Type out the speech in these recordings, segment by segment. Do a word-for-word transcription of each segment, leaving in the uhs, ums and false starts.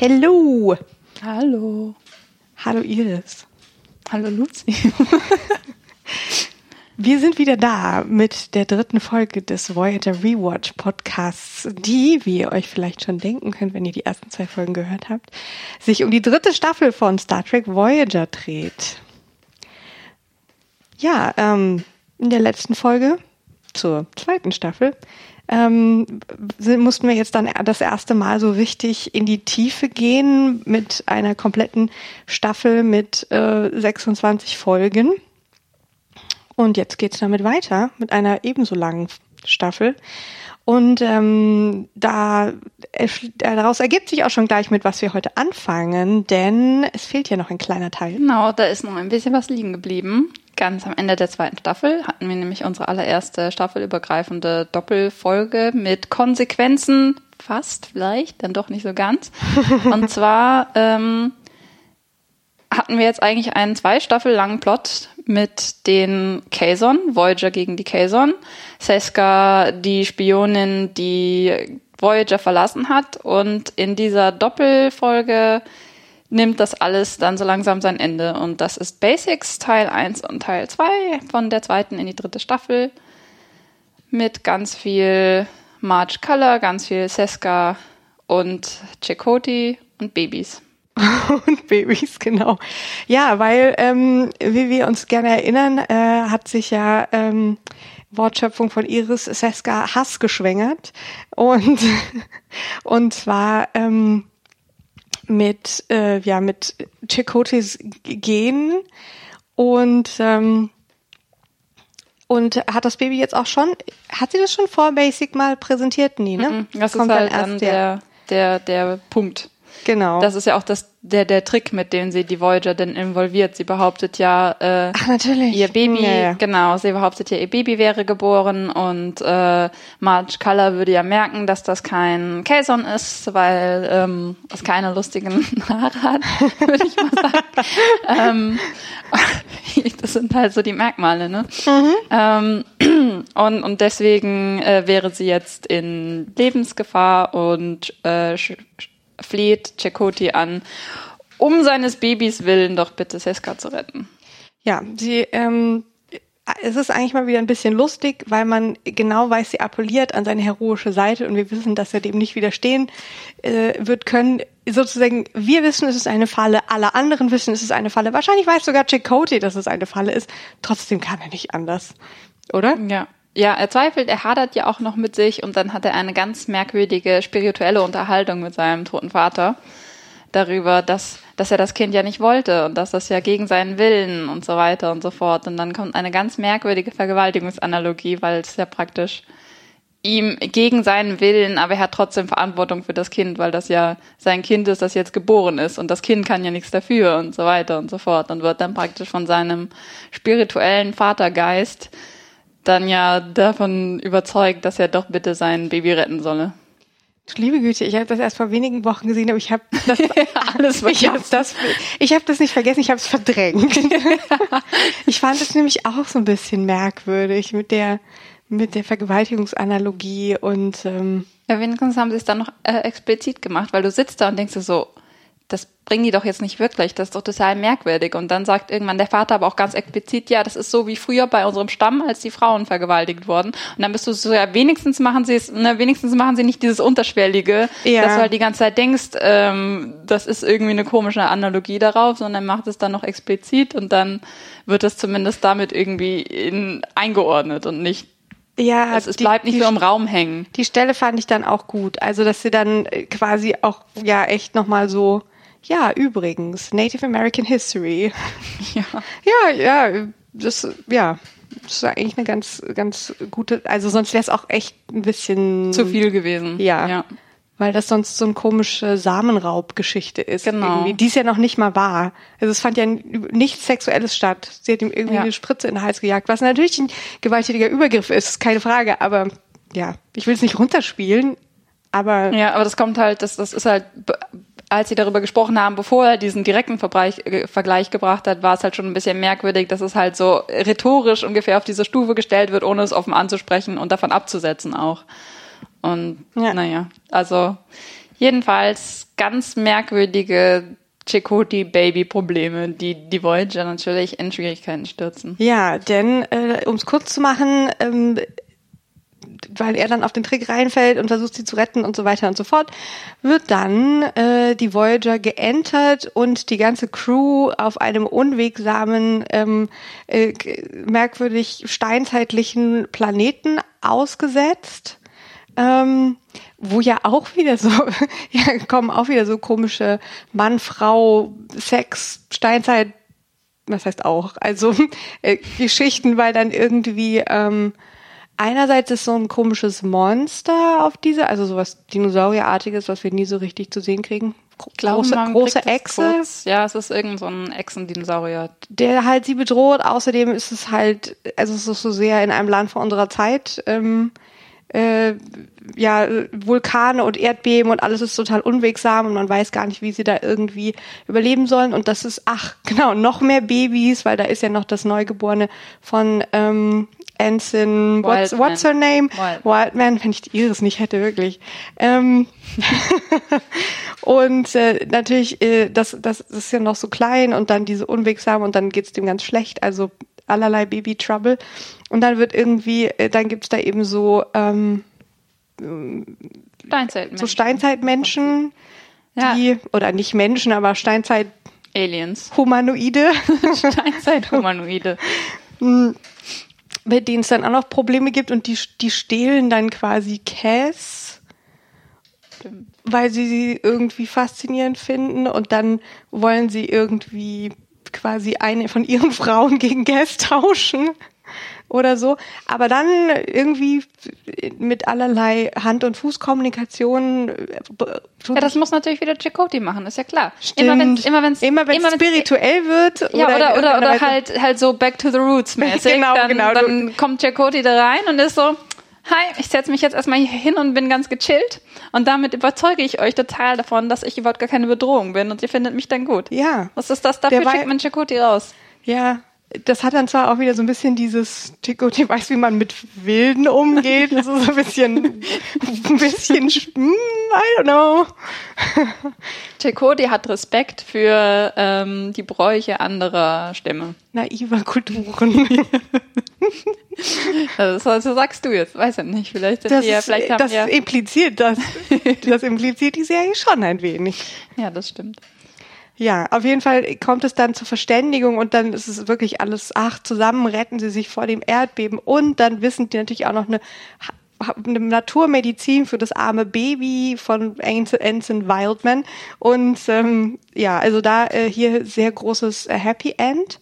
Hello. Hallo. Hallo Iris. Hallo Luzi. Wir sind wieder da mit der dritten Folge des Voyager Rewatch Podcasts, die, wie ihr euch vielleicht schon denken könnt, wenn ihr die ersten zwei Folgen gehört habt, sich um die dritte Staffel von Star Trek Voyager dreht. Ja, ähm, in der letzten Folge zur zweiten Staffel ähm, sind, mussten wir jetzt dann das erste Mal so richtig in die Tiefe gehen mit einer kompletten Staffel mit äh, sechsundzwanzig Folgen. Und jetzt geht's damit weiter mit einer ebenso langen Staffel. Und ähm, da daraus ergibt sich auch schon gleich mit, was wir heute anfangen, denn es fehlt ja noch ein kleiner Teil. Genau, da ist noch ein bisschen was liegen geblieben. Ganz am Ende der zweiten Staffel hatten wir nämlich unsere allererste staffelübergreifende Doppelfolge mit Konsequenzen, fast vielleicht, dann doch nicht so ganz. Und zwar ähm, hatten wir jetzt eigentlich einen zwei Staffel langen Plot mit den Kazon, Voyager gegen die Kazon, Seska, die Spionin, die Voyager verlassen hat, und in dieser Doppelfolge nimmt das alles dann so langsam sein Ende, und das ist Basics Teil eins und Teil zwei von der zweiten in die dritte Staffel mit ganz viel Marge Color, ganz viel Seska und Chakotay und Babys. Und Babys, genau. Ja, weil, ähm, wie wir uns gerne erinnern, äh, hat sich ja ähm, Wortschöpfung von Iris Seska Hass geschwängert. Und, und zwar ähm, mit, äh, ja, mit Chakotays Gen. Und, ähm, und hat das Baby jetzt auch schon, hat sie das schon vor Basic mal präsentiert? Nie, ne? Das, das kommt ist halt dann, dann der, der, der Punkt. Genau. Das ist ja auch das, der, der Trick, mit dem sie die Voyager denn involviert. Sie behauptet ja, äh, Ach, natürlich. ihr Baby, ja, ja. genau, sie behauptet ja, ihr Baby wäre geboren, und äh, Marge Color würde ja merken, dass das kein Kazon ist, weil ähm, es keine lustigen Haare hat, würde ich mal sagen. ähm, das sind halt so die Merkmale, ne? Mhm. Ähm, und, und deswegen äh, wäre sie jetzt in Lebensgefahr und äh, sch- fleht Chakotay an, um seines Babys willen doch bitte Seska zu retten. Ja, sie, ähm, es ist eigentlich mal wieder ein bisschen lustig, weil man genau weiß, sie appelliert an seine heroische Seite, und wir wissen, dass er dem nicht widerstehen äh, wird können. Sozusagen, wir wissen, es ist eine Falle, alle anderen wissen, es ist eine Falle. Wahrscheinlich weiß sogar Chakotay, dass es eine Falle ist. Trotzdem kann er nicht anders, oder? Ja. Ja, er zweifelt, er hadert ja auch noch mit sich, und dann hat er eine ganz merkwürdige spirituelle Unterhaltung mit seinem toten Vater darüber, dass, dass er das Kind ja nicht wollte und dass das ja gegen seinen Willen und so weiter und so fort. Und dann kommt eine ganz merkwürdige Vergewaltigungsanalogie, weil es ja praktisch ihm gegen seinen Willen, aber er hat trotzdem Verantwortung für das Kind, weil das ja sein Kind ist, das jetzt geboren ist, und das Kind kann ja nichts dafür und so weiter und so fort, und wird dann praktisch von seinem spirituellen Vatergeist dann ja davon überzeugt, dass er doch bitte sein Baby retten solle. Liebe Güte, ich habe das erst vor wenigen Wochen gesehen, aber ich habe das alles ich habe das ich habe das nicht vergessen, ich habe es verdrängt. Ich fand es nämlich auch so ein bisschen merkwürdig mit der mit der Vergewaltigungsanalogie, und ähm, ja, wenigstens haben sie es dann noch äh, explizit gemacht, weil du sitzt da und denkst dir so, das bringen die doch jetzt nicht wirklich, das ist doch total merkwürdig. Und dann sagt irgendwann der Vater aber auch ganz explizit, ja, das ist so wie früher bei unserem Stamm, als die Frauen vergewaltigt wurden. Und dann bist du so, ja, wenigstens machen sie es, ne, wenigstens machen sie nicht dieses Unterschwellige, ja. dass du halt die ganze Zeit denkst, ähm, das ist irgendwie eine komische Analogie darauf, sondern macht es dann noch explizit, und dann wird es zumindest damit irgendwie in, eingeordnet und nicht, ja, es, es bleibt die, nicht die, nur im Raum hängen. Die Stelle fand ich dann auch gut, also dass sie dann quasi auch ja echt nochmal so, ja, übrigens, Native American History. Ja. Ja, ja, das, ja, das ist eigentlich eine ganz, ganz gute, also sonst wäre es auch echt ein bisschen zu viel gewesen. Ja, ja. Weil das sonst so eine komische Samenraubgeschichte ist. Genau. Irgendwie, die es ja noch nicht mal war. Also es fand ja nichts Sexuelles statt. Sie hat ihm irgendwie ja. eine Spritze in den Hals gejagt, was natürlich ein gewalttätiger Übergriff ist, keine Frage, aber ja, ich will es nicht runterspielen, aber... Ja, aber das kommt halt, das, das ist halt... Als sie darüber gesprochen haben, bevor er diesen direkten Vergleich, äh, Vergleich gebracht hat, war es halt schon ein bisschen merkwürdig, dass es halt so rhetorisch ungefähr auf diese Stufe gestellt wird, ohne es offen anzusprechen und davon abzusetzen auch. Und ja. naja, also Jedenfalls ganz merkwürdige Chakotay-Baby-Probleme, die die Voyager natürlich in Schwierigkeiten stürzen. Ja, denn äh, um es kurz zu machen, ähm, weil er dann auf den Trick reinfällt und versucht, sie zu retten und so weiter und so fort, wird dann äh, die Voyager geentert und die ganze Crew auf einem unwegsamen, ähm, äh, merkwürdig steinzeitlichen Planeten ausgesetzt. Ähm, wo ja auch wieder so, ja, kommen auch wieder so komische Mann, Frau, Sex, Steinzeit, was heißt auch, also äh, Geschichten, weil dann irgendwie ähm, einerseits ist so ein komisches Monster auf dieser, also sowas Dinosaurierartiges, was wir nie so richtig zu sehen kriegen. Große, glaube, große Echse. Kurz. Ja, es ist irgend so ein Echsendinosaurier. Der halt sie bedroht. Außerdem ist es halt, also es ist so sehr in einem Land vor unserer Zeit, ähm, Äh, ja, Vulkane und Erdbeben und alles ist total unwegsam und man weiß gar nicht, wie sie da irgendwie überleben sollen. Und das ist, ach, genau, noch mehr Babys, weil da ist ja noch das Neugeborene von ähm, Ensign, what's, what's her name? Wild. Wildman, wenn ich die Iris nicht hätte, wirklich. Ähm und äh, natürlich, äh, das, das ist ja noch so klein und dann diese unwegsam und dann geht's dem ganz schlecht, also allerlei Baby-Trouble. Und dann wird irgendwie, dann gibt's da eben so ähm, Steinzeitmenschen. so Steinzeitmenschen, Ja. die, oder nicht Menschen, aber Steinzeit Aliens. Humanoide, Steinzeit-Humanoide. mit denen es dann auch noch Probleme gibt und die, die stehlen dann quasi Cass, Stimmt. weil sie sie irgendwie faszinierend finden und dann wollen sie irgendwie quasi eine von ihren Frauen gegen Cass tauschen oder so. Aber dann irgendwie mit allerlei Hand- und Fußkommunikation. Ja, das muss natürlich wieder Chakotay machen, ist ja klar. Stimmt. Immer wenn es immer wenn's, immer wenn's immer wenn's, spirituell wird. ja, oder, oder, oder, oder oder halt, halt so back to the roots mäßig. Genau, dann, genau. Dann kommt Chakotay da rein und ist so, hi, ich setze mich jetzt erstmal hier hin und bin ganz gechillt. Und damit überzeuge ich euch total davon, dass ich überhaupt gar keine Bedrohung bin und ihr findet mich dann gut. Ja. Was ist das? Dafür Der schickt war- man Chakotay raus. Ja, das hat dann zwar auch wieder so ein bisschen dieses Chakotay weiß, wie man mit Wilden umgeht. Das ist so ein bisschen, ein bisschen, hm, I don't know. Chakotay hat Respekt für ähm, die Bräuche anderer Stämme. Naiver Kulturen. Also, so sagst du jetzt, weiß ja nicht. Vielleicht sind Das, wir, ist, vielleicht haben das wir. impliziert das. Das impliziert die Serie schon ein wenig. Ja, das stimmt. Ja, auf jeden Fall kommt es dann zur Verständigung und dann ist es wirklich alles, ach, zusammen retten sie sich vor dem Erdbeben und dann wissen die natürlich auch noch eine, eine Naturmedizin für das arme Baby von Ensign Wildman und ähm, ja, also da äh, hier sehr großes äh, Happy End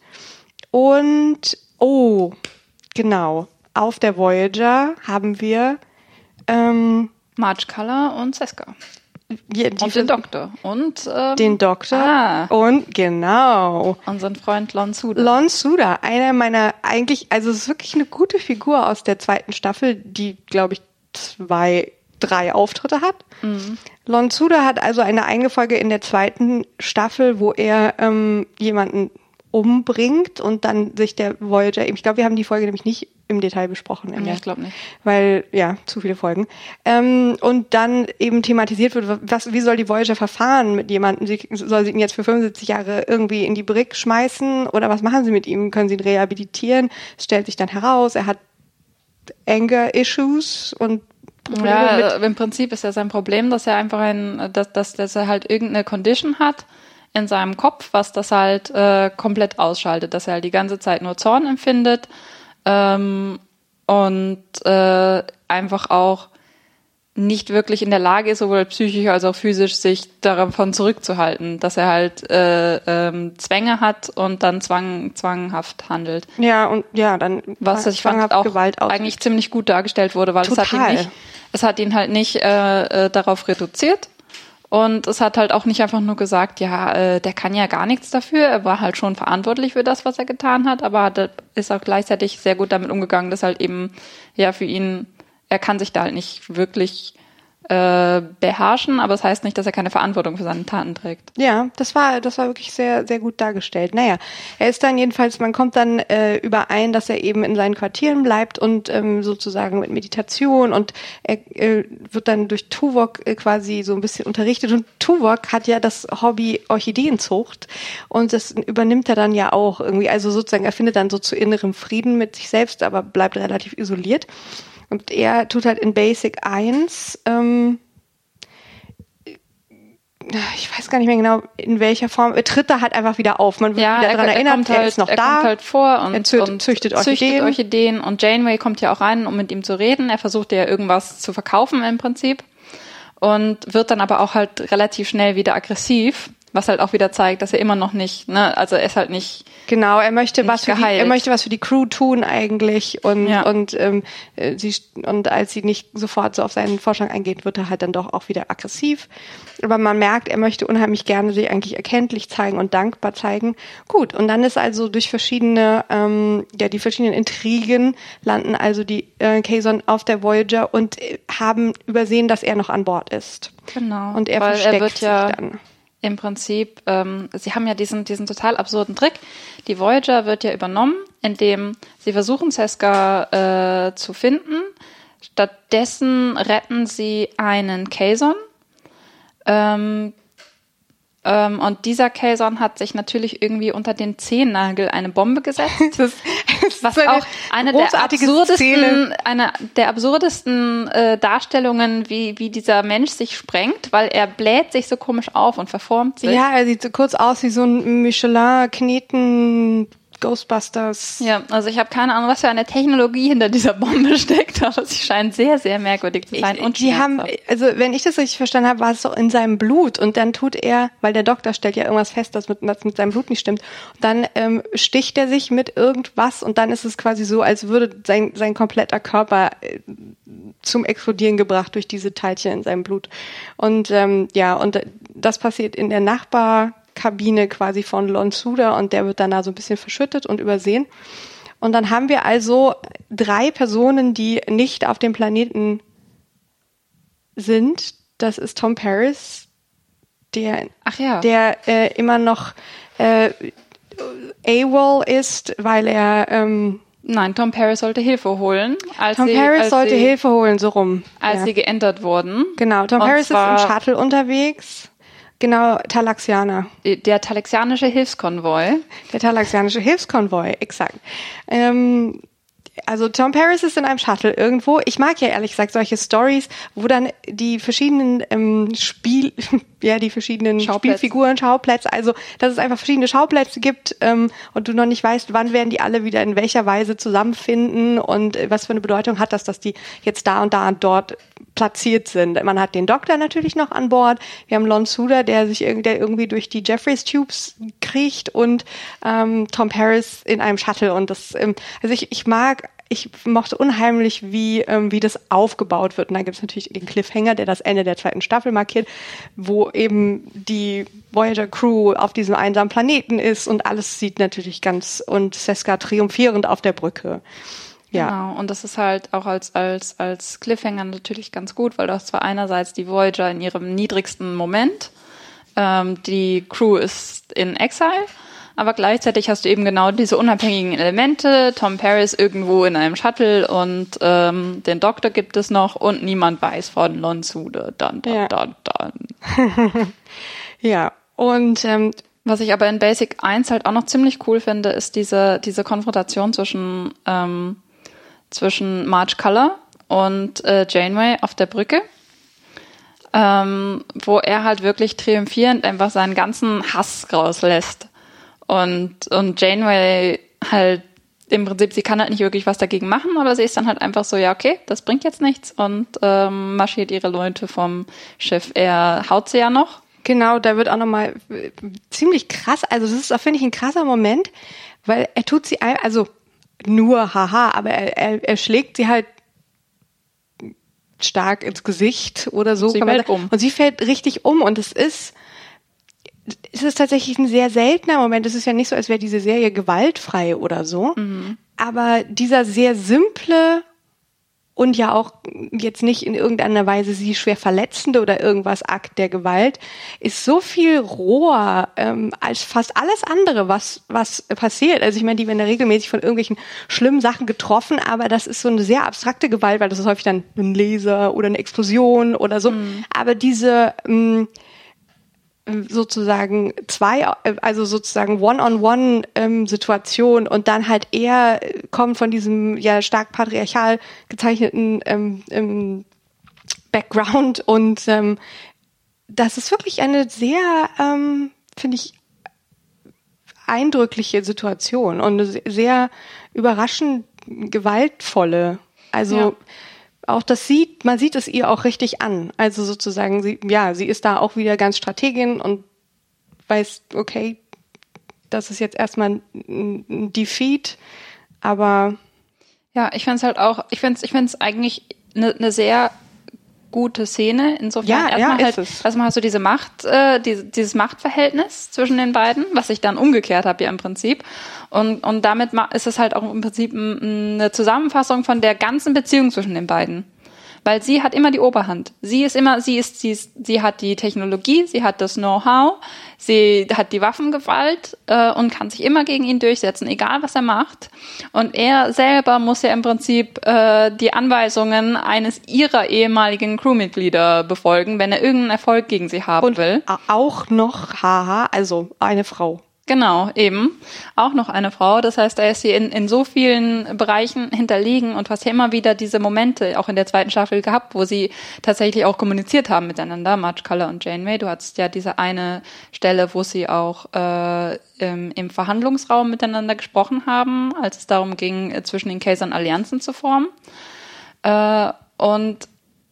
und oh, genau, auf der Voyager haben wir ähm, Marge Culler und Seska. ja, die Und den Doktor. Und ähm, den Doktor Ah, und genau unseren Freund Lon Suda. Lon Suda, einer meiner eigentlich, also es ist wirklich eine gute Figur aus der zweiten Staffel, die, glaube ich, zwei, drei Auftritte hat. Mhm. Lon Suda hat also eine eigene Folge in der zweiten Staffel, wo er ähm, jemanden umbringt und dann sich der Voyager eben, ich glaube, wir haben die Folge nämlich nicht im Detail besprochen. Ja, ich glaube nicht. Weil, ja, zu viele Folgen. Ähm, und dann eben thematisiert wird, was, wie soll die Voyager verfahren mit jemandem? Sie, soll sie ihn jetzt für fünfundsiebzig Jahre irgendwie in die Brick schmeißen? Oder was machen sie mit ihm? Können sie ihn rehabilitieren? Es stellt sich dann heraus, er hat Anger-Issues und Probleme Ja, mit... äh, im Prinzip ist ja sein Problem, dass er einfach ein, dass, dass, dass er halt irgendeine Condition hat in seinem Kopf, was das halt äh, komplett ausschaltet, dass er halt die ganze Zeit nur Zorn empfindet ähm, und äh, einfach auch nicht wirklich in der Lage ist, sowohl psychisch als auch physisch, sich davon zurückzuhalten, dass er halt äh, ähm, Zwänge hat und dann zwang, zwanghaft handelt. Ja, und ja, dann Was ich fand zwanghaft auch Gewalt ausübt. eigentlich ziemlich gut dargestellt wurde, weil es hat ihn Total. nicht, es hat ihn halt nicht äh, äh, darauf reduziert und es hat halt auch nicht einfach nur gesagt, ja, äh, der kann ja gar nichts dafür, er war halt schon verantwortlich für das, was er getan hat, aber hat, ist auch gleichzeitig sehr gut damit umgegangen, dass halt eben ja für ihn, er kann sich da halt nicht wirklich äh, beherrschen, aber es das heißt nicht, dass er keine Verantwortung für seine Taten trägt. Ja, das war das war wirklich sehr sehr gut dargestellt. Naja, er ist dann jedenfalls, man kommt dann äh, überein, dass er eben in seinen Quartieren bleibt und ähm, sozusagen mit Meditation und er äh, wird dann durch Tuvok äh, quasi so ein bisschen unterrichtet und Tuvok hat ja das Hobby Orchideenzucht und das übernimmt er dann ja auch irgendwie, also sozusagen er findet dann so zu innerem Frieden mit sich selbst, aber bleibt relativ isoliert. Und er tut halt in Basic eins, ähm, ich weiß gar nicht mehr genau, in welcher Form, er tritt da halt einfach wieder auf. Man wird ja, wieder er, daran er erinnert, kommt er halt, ist noch er da. Er kommt halt vor und, er zücht, und züchtet, Orchideen. züchtet Orchideen. Und Janeway kommt ja auch rein, um mit ihm zu reden. Er versucht ja irgendwas zu verkaufen im Prinzip. Und wird dann aber auch halt relativ schnell wieder aggressiv. Was halt auch wieder zeigt, dass er immer noch nicht, ne, also er ist halt nicht genau, er möchte was für die, geheilt. er möchte was für die Crew tun eigentlich und ja. und ähm, sie und als sie nicht sofort so auf seinen Vorschlag eingeht, wird er halt dann doch auch wieder aggressiv. Aber man merkt, er möchte unheimlich gerne sich eigentlich erkenntlich zeigen und dankbar zeigen. Gut, und dann ist also durch verschiedene, ähm, ja, die verschiedenen Intrigen landen also die äh, Kazon auf der Voyager und äh, haben übersehen, dass er noch an Bord ist. Genau. Und er weil versteckt er wird sich ja dann. Im Prinzip, ähm, sie haben ja diesen, diesen total absurden Trick. Die Voyager wird ja übernommen, indem sie versuchen, Seska äh, zu finden. Stattdessen retten sie einen Kazon. Ähm, ähm, und dieser Kazon hat sich natürlich irgendwie unter den Zehennagel eine Bombe gesetzt. Das ist was so eine auch eine der absurdesten, Szene. eine der absurdesten äh, Darstellungen, wie, wie dieser Mensch sich sprengt, weil er bläht sich so komisch auf und verformt sich. Ja, er sieht so kurz aus wie so ein Michelin-Kneten Ghostbusters. Ja, also ich habe keine Ahnung, was für eine Technologie hinter dieser Bombe steckt, aber sie scheint sehr, sehr merkwürdig zu sein. Ich, und die haben, also wenn ich das richtig verstanden habe, war es so in seinem Blut und dann tut er, weil der Doktor stellt ja irgendwas fest, das mit, das mit seinem Blut nicht stimmt, und dann ähm, sticht er sich mit irgendwas und dann ist es quasi so, als würde sein, sein kompletter Körper äh, zum Explodieren gebracht durch diese Teilchen in seinem Blut. Und ähm, ja, und das passiert in der Nachbar Kabine quasi von Lon Suda und der wird dann da so ein bisschen verschüttet und übersehen. Und dann haben wir also drei Personen, die nicht auf dem Planeten sind. Das ist Tom Paris, der, Ach ja. der äh, immer noch äh, AWOL ist, weil er ähm, Nein, Tom Paris sollte Hilfe holen. Als Tom sie, Paris als sollte sie, Hilfe holen, so rum. Als ja. sie geändert wurden. Genau, Tom Und Paris ist im Shuttle unterwegs. Genau, Talaxianer. Der Talaxianische Hilfskonvoi. Der Talaxianische Hilfskonvoi, exakt. Ähm, also Tom Paris ist in einem Shuttle irgendwo. Ich mag ja ehrlich gesagt solche Stories, wo dann die verschiedenen ähm, Spiel, ja die verschiedenen Schauplätze. Spielfiguren, Schauplätze, also dass es einfach verschiedene Schauplätze gibt ähm, und du noch nicht weißt, wann werden die alle wieder in welcher Weise zusammenfinden und äh, was für eine Bedeutung hat das, dass die jetzt da und da und dort platziert sind. Man hat den Doktor natürlich noch an Bord. Wir haben Lon Suda, der sich irgendwie, der irgendwie durch die Jeffreys Tubes kriecht und ähm, Tom Paris in einem Shuttle. Und das, ähm, also ich, ich mag, ich mochte unheimlich, wie ähm, wie das aufgebaut wird. Und dann gibt es natürlich den Cliffhanger, der das Ende der zweiten Staffel markiert, wo eben die Voyager Crew auf diesem einsamen Planeten ist und alles sieht natürlich ganz und Seska triumphierend auf der Brücke. Ja. Genau, und das ist halt auch als, als, als Cliffhanger natürlich ganz gut, weil du hast zwar einerseits die Voyager in ihrem niedrigsten Moment, ähm, die Crew ist in Exile, aber gleichzeitig hast du eben genau diese unabhängigen Elemente, Tom Paris irgendwo in einem Shuttle und ähm, den Doktor gibt es noch und niemand weiß von Lon Suda. Dann, dann, Ja. dann, dann. Ja, und ähm, Was ich aber in Basic eins halt auch noch ziemlich cool finde, ist diese, diese Konfrontation zwischen, ähm, zwischen Marge Culler und äh, Janeway auf der Brücke, ähm, wo er halt wirklich triumphierend einfach seinen ganzen Hass rauslässt. Und, und Janeway halt im Prinzip, sie kann halt nicht wirklich was dagegen machen, aber sie ist dann halt einfach so, ja okay, das bringt jetzt nichts und ähm, marschiert ihre Leute vom Schiff. Er haut sie ja noch. Genau, da wird auch nochmal ziemlich krass, also das ist, finde ich, ein krasser Moment, weil er tut sie, ein, also nur haha, aber er, er, er schlägt sie halt stark ins Gesicht oder so. Sie kann man fällt sagen. um. Und sie fällt richtig um und es ist, es ist tatsächlich ein sehr seltener Moment. Es ist ja nicht so, als wäre diese Serie gewaltfrei oder so, Mhm. aber dieser sehr simple und ja auch jetzt nicht in irgendeiner Weise sie schwer verletzende oder irgendwas Akt der Gewalt, ist so viel roher ähm, als fast alles andere, was was passiert. Also ich meine, die werden ja regelmäßig von irgendwelchen schlimmen Sachen getroffen, aber das ist so eine sehr abstrakte Gewalt, weil das ist häufig dann ein Laser oder eine Explosion oder so. Mhm. Aber diese ähm, sozusagen zwei, also sozusagen One-on-One-Situation ähm, und dann halt eher kommt von diesem ja stark patriarchal gezeichneten ähm, ähm, Background und ähm, das ist wirklich eine sehr, ähm, finde ich, eindrückliche Situation und eine sehr überraschend gewaltvolle. Also ja. Auch das sieht, man sieht es ihr auch richtig an. Also sozusagen, sie, ja, sie ist da auch wieder ganz Strategin und weiß, okay, das ist jetzt erstmal ein, ein Defeat, aber ja, ich finde es halt auch, ich finde es, ich finde es eigentlich eine ne sehr gute Szene. Insofern ja, erstmal ja, halt, ist es. erstmal hast du diese Macht, äh, diese, dieses Machtverhältnis zwischen den beiden, was ich dann umgekehrt habe ja im Prinzip. Und, und damit ist es halt auch im Prinzip eine Zusammenfassung von der ganzen Beziehung zwischen den beiden. Weil sie hat immer die Oberhand. Sie ist immer, sie ist, sie ist, sie hat die Technologie, sie hat das Know-how, sie hat die Waffengewalt äh, und kann sich immer gegen ihn durchsetzen, egal was er macht. Und er selber muss ja im Prinzip äh, die Anweisungen eines ihrer ehemaligen Crewmitglieder befolgen, wenn er irgendeinen Erfolg gegen sie haben und will. Auch noch, haha, also eine Frau. Genau, eben. Auch noch eine Frau. Das heißt, er ist hier in, in so vielen Bereichen hinterlegen und du hast ja immer wieder diese Momente, auch in der zweiten Staffel gehabt, wo sie tatsächlich auch kommuniziert haben miteinander, Marge Culler und Janeway. Du hattest ja diese eine Stelle, wo sie auch äh, im, im Verhandlungsraum miteinander gesprochen haben, als es darum ging, äh, zwischen den Kazon Allianzen zu formen. Äh, und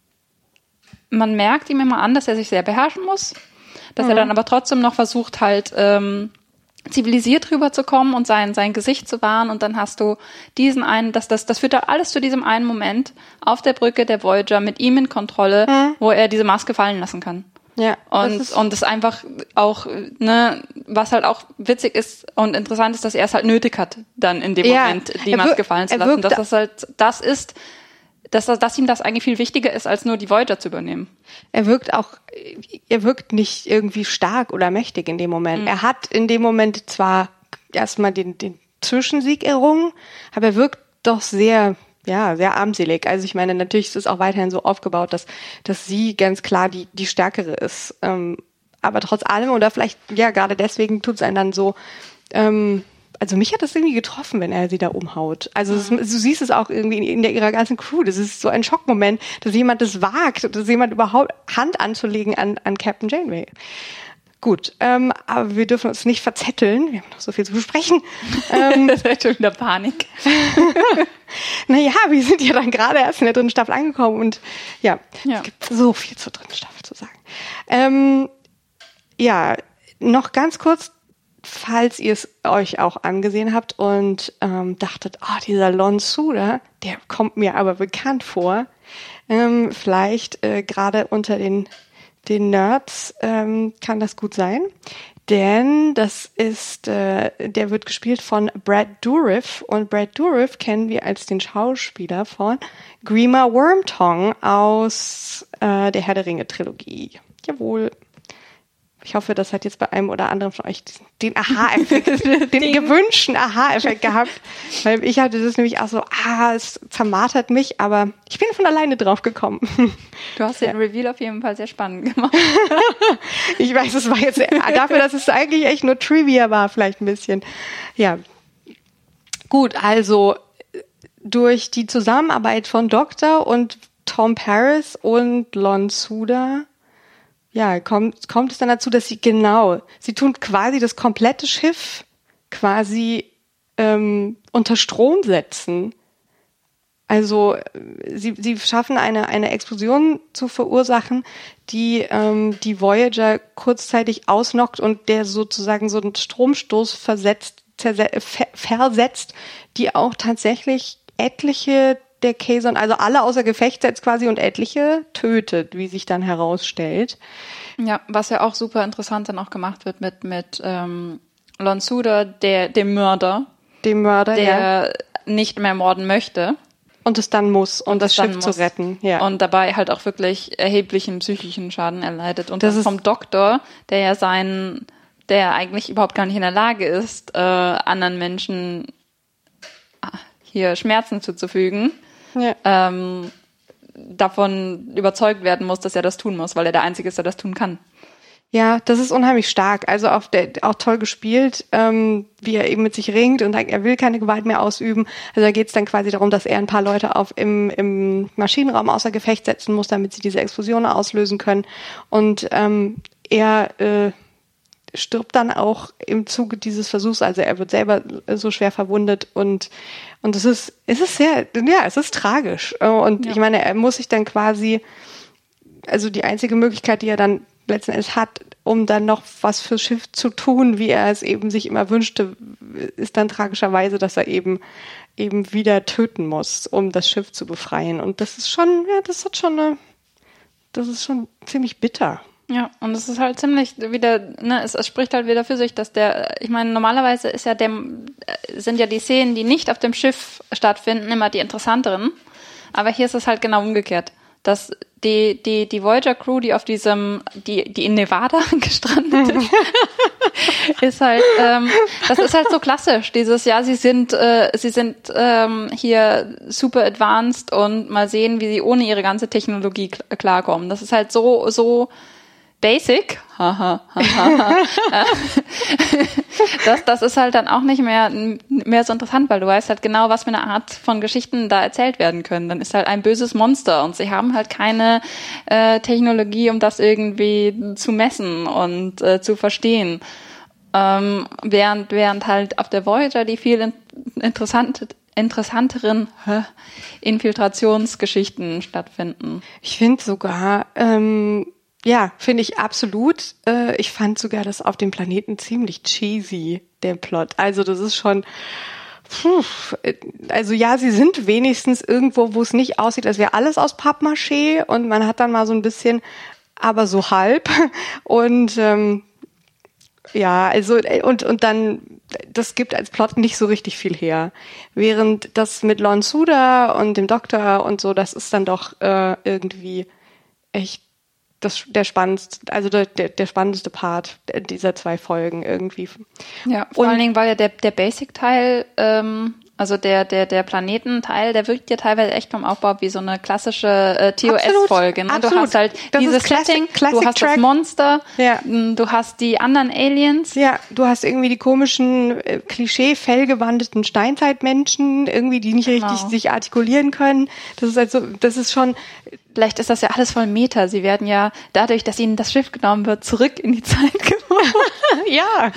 man merkt ihm immer an, dass er sich sehr beherrschen muss, dass mhm. er dann aber trotzdem noch versucht halt, ähm, zivilisiert rüberzukommen und sein sein Gesicht zu wahren und dann hast du diesen einen, das das das führt da alles zu diesem einen Moment auf der Brücke der Voyager mit ihm in Kontrolle, mhm. wo er diese Maske fallen lassen kann. Ja. Und das und das einfach auch, ne, was halt auch witzig ist und interessant ist, dass er es halt nötig hat, dann in dem ja, Moment die Maske fallen zu lassen. Dass das halt das ist, dass, dass ihm das eigentlich viel wichtiger ist, als nur die Voyager zu übernehmen. Er wirkt auch, er wirkt nicht irgendwie stark oder mächtig in dem Moment. Mhm. Er hat in dem Moment zwar erstmal den, den Zwischensieg errungen, aber er wirkt doch sehr, ja, sehr armselig. Also ich meine, natürlich ist es auch weiterhin so aufgebaut, dass, dass sie ganz klar die, die Stärkere ist. Ähm, aber trotz allem, oder vielleicht, ja, gerade deswegen tut es einen dann so, ähm, also mich hat das irgendwie getroffen, wenn er sie da umhaut. Also es, du siehst es auch irgendwie in, in der, ihrer ganzen Crew. Das ist so ein Schockmoment, dass jemand das wagt, dass jemand überhaupt Hand anzulegen an, an Captain Janeway. Gut, ähm, aber wir dürfen uns nicht verzetteln. Wir haben noch so viel zu besprechen. Ähm, das ist schon wieder Panik. Naja, wir sind ja dann gerade erst in der dritten Staffel angekommen und ja, ja. Es gibt so viel zur dritten Staffel zu sagen. Ähm, ja, noch ganz kurz, falls ihr es euch auch angesehen habt und ähm, dachtet, ah, oh, dieser Lon Suda, der kommt mir aber bekannt vor. Ähm, vielleicht äh, gerade unter den den Nerds ähm, kann das gut sein, denn das ist, äh, der wird gespielt von Brad Dourif und Brad Dourif kennen wir als den Schauspieler von Grima Wormtongue aus äh, der Herr der Ringe Trilogie. Jawohl. Ich hoffe, das hat jetzt bei einem oder anderen von euch den Aha-Effekt, den gewünschten Aha-Effekt gehabt. Weil ich hatte das nämlich auch so, ah, es zermartert mich, aber ich bin von alleine drauf gekommen. Du hast den ja. Reveal auf jeden Fall sehr spannend gemacht. Ich weiß, es war jetzt dafür, dass es eigentlich echt nur Trivia war, vielleicht ein bisschen. Ja. Gut, also durch die Zusammenarbeit von Doctor und Tom Paris und Lon Suda ja, kommt, kommt es dann dazu, dass sie genau, sie tun quasi das komplette Schiff quasi ähm, unter Strom setzen. Also sie, sie schaffen eine, eine Explosion zu verursachen, die ähm, die Voyager kurzzeitig ausnockt und der sozusagen so einen Stromstoß versetzt, zerse- ver- versetzt, die auch tatsächlich etliche der Kazon, also alle außer Gefecht setzt quasi und etliche tötet, wie sich dann herausstellt. Ja, was ja auch super interessant dann auch gemacht wird mit mit ähm, Lon Suda, der dem Mörder, dem Mörder, der ja. nicht mehr morden möchte. Und es dann muss, um Und das es dann Schiff zu muss. retten. Ja. Und dabei halt auch wirklich erheblichen psychischen Schaden erleidet. Und Das das ist- vom Doktor, der ja sein, der eigentlich überhaupt gar nicht in der Lage ist, äh, anderen Menschen hier Schmerzen zuzufügen, ja. ähm, davon überzeugt werden muss, dass er das tun muss, weil er der Einzige ist, der das tun kann. Ja, das ist unheimlich stark. Also auch, der, auch toll gespielt, ähm, wie er eben mit sich ringt und sagt, er will keine Gewalt mehr ausüben. Also da geht es dann quasi darum, dass er ein paar Leute auf im, im Maschinenraum außer Gefecht setzen muss, damit sie diese Explosion auslösen können. Und ähm, er äh, stirbt dann auch im Zuge dieses Versuchs. Also er wird selber so schwer verwundet und und es ist es ist sehr, ja, es ist tragisch. Und Ja. ich meine, er muss sich dann quasi, also die einzige Möglichkeit, die er dann letzten Endes hat, um dann noch was fürs Schiff zu tun, wie er es eben sich immer wünschte, ist dann tragischerweise, dass er eben eben wieder töten muss, um das Schiff zu befreien. Und das ist schon, ja, das hat schon eine, das ist schon ziemlich bitter. Ja, und es ist halt ziemlich wieder, ne, es, es spricht halt wieder für sich, dass der, ich meine, normalerweise ist ja dem, sind ja die Szenen, die nicht auf dem Schiff stattfinden, immer die interessanteren. Aber hier ist es halt genau umgekehrt. Dass die, die, die Voyager-Crew, die auf diesem, die, die in Nevada gestrandet ist, ist halt, ähm, das ist halt so klassisch. Dieses, ja, sie sind, äh, sie sind ähm, hier super advanced und mal sehen, wie sie ohne ihre ganze Technologie kl- klarkommen. Das ist halt so, so basic. Haha, haha. das, das ist halt dann auch nicht mehr, mehr so interessant, weil du weißt halt genau, was für eine Art von Geschichten da erzählt werden können. Dann ist halt ein böses Monster und sie haben halt keine äh, Technologie, um das irgendwie zu messen und äh, zu verstehen. Ähm, während, während halt auf der Voyager die viel in, interessante, interessanteren hä, Infiltrationsgeschichten stattfinden. Ich finde sogar, ähm, ja, finde ich absolut. Äh, ich fand sogar das auf dem Planeten ziemlich cheesy, der Plot. Also das ist schon, puh, also ja, sie sind wenigstens irgendwo, wo es nicht aussieht, als wäre alles aus Pappmaché und man hat dann mal so ein bisschen, aber so halb und ähm, ja, also und und dann, das gibt als Plot nicht so richtig viel her. Während das mit Lon Suda und dem Doktor und so, das ist dann doch äh, irgendwie echt das der spannendste, also der der spannendste Part dieser zwei Folgen irgendwie. Ja, vor Und- allen Dingen, weil ja der der Basic-Teil, ähm, also der der der Planetenteil, der wirkt ja teilweise echt vom Aufbau wie so eine klassische äh, T O S-Folge. Ne? Du Absolut. hast halt Das dieses ist Classic- Setting, Classic du hast Track. das Monster, Ja. m, du hast die anderen Aliens. Ja, du hast irgendwie die komischen äh, Klischee-fellgewandeten Steinzeitmenschen, irgendwie, die nicht Genau. richtig sich artikulieren können. Das ist also, das ist schon, Vielleicht ist das ja alles voll Meta. Sie werden ja dadurch, dass ihnen das Schiff genommen wird, zurück in die Zeit geworfen. ja.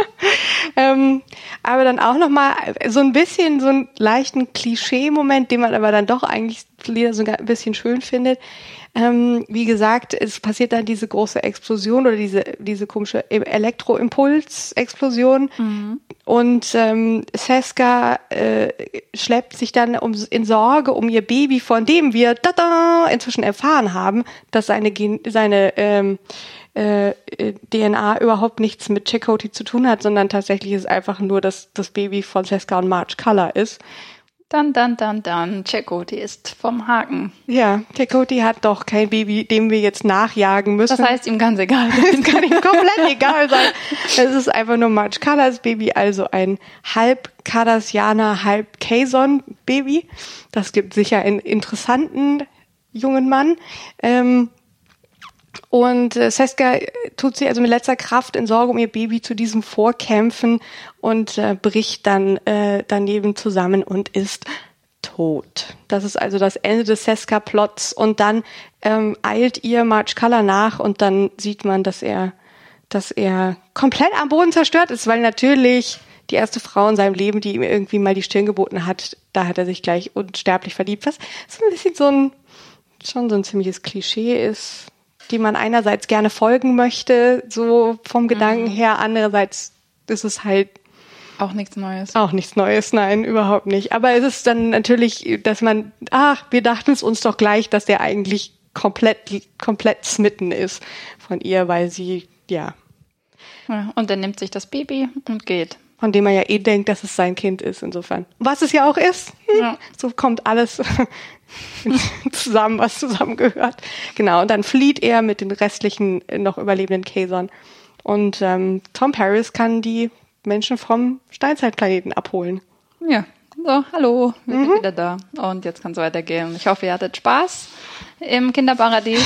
ähm, aber dann auch nochmal so ein bisschen so einen leichten Klischee-Moment, den man aber dann doch eigentlich wieder sogar ein bisschen schön findet. Ähm, wie gesagt, es passiert dann diese große Explosion oder diese diese komische Elektroimpuls-Explosion und ähm, Seska äh, schleppt sich dann um, in Sorge um ihr Baby, von dem wir tada, inzwischen erfahren haben, dass seine Gen- seine ähm, äh, D N A überhaupt nichts mit Chakotay zu tun hat, sondern tatsächlich ist einfach nur, dass das Baby von Seska und Marge Color ist. Dann, dann, dann, dann. Chakotay ist vom Haken. Ja, Chakotay hat doch kein Baby, dem wir jetzt nachjagen müssen. Das heißt ihm ganz egal. Das kann ihm komplett egal sein. Es ist einfach nur Marge Colors Baby, also ein halb Cardassianer, halb Kazon Baby. Das gibt sicher einen interessanten jungen Mann. Ähm, Und äh, Seska tut sie also mit letzter Kraft in Sorge um ihr Baby zu diesem vorkämpfen und äh, bricht dann äh, daneben zusammen und ist tot. Das ist also das Ende des Seska-Plots. Und dann ähm, eilt ihr Marge Color nach und dann sieht man, dass er, dass er komplett am Boden zerstört ist, weil natürlich die erste Frau in seinem Leben, die ihm irgendwie mal die Stirn geboten hat, da hat er sich gleich unsterblich verliebt. Was so ein bisschen so ein, schon so ein ziemliches Klischee ist, die man einerseits gerne folgen möchte, so vom Gedanken her, andererseits ist es halt Auch nichts Neues. auch nichts Neues, nein, überhaupt nicht. Aber es ist dann natürlich, dass man, ach, wir dachten es uns doch gleich, dass der eigentlich komplett, komplett smitten ist von ihr, weil sie, ja. Ja, und dann nimmt sich das Baby und geht. von dem er ja eh denkt, dass es sein Kind ist, insofern. Was es ja auch ist. Hm, ja. So kommt alles zusammen, was zusammengehört. Genau, und dann flieht er mit den restlichen noch überlebenden Kazon. Und ähm, Tom Paris kann die Menschen vom Steinzeitplaneten abholen. Ja, so, hallo, wir mhm. sind wieder da. Und jetzt kann es weitergehen. Ich hoffe, ihr hattet Spaß im Kinderparadies.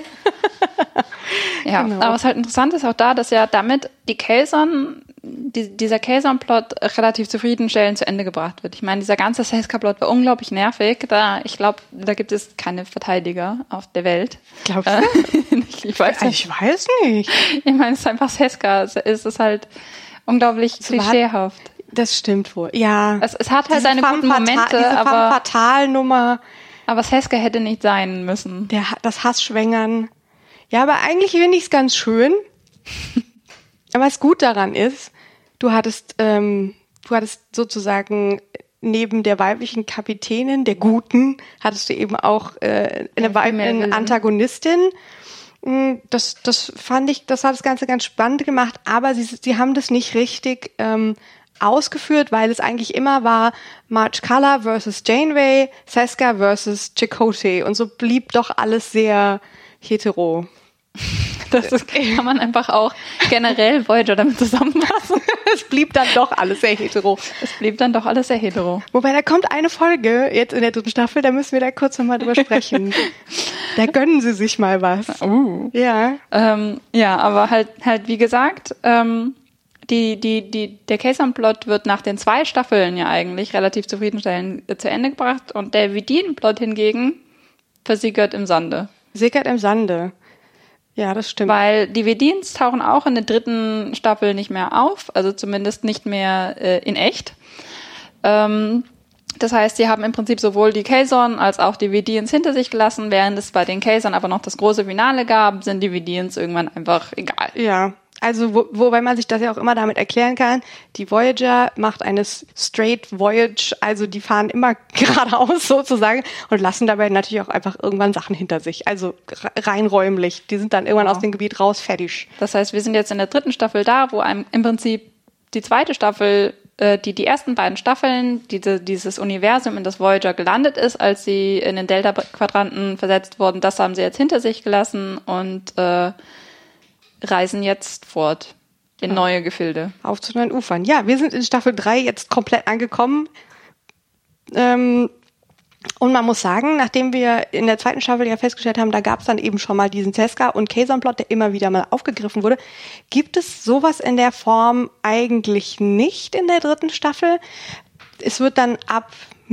Ja, genau. Aber was halt interessant ist auch da, dass ja damit die Kazon, die, dieser Kazon-Plot relativ zufriedenstellend zu Ende gebracht wird. Ich meine, dieser ganze Seska-Plot war unglaublich nervig. Da, ich glaube, da gibt es keine Verteidiger auf der Welt. Glaubst du? Äh, ich, ich, weiß nicht. ich weiß nicht. Ich meine, es ist einfach Seska. Es ist halt unglaublich es klischeehaft. War, das stimmt wohl. Ja. Es, es hat halt seine guten Momente, diese aber Fatal-Nummer. Aber Seska hätte nicht sein müssen. Der, das Hassschwängern. Ja, aber eigentlich finde ich es ganz schön. Aber was gut daran ist, du hattest, ähm, du hattest sozusagen neben der weiblichen Kapitänin, der Guten, hattest du eben auch äh, eine weibliche Antagonistin. Das, das fand ich, das hat das Ganze ganz spannend gemacht, aber sie, sie haben das nicht richtig ähm, ausgeführt, weil es eigentlich immer war Marge Culler versus Janeway, Seska versus Chakotay und so blieb doch alles sehr hetero. Das ist, kann man einfach auch generell Voyager damit zusammenfassen. Es blieb dann doch alles sehr hetero. Es blieb dann doch alles sehr hetero. Wobei, da kommt eine Folge jetzt in der dritten Staffel, da müssen wir da kurz nochmal drüber sprechen. Da gönnen sie sich mal was. Uh. Ja. Ähm, ja, aber halt, halt wie gesagt, ähm, die, die, die, der Kazon-Plot wird nach den zwei Staffeln ja eigentlich relativ zufriedenstellend zu Ende gebracht und der Vidin-Plot hingegen versickert im Sande. Sickert im Sande. Ja, das stimmt. Weil die Vidins tauchen auch in der dritten Staffel nicht mehr auf, also zumindest nicht mehr äh, in echt. Ähm, das heißt, sie haben im Prinzip sowohl die Kazon als auch die Vidins hinter sich gelassen, während es bei den Kazon aber noch das große Finale gab, sind die Vidins irgendwann einfach egal. Ja. Also, wo, wobei man sich das ja auch immer damit erklären kann, die Voyager macht eine straight Voyage, also die fahren immer geradeaus sozusagen und lassen dabei natürlich auch einfach irgendwann Sachen hinter sich, also rein räumlich. Die sind dann irgendwann ja. aus dem Gebiet raus, fertig. Das heißt, wir sind jetzt in der dritten Staffel da, wo einem im Prinzip die zweite Staffel, äh, die die ersten beiden Staffeln, diese, dieses Universum, in das Voyager gelandet ist, als sie in den Delta-Quadranten versetzt wurden, das haben sie jetzt hinter sich gelassen und äh, reisen jetzt fort in ja. neue Gefilde. Auf zu neuen Ufern. Ja, wir sind in Staffel drei jetzt komplett angekommen. Ähm, und man muss sagen, nachdem wir in der zweiten Staffel ja festgestellt haben, da gab es dann eben schon mal diesen Seska- und Kazon-Plot, der immer wieder mal aufgegriffen wurde, gibt es sowas in der Form eigentlich nicht in der dritten Staffel. Es wird dann ab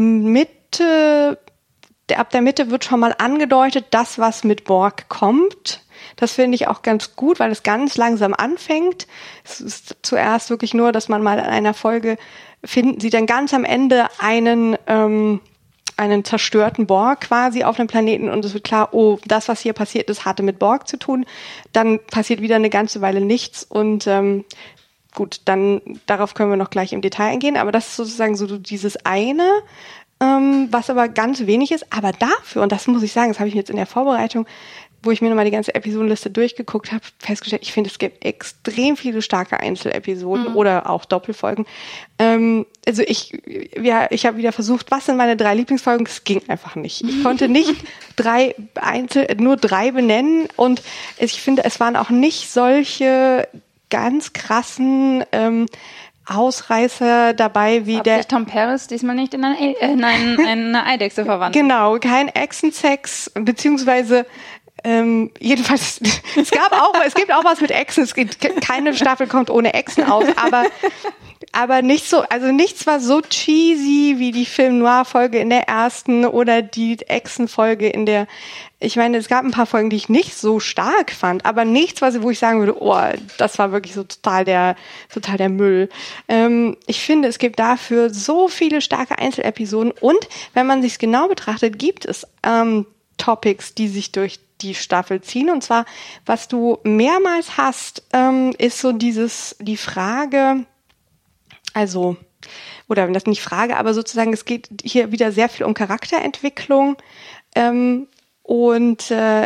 Mitte, ab der Mitte wird schon mal angedeutet, das, was mit Borg kommt. Das finde ich auch ganz gut, weil es ganz langsam anfängt. Es ist zuerst wirklich nur, dass man mal in einer Folge finden, sieht dann ganz am Ende einen ähm, einen zerstörten Borg quasi auf dem Planeten und es wird klar, oh, das, was hier passiert ist, hatte mit Borg zu tun. Dann passiert wieder eine ganze Weile nichts und ähm, gut, dann darauf können wir noch gleich im Detail eingehen, aber das ist sozusagen so dieses eine, ähm, was aber ganz wenig ist, aber dafür, und das muss ich sagen, das habe ich jetzt in der Vorbereitung, wo ich mir nochmal die ganze Episodenliste durchgeguckt habe, festgestellt, ich finde, es gibt extrem viele starke Einzelepisoden mhm. oder auch Doppelfolgen. Ähm, also ich, ja, ich habe wieder versucht, was sind meine drei Lieblingsfolgen? Es ging einfach nicht. Ich konnte nicht drei Einzel, nur drei benennen und ich finde, es waren auch nicht solche ganz krassen ähm, Ausreißer dabei wie Hat der... sich Tom Paris diesmal nicht in eine, äh, in eine, eine Eidechse verwandelt. Genau, kein Echsensex, beziehungsweise ähm, jedenfalls, es gab auch, es gibt auch was mit Echsen, es gibt, keine Staffel kommt ohne Echsen aus, aber aber nicht so, also nichts war so cheesy wie die Film-Noir-Folge in der ersten oder die Echsen-Folge in der, ich meine, es gab ein paar Folgen, die ich nicht so stark fand, aber nichts, was, wo ich sagen würde, oh, das war wirklich so total der, total der Müll. Ähm, ich finde, es gibt dafür so viele starke Einzelepisoden und wenn man sich's genau betrachtet, gibt es ähm, Topics, die sich durch die Staffel ziehen. Und zwar, was du mehrmals hast, ähm, ist so dieses, die Frage, also, oder das nicht Frage, aber sozusagen, es geht hier wieder sehr viel um Charakterentwicklung. Ähm, und äh,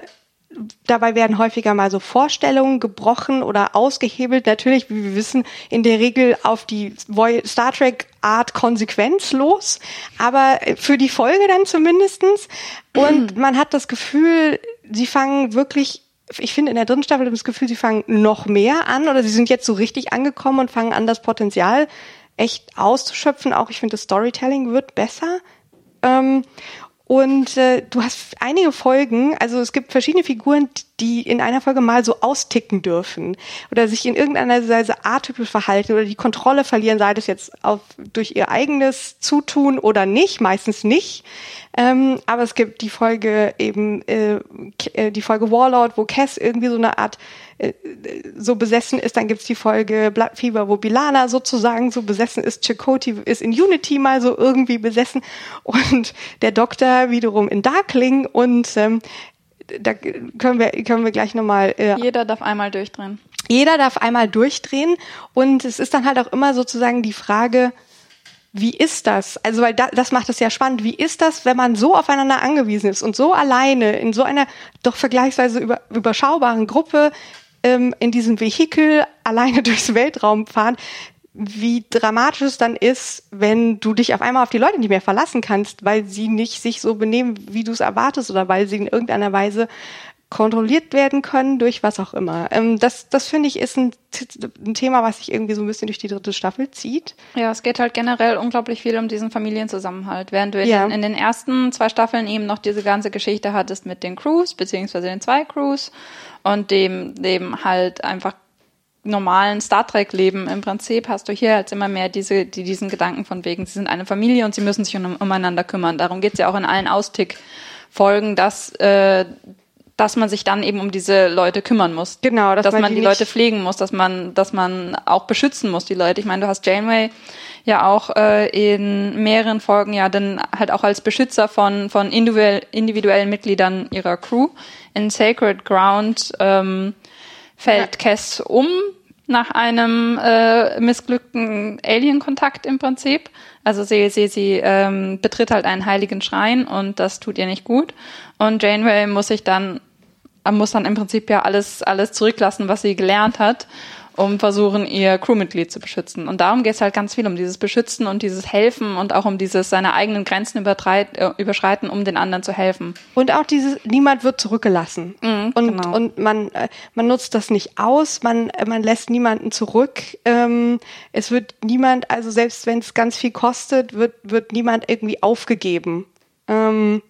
Dabei werden häufiger mal so Vorstellungen gebrochen oder ausgehebelt. Natürlich, wie wir wissen, in der Regel auf die Star Trek Art konsequenzlos, aber für die Folge dann zumindestens. Und man hat das Gefühl, sie fangen wirklich, ich finde in der dritten Staffel das Gefühl, sie fangen noch mehr an oder sie sind jetzt so richtig angekommen und fangen an, das Potenzial echt auszuschöpfen. Auch ich finde, das Storytelling wird besser. Ähm, Und äh, du hast einige Folgen, also es gibt verschiedene Figuren, die in einer Folge mal so austicken dürfen oder sich in irgendeiner Weise atypisch verhalten oder die Kontrolle verlieren, sei das jetzt auf, durch ihr eigenes Zutun oder nicht, meistens nicht. Ähm, aber es gibt die Folge eben, äh, die Folge Warlord, wo Cass irgendwie so eine Art äh, so besessen ist. Dann gibt's die Folge Blood Fever, wo B'Elanna sozusagen so besessen ist. Chakotay ist in Unity mal so irgendwie besessen und der Doktor wiederum in Darkling und ähm, da können wir können wir gleich nochmal... Äh, Jeder darf einmal durchdrehen. Jeder darf einmal durchdrehen und es ist dann halt auch immer sozusagen die Frage, wie ist das? Also, weil da, das macht es ja spannend. Wie ist das, wenn man so aufeinander angewiesen ist und so alleine in so einer doch vergleichsweise über, überschaubaren Gruppe ähm, in diesem Vehikel alleine durchs Weltraum fahren? Wie dramatisch es dann ist, wenn du dich auf einmal auf die Leute nicht mehr verlassen kannst, weil sie nicht sich so benehmen, wie du es erwartest oder weil sie in irgendeiner Weise kontrolliert werden können durch was auch immer. Ähm, das, das finde ich ist ein, ein Thema, was sich irgendwie so ein bisschen durch die dritte Staffel zieht. Ja, es geht halt generell unglaublich viel um diesen Familienzusammenhalt. Während du in, Ja. den, in den ersten zwei Staffeln eben noch diese ganze Geschichte hattest mit den Crews, beziehungsweise den zwei Crews und dem, dem halt einfach normalen Star Trek-Leben im Prinzip, hast du hier halt immer mehr diese, die, diesen Gedanken von wegen, sie sind eine Familie und sie müssen sich um, umeinander kümmern. Darum geht's ja auch in allen Austick-Folgen, dass äh, dass man sich dann eben um diese Leute kümmern muss. Genau, dass, dass man man die die Leute pflegen muss, dass man, dass man auch beschützen muss, die Leute. Ich meine, du hast Janeway ja auch äh, in mehreren Folgen ja dann halt auch als Beschützer von von individuell, individuellen Mitgliedern ihrer Crew. In Sacred Ground ähm, fällt ja. Cass um nach einem äh, missglückten Alien-Kontakt im Prinzip. Also sie, sie, sie ähm, betritt halt einen heiligen Schrein und das tut ihr nicht gut. Und Janeway muss sich dann muss dann im Prinzip ja alles alles zurücklassen, was sie gelernt hat, um versuchen, ihr Crewmitglied zu beschützen. Und darum geht es halt ganz viel um dieses Beschützen und dieses Helfen und auch um dieses seine eigenen Grenzen überschreiten, um den anderen zu helfen. Und auch dieses, niemand wird zurückgelassen. Mhm, und genau. und man man nutzt das nicht aus, man man lässt niemanden zurück. Ähm, es wird niemand, also selbst wenn es ganz viel kostet, wird wird niemand irgendwie aufgegeben. Ähm,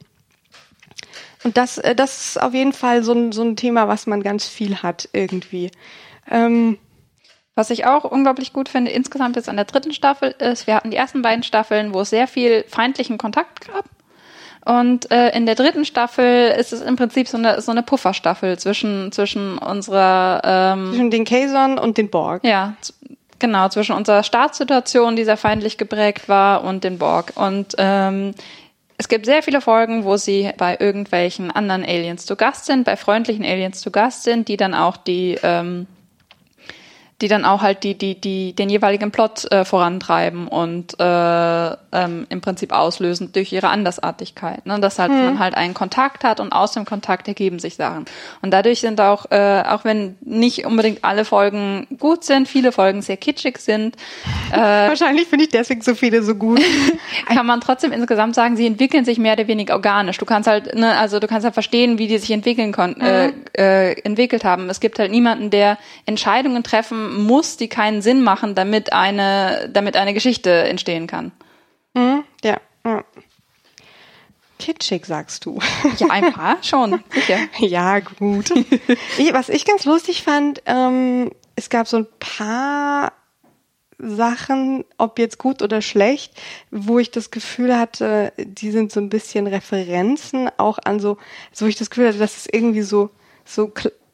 und das das ist auf jeden Fall so ein so ein Thema, was man ganz viel hat irgendwie. Ähm, Was ich auch unglaublich gut finde, insgesamt jetzt an der dritten Staffel ist, wir hatten die ersten beiden Staffeln, wo es sehr viel feindlichen Kontakt gab. Und äh, in der dritten Staffel ist es im Prinzip so eine so eine Pufferstaffel zwischen zwischen unserer ähm, zwischen den Kazon und den Borg. Ja, z- genau, zwischen unserer Startsituation, die sehr feindlich geprägt war, und den Borg. Und ähm, es gibt sehr viele Folgen, wo sie bei irgendwelchen anderen Aliens zu Gast sind, bei freundlichen Aliens zu Gast sind, die dann auch die ähm, die dann auch halt die die die den jeweiligen Plot äh, vorantreiben und äh, ähm, im Prinzip auslösen durch ihre Andersartigkeit, ne? Dass halt hm. man halt einen Kontakt hat und aus dem Kontakt ergeben sich Sachen. Und dadurch sind auch äh, auch wenn nicht unbedingt alle Folgen gut sind, viele Folgen sehr kitschig sind. Äh, Wahrscheinlich finde ich deswegen so viele so gut. kann man trotzdem insgesamt sagen, sie entwickeln sich mehr oder weniger organisch. Du kannst halt, ne, also du kannst halt verstehen, wie die sich entwickeln konnten, mhm. äh, äh, entwickelt haben. Es gibt halt niemanden, der Entscheidungen treffen muss, die keinen Sinn machen, damit eine, damit eine Geschichte entstehen kann. Mhm. Ja. ja. Kitschig, sagst du. Ja, ein paar schon, sicher. Ja, gut. Ich, was ich ganz lustig fand, ähm, es gab so ein paar Sachen, ob jetzt gut oder schlecht, wo ich das Gefühl hatte, die sind so ein bisschen Referenzen auch an so, so ich das Gefühl hatte, dass es irgendwie so so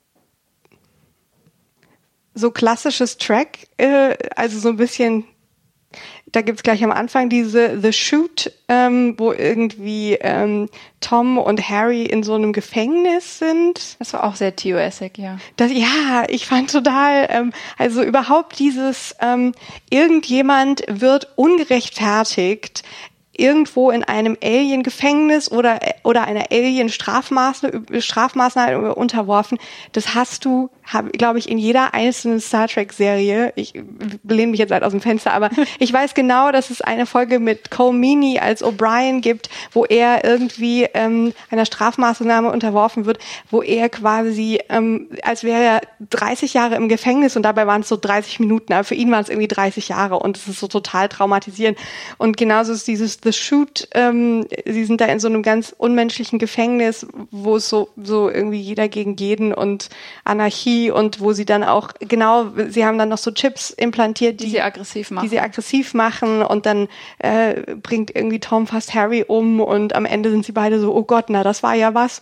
so klassisches Track, äh, also so ein bisschen, da gibt's gleich am Anfang diese The Shoot, ähm, wo irgendwie ähm, Tom und Harry in so einem Gefängnis sind. Das war auch sehr T O S-ig, ja. Das, ja, ich fand total, ähm, also überhaupt dieses, ähm, irgendjemand wird ungerechtfertigt irgendwo in einem Alien-Gefängnis oder oder einer Alien-Strafmaßnahme Strafmaßnahme unterworfen. Das hast du, glaube ich, in jeder einzelnen Star Trek-Serie. Ich lehne mich jetzt halt aus dem Fenster, aber ich weiß genau, dass es eine Folge mit Cole Meany als O'Brien gibt, wo er irgendwie ähm, einer Strafmaßnahme unterworfen wird, wo er quasi, ähm, als wäre er dreißig Jahre im Gefängnis und dabei waren es so dreißig Minuten, aber für ihn waren es irgendwie dreißig Jahre und es ist so total traumatisierend. Und genauso ist dieses The Shoot, ähm, sie sind da in so einem ganz unmenschlichen Gefängnis, wo es so so irgendwie jeder gegen jeden und Anarchie und wo sie dann auch, genau, sie haben dann noch so Chips implantiert, die, die sie aggressiv machen. Die sie aggressiv machen und dann äh, bringt irgendwie Tom fast Harry um und am Ende sind sie beide so, oh Gott, na, das war ja was.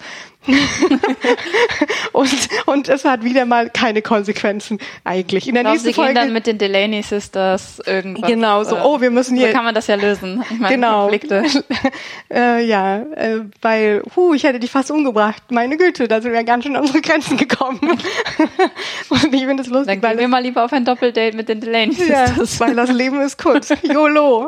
und und es hat wieder mal keine Konsequenzen eigentlich. In der ich glaub, nächsten sie Folge gehen dann mit den Delaney Sisters irgendwas. Genau, so, oh, wir müssen hier. So kann man das ja lösen. Ich meine, genau. Konflikte. äh, ja, äh, weil, huh, ich hätte dich fast umgebracht. Meine Güte, da sind wir ganz schön an unsere Grenzen gekommen. Und ich finde es lustig. Dann gehen wir mal lieber auf ein Doppeldate mit den Delaney Sisters. Ja, weil das Leben ist kurz. YOLO.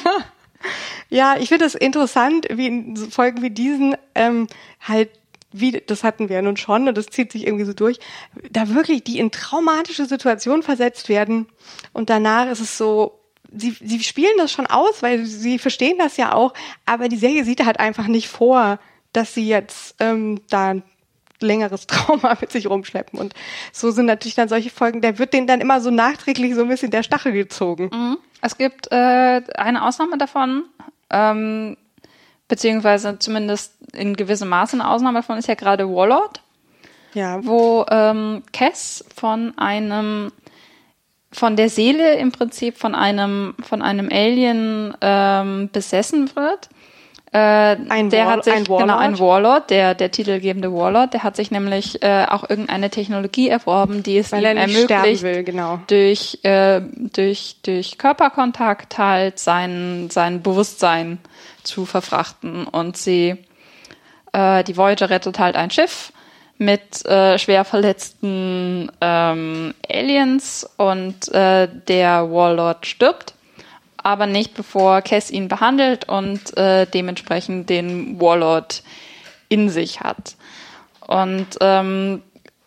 Ja, ich finde es interessant, wie in so Folgen wie diesen ähm, halt, wie, das hatten wir ja nun schon und das zieht sich irgendwie so durch, da wirklich die in traumatische Situationen versetzt werden und danach ist es so, sie, sie spielen das schon aus, weil sie verstehen das ja auch, aber die Serie sieht halt einfach nicht vor, dass sie jetzt ähm, da ein längeres Trauma mit sich rumschleppen und so sind natürlich dann solche Folgen, da wird denen dann immer so nachträglich so ein bisschen der Stachel gezogen. Mhm. Es gibt äh, eine Ausnahme davon, ähm, beziehungsweise zumindest in gewissem Maße eine Ausnahme davon ist ja gerade Warlord, ja. wo ähm, Cass von einem, von der Seele im Prinzip von einem, von einem Alien ähm, besessen wird. Äh, ein der Wall, hat sich, ein Warlord. Genau, ein Warlord, der, der titelgebende Warlord, der hat sich nämlich äh, auch irgendeine Technologie erworben, die es Weil ihm er nicht ermöglicht, sterben will, genau. durch, äh, durch, durch Körperkontakt halt sein, sein Bewusstsein zu verfrachten. Und sie, äh, die Voyager rettet halt ein Schiff mit äh, schwer verletzten ähm, Aliens und äh, der Warlord stirbt, aber nicht bevor Cass ihn behandelt und äh, dementsprechend den Warlord in sich hat. Und ähm,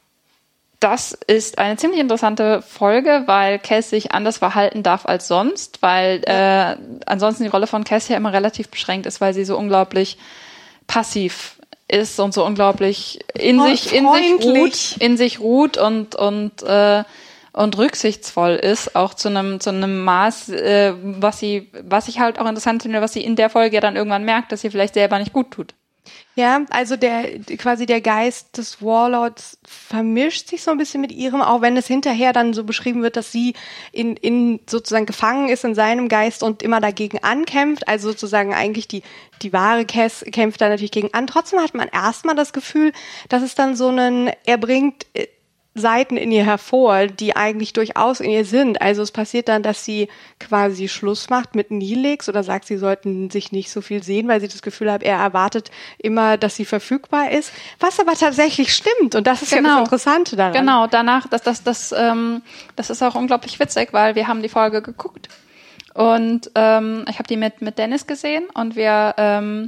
das ist eine ziemlich interessante Folge, weil Cass sich anders verhalten darf als sonst, weil äh, ansonsten die Rolle von Cass ja immer relativ beschränkt ist, weil sie so unglaublich passiv ist und so unglaublich in Fre- sich in sich ruht, in sich ruht und und äh, und rücksichtsvoll ist, auch zu einem zu einem Maß, äh, was sie was ich halt auch interessant finde, was sie in der Folge ja dann irgendwann merkt, dass sie vielleicht selber nicht gut tut. Ja, also der quasi der Geist des Warlords vermischt sich so ein bisschen mit ihrem, auch wenn es hinterher dann so beschrieben wird, dass sie in in sozusagen gefangen ist in seinem Geist und immer dagegen ankämpft. Also sozusagen eigentlich die die wahre Cass kämpft da natürlich gegen an. Trotzdem hat man erstmal das Gefühl, dass es dann so einen, er bringt Seiten in ihr hervor, die eigentlich durchaus in ihr sind. Also es passiert dann, dass sie quasi Schluss macht mit Neelix oder sagt, sie sollten sich nicht so viel sehen, weil sie das Gefühl hat, er erwartet immer, dass sie verfügbar ist. Was aber tatsächlich stimmt und das ist genau. ja das Interessante daran. Genau, danach, das, das, das, ähm, das ist auch unglaublich witzig, weil wir haben die Folge geguckt und ähm, ich habe die mit mit Dennis gesehen und wir ähm,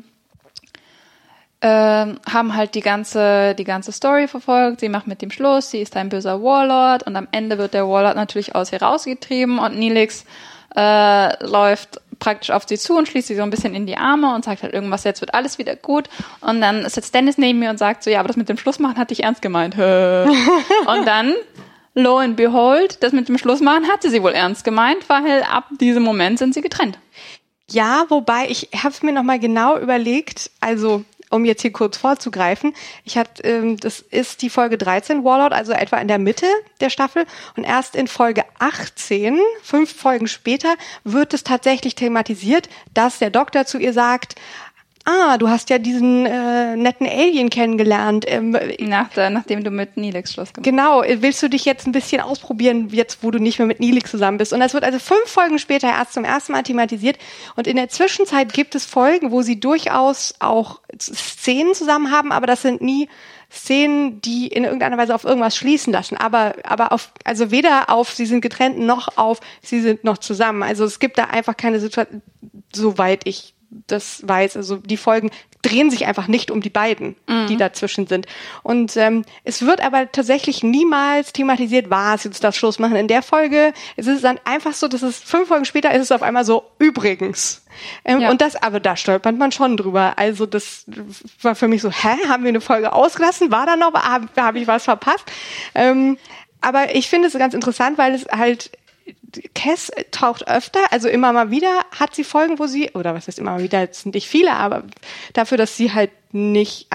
Ähm, haben halt die ganze die ganze Story verfolgt. Sie macht mit dem Schluss, sie ist ein böser Warlord und am Ende wird der Warlord natürlich aus ihr rausgetrieben und Neelix äh, läuft praktisch auf sie zu und schließt sie so ein bisschen in die Arme und sagt halt irgendwas, jetzt wird alles wieder gut und dann sitzt Dennis neben mir und sagt so, ja, aber das mit dem Schlussmachen hatte ich ernst gemeint. Und dann, lo and behold, das mit dem Schlussmachen hatte sie wohl ernst gemeint, weil ab diesem Moment sind sie getrennt. Ja, wobei ich habe es mir nochmal genau überlegt, also um jetzt hier kurz vorzugreifen, ich hatte, ähm, das ist die Folge dreizehn Warlord, also etwa in der Mitte der Staffel und erst in Folge achtzehn, fünf Folgen später, wird es tatsächlich thematisiert, dass der Doktor zu ihr sagt, ah, du hast ja diesen äh, netten Alien kennengelernt. Ähm, Nach der, nachdem du mit Neelix Schluss gemacht hast. Genau, willst du dich jetzt ein bisschen ausprobieren, jetzt wo du nicht mehr mit Neelix zusammen bist? Und das wird also fünf Folgen später erst zum ersten Mal thematisiert. Und in der Zwischenzeit gibt es Folgen, wo sie durchaus auch Szenen zusammen haben, aber das sind nie Szenen, die in irgendeiner Weise auf irgendwas schließen lassen. Aber, aber auf, also weder auf sie sind getrennt noch auf sie sind noch zusammen. Also es gibt da einfach keine Situation, soweit ich das weiß. Also die Folgen drehen sich einfach nicht um die beiden, mhm. die dazwischen sind. Und ähm, es wird aber tatsächlich niemals thematisiert, was jetzt das Schluss machen. In der Folge es ist es dann einfach so, dass es fünf Folgen später ist es auf einmal so, übrigens. Ähm, ja. Und das, aber da stolpert man schon drüber. Also das war für mich so, hä, haben wir eine Folge ausgelassen? War da noch, habe hab ich was verpasst? Ähm, aber ich finde es ganz interessant, weil es halt Cass taucht öfter, also immer mal wieder hat sie Folgen, wo sie, oder was heißt immer mal wieder, jetzt sind nicht viele, aber dafür, dass sie halt nicht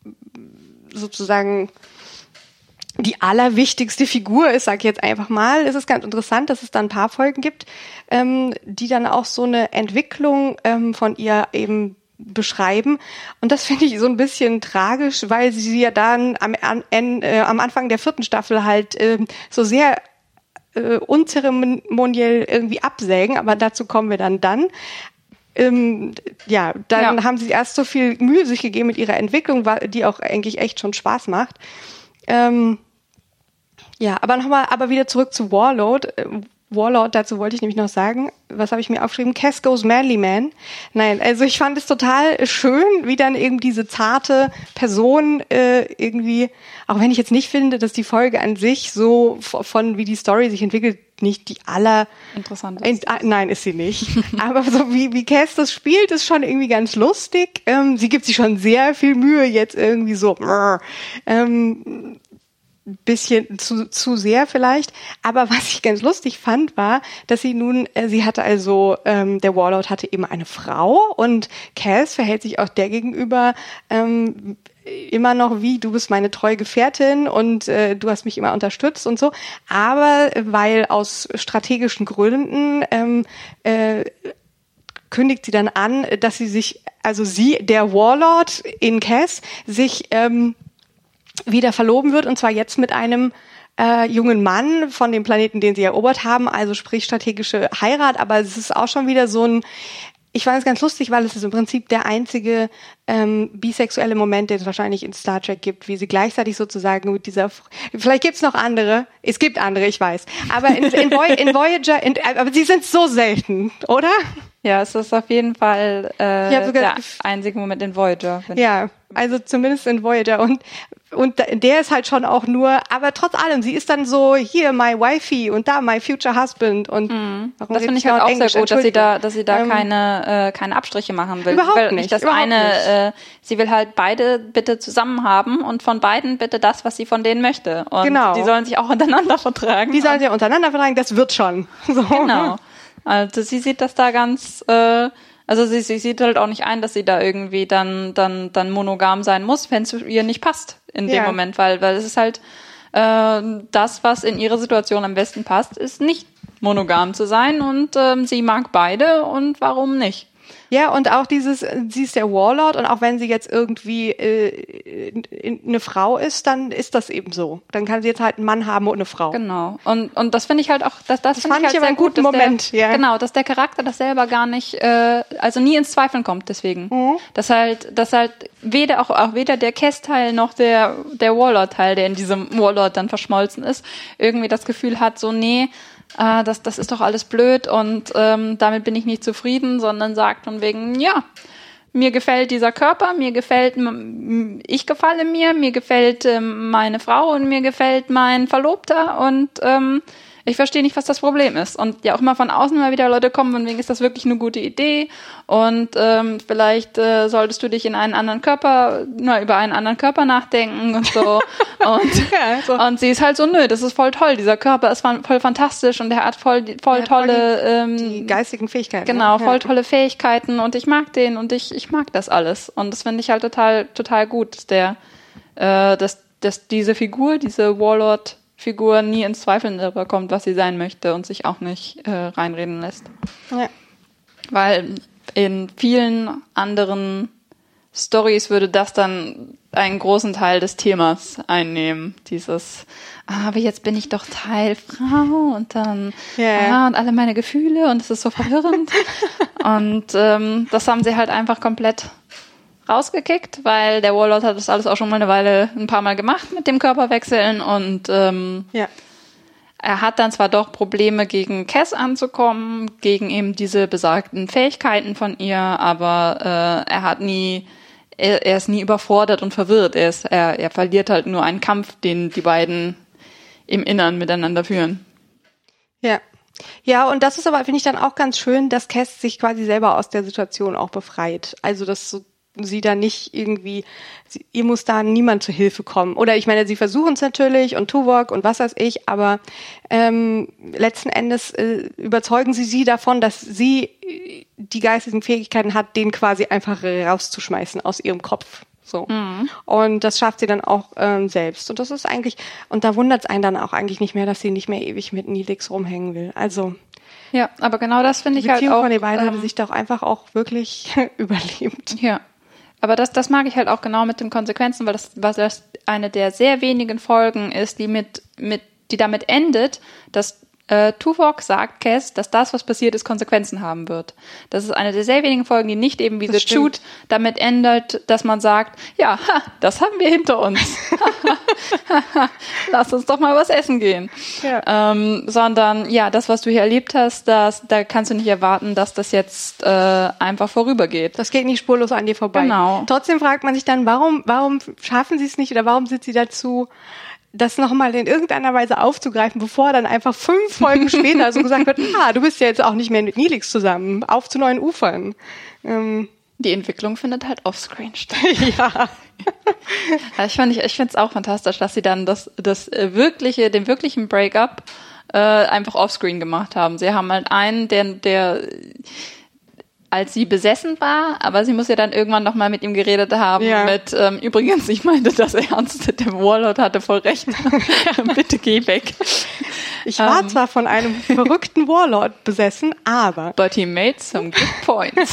sozusagen die allerwichtigste Figur ist, sag ich jetzt einfach mal, ist es ganz interessant, dass es dann ein paar Folgen gibt, ähm, die dann auch so eine Entwicklung ähm, von ihr eben beschreiben. Und das finde ich so ein bisschen tragisch, weil sie ja dann am, an, äh, am Anfang der vierten Staffel halt äh, so sehr Äh, unzeremoniell irgendwie absägen, aber dazu kommen wir dann dann. Ähm, ja, dann ja. haben sie erst so viel Mühe sich gegeben mit ihrer Entwicklung, die auch eigentlich echt schon Spaß macht. Ähm, ja, aber nochmal, aber wieder zurück zu Warlord. Warlord, dazu wollte ich nämlich noch sagen, was habe ich mir aufgeschrieben? Cass goes Manly Man. Nein, also ich fand es total schön, wie dann eben diese zarte Person äh, irgendwie, auch wenn ich jetzt nicht finde, dass die Folge an sich so von, wie die Story sich entwickelt, nicht die aller... Interessant ist. Äh, nein, ist sie nicht. Aber so wie, wie Cass das spielt, ist schon irgendwie ganz lustig. Ähm, sie gibt sich schon sehr viel Mühe, jetzt irgendwie so... Ähm, bisschen zu zu sehr vielleicht, aber was ich ganz lustig fand, war, dass sie nun, äh, sie hatte also, ähm, der Warlord hatte eben eine Frau und Cass verhält sich auch der gegenüber ähm, immer noch wie, du bist meine treue Gefährtin und äh, du hast mich immer unterstützt und so, aber weil aus strategischen Gründen ähm, äh, kündigt sie dann an, dass sie sich, also sie, der Warlord in Cass, sich ähm, wieder verloben wird, und zwar jetzt mit einem äh, jungen Mann von dem Planeten, den sie erobert haben, also sprich strategische Heirat, aber es ist auch schon wieder so ein, ich fand es ganz lustig, weil es ist im Prinzip der einzige ähm, bisexuelle Moment, den es wahrscheinlich in Star Trek gibt, wie sie gleichzeitig sozusagen mit dieser, vielleicht gibt es noch andere, es gibt andere, ich weiß, aber in, in, Voy- in Voyager, in, aber sie sind so selten, oder? Ja, es ist auf jeden Fall äh, sogar, der einzige Moment in Voyager. Ja, also zumindest in Voyager und und der ist halt schon auch nur, aber trotz allem, sie ist dann so, hier, my wifey und da, my future husband und mhm. das finde ich halt auch Englisch, sehr gut, dass sie da, dass sie da ähm, keine, äh, keine Abstriche machen will. Überhaupt will nicht. nicht das überhaupt eine, nicht. Äh, sie will halt beide bitte zusammen haben und von beiden bitte das, was sie von denen möchte. Und genau. die sollen sich auch untereinander vertragen. Die sollen sich untereinander vertragen, das wird schon. So. Genau. Also sie sieht das da ganz, äh, also sie, sie sieht halt auch nicht ein, dass sie da irgendwie dann, dann, dann monogam sein muss, wenn es ihr nicht passt in dem ja. Moment, weil, weil es ist halt äh, das, was in ihre Situation am besten passt, ist nicht monogam zu sein und ähm, sie mag beide und warum nicht? Ja, und auch dieses, sie ist der Warlord und auch wenn sie jetzt irgendwie äh, eine Frau ist, dann ist das eben so. Dann kann sie jetzt halt einen Mann haben und eine Frau. Genau. Und und das finde ich halt auch, das, das, das finde fand ich halt ich aber einen guten gut, Moment. Der, ja. Genau, dass der Charakter das selber gar nicht, äh, also nie ins Zweifeln kommt deswegen. Mhm. Dass halt, dass halt weder auch, auch weder der Cass-Teil noch der der Warlord-Teil, der in diesem Warlord dann verschmolzen ist, irgendwie das Gefühl hat, so nee, äh, das, das ist doch alles blöd und ähm, damit bin ich nicht zufrieden, sondern sagt von wegen, ja, mir gefällt dieser Körper, mir gefällt, ich gefalle mir, mir gefällt ähm, meine Frau und mir gefällt mein Verlobter und ähm, ich verstehe nicht, was das Problem ist. Und ja auch immer von außen immer wieder Leute kommen, von wegen ist das wirklich eine gute Idee und ähm, vielleicht äh, solltest du dich in einen anderen Körper, nur über einen anderen Körper nachdenken und so. und, ja, so. und sie ist halt so, nö, das ist voll toll, dieser Körper ist voll fantastisch und der hat voll, voll tolle... Voll die, ähm, die geistigen Fähigkeiten. Genau, ne? voll ja. tolle Fähigkeiten und ich mag den und ich ich mag das alles. Und das finde ich halt total total gut, dass der, äh, dass, dass diese Figur, diese Warlord Figur nie ins Zweifeln darüber kommt, was sie sein möchte und sich auch nicht äh, reinreden lässt. Ja. Weil in vielen anderen Storys würde das dann einen großen Teil des Themas einnehmen. Dieses, ah, aber jetzt bin ich doch Teil Frau und dann yeah. ah, und alle meine Gefühle und es ist so verwirrend. und ähm, das haben sie halt einfach komplett rausgekickt, weil der Warlord hat das alles auch schon mal eine Weile, ein paar Mal gemacht mit dem Körperwechseln und ähm, ja. er hat dann zwar doch Probleme, gegen Cass anzukommen, gegen eben diese besagten Fähigkeiten von ihr, aber äh, er hat nie, er, er ist nie überfordert und verwirrt. Er, ist, er, er verliert halt nur einen Kampf, den die beiden im Innern miteinander führen. Ja. Ja, und das ist aber, finde ich, dann auch ganz schön, dass Cass sich quasi selber aus der Situation auch befreit. Also, dass so sie da nicht irgendwie, sie, ihr muss da niemand zur Hilfe kommen. Oder ich meine, sie versuchen es natürlich und Tuvok und was weiß ich, aber ähm, letzten Endes äh, überzeugen sie sie davon, dass sie die geistigen Fähigkeiten hat, den quasi einfach rauszuschmeißen aus ihrem Kopf. So. Mhm. Und das schafft sie dann auch ähm, selbst. Und das ist eigentlich, und da wundert es einen dann auch eigentlich nicht mehr, dass sie nicht mehr ewig mit Neelix rumhängen will. Also ja, aber genau das finde ich halt auch. Die Beziehung von den beiden ähm, hatte sich doch einfach auch wirklich überlebt. Ja, aber das, das mag ich halt auch genau mit den Konsequenzen, weil das, weil das eine der sehr wenigen Folgen ist, die mit, mit, die damit endet, dass äh, Tuvok sagt Cass, dass das, was passiert ist, Konsequenzen haben wird. Das ist eine der sehr wenigen Folgen, die nicht eben wie The Shoot damit endet, dass man sagt, ja, ha, das haben wir hinter uns. Lass uns doch mal was essen gehen. Ja. Ähm, sondern, ja, das, was du hier erlebt hast, das, da kannst du nicht erwarten, dass das jetzt äh, einfach vorübergeht. Das geht nicht spurlos an dir vorbei. Genau. Trotzdem fragt man sich dann, warum, warum schaffen sie es nicht oder warum sind sie dazu, das nochmal in irgendeiner Weise aufzugreifen, bevor dann einfach fünf Folgen später so gesagt wird, ah, du bist ja jetzt auch nicht mehr mit Neelix zusammen, auf zu neuen Ufern. Ähm. Die Entwicklung findet halt offscreen statt. Ja. Ja, ich finde ich finde es auch fantastisch, dass sie dann das, das wirkliche, den wirklichen Breakup äh, einfach offscreen gemacht haben. Sie haben halt einen, der, der als sie besessen war, aber sie muss ja dann irgendwann nochmal mit ihm geredet haben, ja. mit, ähm, übrigens, ich meinte das ernst, der Warlord hatte voll recht, bitte geh weg. Ich war um, zwar von einem verrückten Warlord besessen, aber... But he made some good points.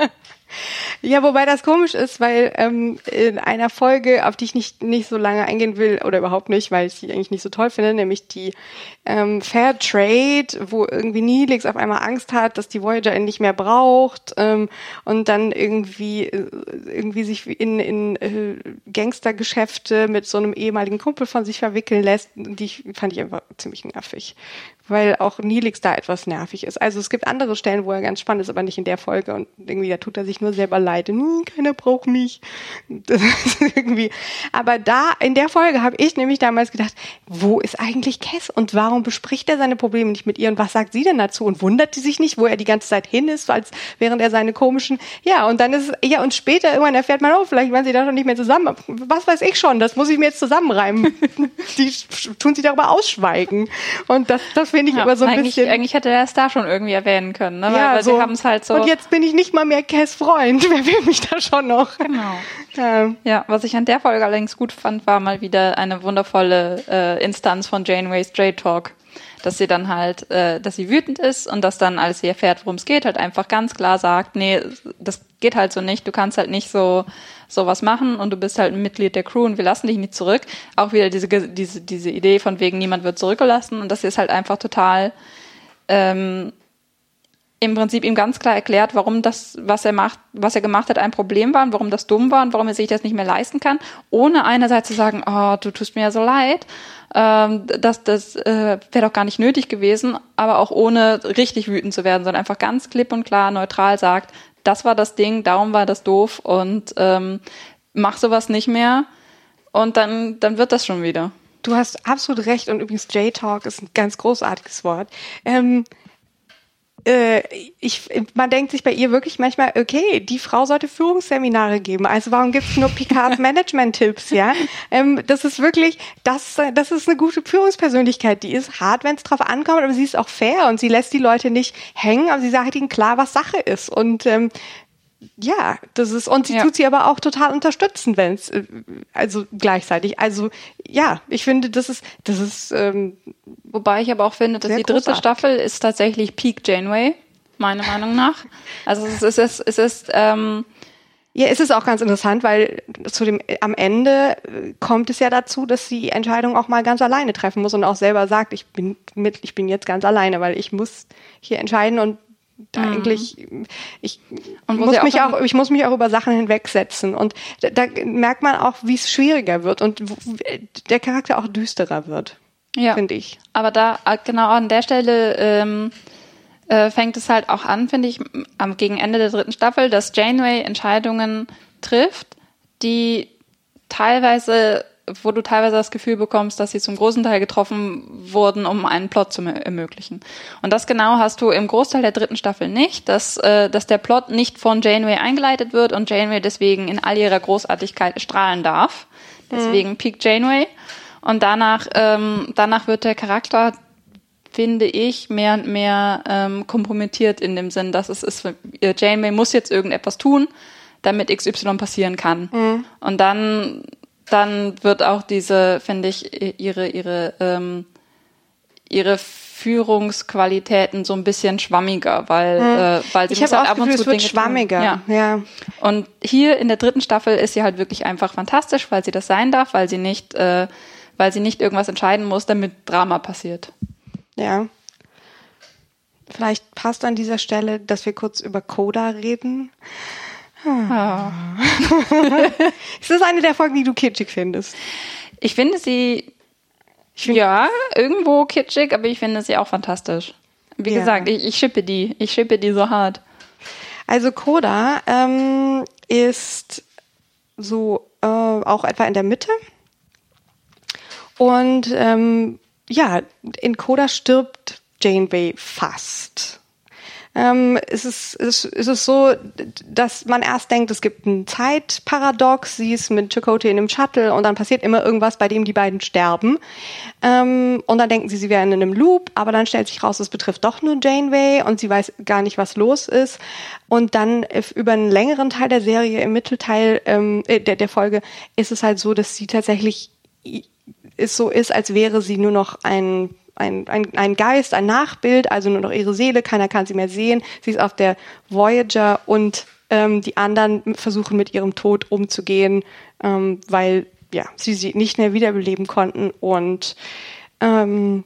Ja, wobei das komisch ist, weil ähm, in einer Folge, auf die ich nicht nicht so lange eingehen will, oder überhaupt nicht, weil ich sie eigentlich nicht so toll finde, nämlich die ähm, Fair Trade, wo irgendwie Neelix auf einmal Angst hat, dass die Voyager ihn nicht mehr braucht ähm, und dann irgendwie irgendwie sich in, in äh, Gangstergeschäfte mit so einem ehemaligen Kumpel von sich verwickeln lässt, die fand ich einfach ziemlich nervig, weil auch Neelix da etwas nervig ist. Also es gibt andere Stellen, wo er ganz spannend ist, aber nicht in der Folge und irgendwie da tut er sich nur selber leid. Hm, keiner braucht mich. Das ist irgendwie. Aber da, in der Folge habe ich nämlich damals gedacht, wo ist eigentlich Cass und warum bespricht er seine Probleme nicht mit ihr und was sagt sie denn dazu und wundert die sich nicht, wo er die ganze Zeit hin ist, als während er seine komischen, ja, und dann ist es, ja, und später irgendwann erfährt man, oh, vielleicht waren sie da schon nicht mehr zusammen. Was weiß ich schon, das muss ich mir jetzt zusammenreimen. Die tun sich darüber ausschweigen. Und das, das finde ich ja, aber so ein eigentlich, bisschen. Eigentlich hätte er es da schon irgendwie erwähnen können, ne? Weil, ja, weil so. sie haben es halt so. Und jetzt bin ich nicht mal mehr Cass Freund. Wer will mich da schon noch? Genau. Ja. ja, was ich an der Folge allerdings gut fand, war mal wieder eine wundervolle äh, Instanz von Janeways Straight Talk. Dass sie dann halt, äh, dass sie wütend ist und dass dann, als sie erfährt, worum es geht, halt einfach ganz klar sagt, nee, das geht halt so nicht, du kannst halt nicht so sowas machen und du bist halt ein Mitglied der Crew und wir lassen dich nicht zurück. Auch wieder diese diese diese Idee von wegen, niemand wird zurückgelassen und das ist halt einfach total ähm, im Prinzip ihm ganz klar erklärt, warum das, was er macht, was er gemacht hat, ein Problem war und warum das dumm war und warum er sich das nicht mehr leisten kann, ohne einerseits zu sagen, oh, du tust mir ja so leid, ähm, das, das äh, wäre doch gar nicht nötig gewesen, aber auch ohne richtig wütend zu werden, sondern einfach ganz klipp und klar neutral sagt, das war das Ding, darum war das doof und ähm, mach sowas nicht mehr und dann, dann wird das schon wieder. Du hast absolut recht und übrigens J-Talk ist ein ganz großartiges Wort. Ähm, Ich, man denkt sich bei ihr wirklich manchmal, okay, die Frau sollte Führungsseminare geben. Also warum gibt's nur Picards Management-Tipps, ja? Ähm, das ist wirklich, das, das ist eine gute Führungspersönlichkeit. Die ist hart, wenn es drauf ankommt, aber sie ist auch fair und sie lässt die Leute nicht hängen, aber sie sagt ihnen klar, was Sache ist. Und ähm, ja, das ist, und sie ja. tut sie aber auch total unterstützen, wenn es, also gleichzeitig. Also ja, ich finde, das ist, das ist, ähm, wobei ich aber auch finde, dass die dritte großartig. Staffel ist tatsächlich Peak Janeway, meiner Meinung nach. Also es ist, es ist, es ist, ähm, ja, es ist auch ganz interessant, weil zu dem, am Ende kommt es ja dazu, dass sie die Entscheidung auch mal ganz alleine treffen muss und auch selber sagt, ich bin mit, ich bin jetzt ganz alleine, weil ich muss hier entscheiden und Da mhm. eigentlich, ich und muss auch mich auch, ich muss mich auch über Sachen hinwegsetzen und da, da merkt man auch, wie es schwieriger wird und der Charakter auch düsterer wird. ja. finde ich. Aber da, genau an der Stelle ähm, äh, fängt es halt auch an, finde ich, am gegen Ende der dritten Staffel, dass Janeway Entscheidungen trifft, die teilweise, wo du teilweise das Gefühl bekommst, dass sie zum großen Teil getroffen wurden, um einen Plot zu ermöglichen. Und das genau hast du im Großteil der dritten Staffel nicht, dass, äh, dass der Plot nicht von Janeway eingeleitet wird und Janeway deswegen in all ihrer Großartigkeit strahlen darf. Deswegen mhm. Peak Janeway. Und danach, ähm, danach wird der Charakter, finde ich, mehr und mehr ähm, kompromittiert in dem Sinn, dass es ist, Janeway muss jetzt irgendetwas tun, damit X Y passieren kann. Mhm. Und dann, dann wird auch diese, finde ich, ihre, ihre, ähm, ihre Führungsqualitäten so ein bisschen schwammiger, weil, mhm. äh, weil sie ich muss halt ab und Gefühl, zu es wird Dinge schwammiger. Ja. ja. Und hier in der dritten Staffel ist sie halt wirklich einfach fantastisch, weil sie das sein darf, weil sie nicht, äh, weil sie nicht irgendwas entscheiden muss, damit Drama passiert. Ja. Vielleicht passt an dieser Stelle, dass wir kurz über Coda reden. Oh. Ist das eine der Folgen, die du kitschig findest? Ich finde sie, ich find, ja, irgendwo kitschig, aber ich finde sie auch fantastisch. Wie ja. gesagt, ich, ich schippe die. Ich schippe die so hart. Also Coda ähm, ist so äh, auch etwa in der Mitte. Und ähm, ja, in Coda stirbt Janeway fast. Ähm, es ist, es, es ist so, dass man erst denkt, es gibt ein Zeitparadox. Sie ist mit Chakotay in einem Shuttle und dann passiert immer irgendwas, bei dem die beiden sterben. Ähm, und dann denken sie, sie wären in einem Loop, aber dann stellt sich raus, es betrifft doch nur Janeway und sie weiß gar nicht, was los ist. Und dann über einen längeren Teil der Serie, im Mittelteil ähm, der, der Folge, ist es halt so, dass sie tatsächlich ist so ist, als wäre sie nur noch ein Ein, ein, ein Geist, ein Nachbild, also nur noch ihre Seele, keiner kann sie mehr sehen. Sie ist auf der Voyager und ähm, die anderen versuchen mit ihrem Tod umzugehen, ähm, weil ja sie sie nicht mehr wiederbeleben konnten und ähm,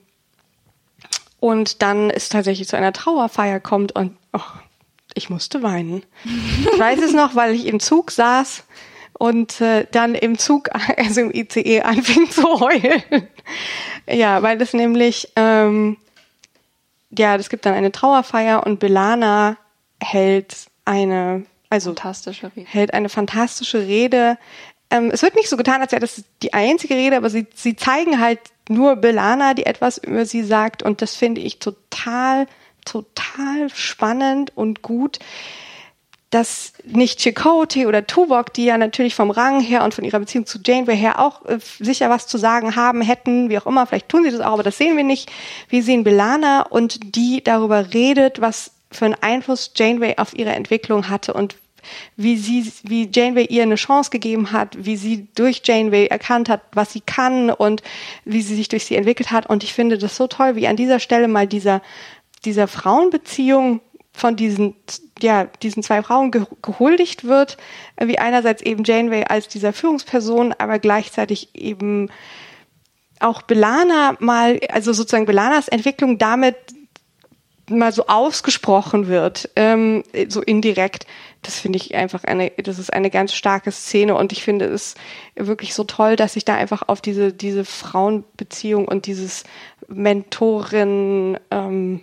und dann es tatsächlich zu einer Trauerfeier kommt und oh, ich musste weinen. Ich weiß es noch, weil ich im Zug saß und äh, dann im Zug, also im I C E, anfing zu heulen. Ja, weil es nämlich, ähm, ja, es gibt dann eine Trauerfeier und B'Elanna hält eine, also fantastische Rede. hält eine fantastische Rede. Ähm, es wird nicht so getan, als wäre das die einzige Rede, aber sie, sie zeigen halt nur B'Elanna, die etwas über sie sagt und das finde ich total, total spannend und gut, dass nicht Chakotay oder Tuvok, die ja natürlich vom Rang her und von ihrer Beziehung zu Janeway her auch äh, sicher was zu sagen haben hätten, wie auch immer, vielleicht tun sie das auch, aber das sehen wir nicht. Wir sehen B'Elanna und die darüber redet, was für einen Einfluss Janeway auf ihre Entwicklung hatte und wie sie, wie Janeway ihr eine Chance gegeben hat, wie sie durch Janeway erkannt hat, was sie kann und wie sie sich durch sie entwickelt hat. Und ich finde das so toll, wie an dieser Stelle mal dieser, dieser Frauenbeziehung von diesen, ja, diesen zwei Frauen ge- gehuldigt wird, wie einerseits eben Janeway als dieser Führungsperson, aber gleichzeitig eben auch B'Elanna mal, also sozusagen B'Elannas Entwicklung damit mal so ausgesprochen wird, ähm, so indirekt. Das finde ich einfach eine, das ist eine ganz starke Szene und ich finde es wirklich so toll, dass sich da einfach auf diese, diese Frauenbeziehung und dieses Mentorin, ähm,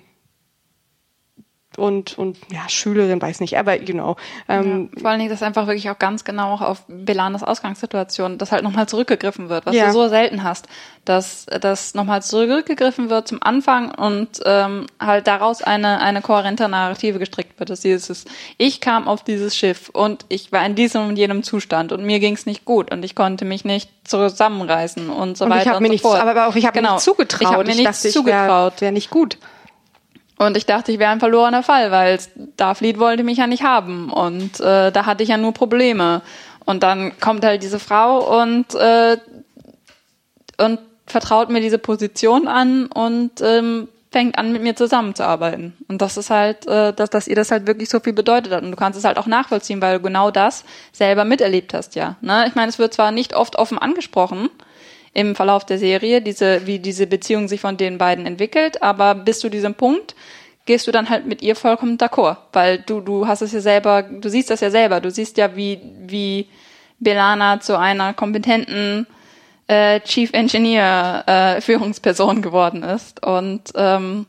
und und ja, Schülerin, weiß nicht, aber genau. Ähm, ja, vor allen Dingen, dass einfach wirklich auch ganz genau auf B'Elannas Ausgangssituation, das halt nochmal zurückgegriffen wird, was ja. du so selten hast, dass das nochmal zurückgegriffen wird zum Anfang und ähm, halt daraus eine eine kohärente Narrative gestrickt wird. Dass dieses, ich kam auf dieses Schiff und ich war in diesem und jenem Zustand und mir ging's nicht gut und ich konnte mich nicht zusammenreißen und so und weiter ich hab und mir so nichts, fort. Aber auch ich habe genau. mir nicht zugetraut. Ich habe mir ich nichts dachte, zugetraut. Wäre wär nicht gut. Und ich dachte, ich wäre ein verlorener Fall, weil Starfleet wollte mich ja nicht haben und äh, da hatte ich ja nur Probleme. Und dann kommt halt diese Frau und äh, und vertraut mir diese Position an und ähm, fängt an, mit mir zusammenzuarbeiten. Und das ist halt, äh, dass, dass ihr das halt wirklich so viel bedeutet hat. Und du kannst es halt auch nachvollziehen, weil du genau das selber miterlebt hast, ja. Ne? Ich meine, es wird zwar nicht oft offen angesprochen, im Verlauf der Serie, diese, wie diese Beziehung sich von den beiden entwickelt, aber bis zu diesem Punkt gehst du dann halt mit ihr vollkommen d'accord, weil du, du hast es ja selber, du siehst das ja selber, du siehst ja, wie, wie B'Elanna zu einer kompetenten, äh, Chief Engineer äh, Führungsperson geworden ist und ähm,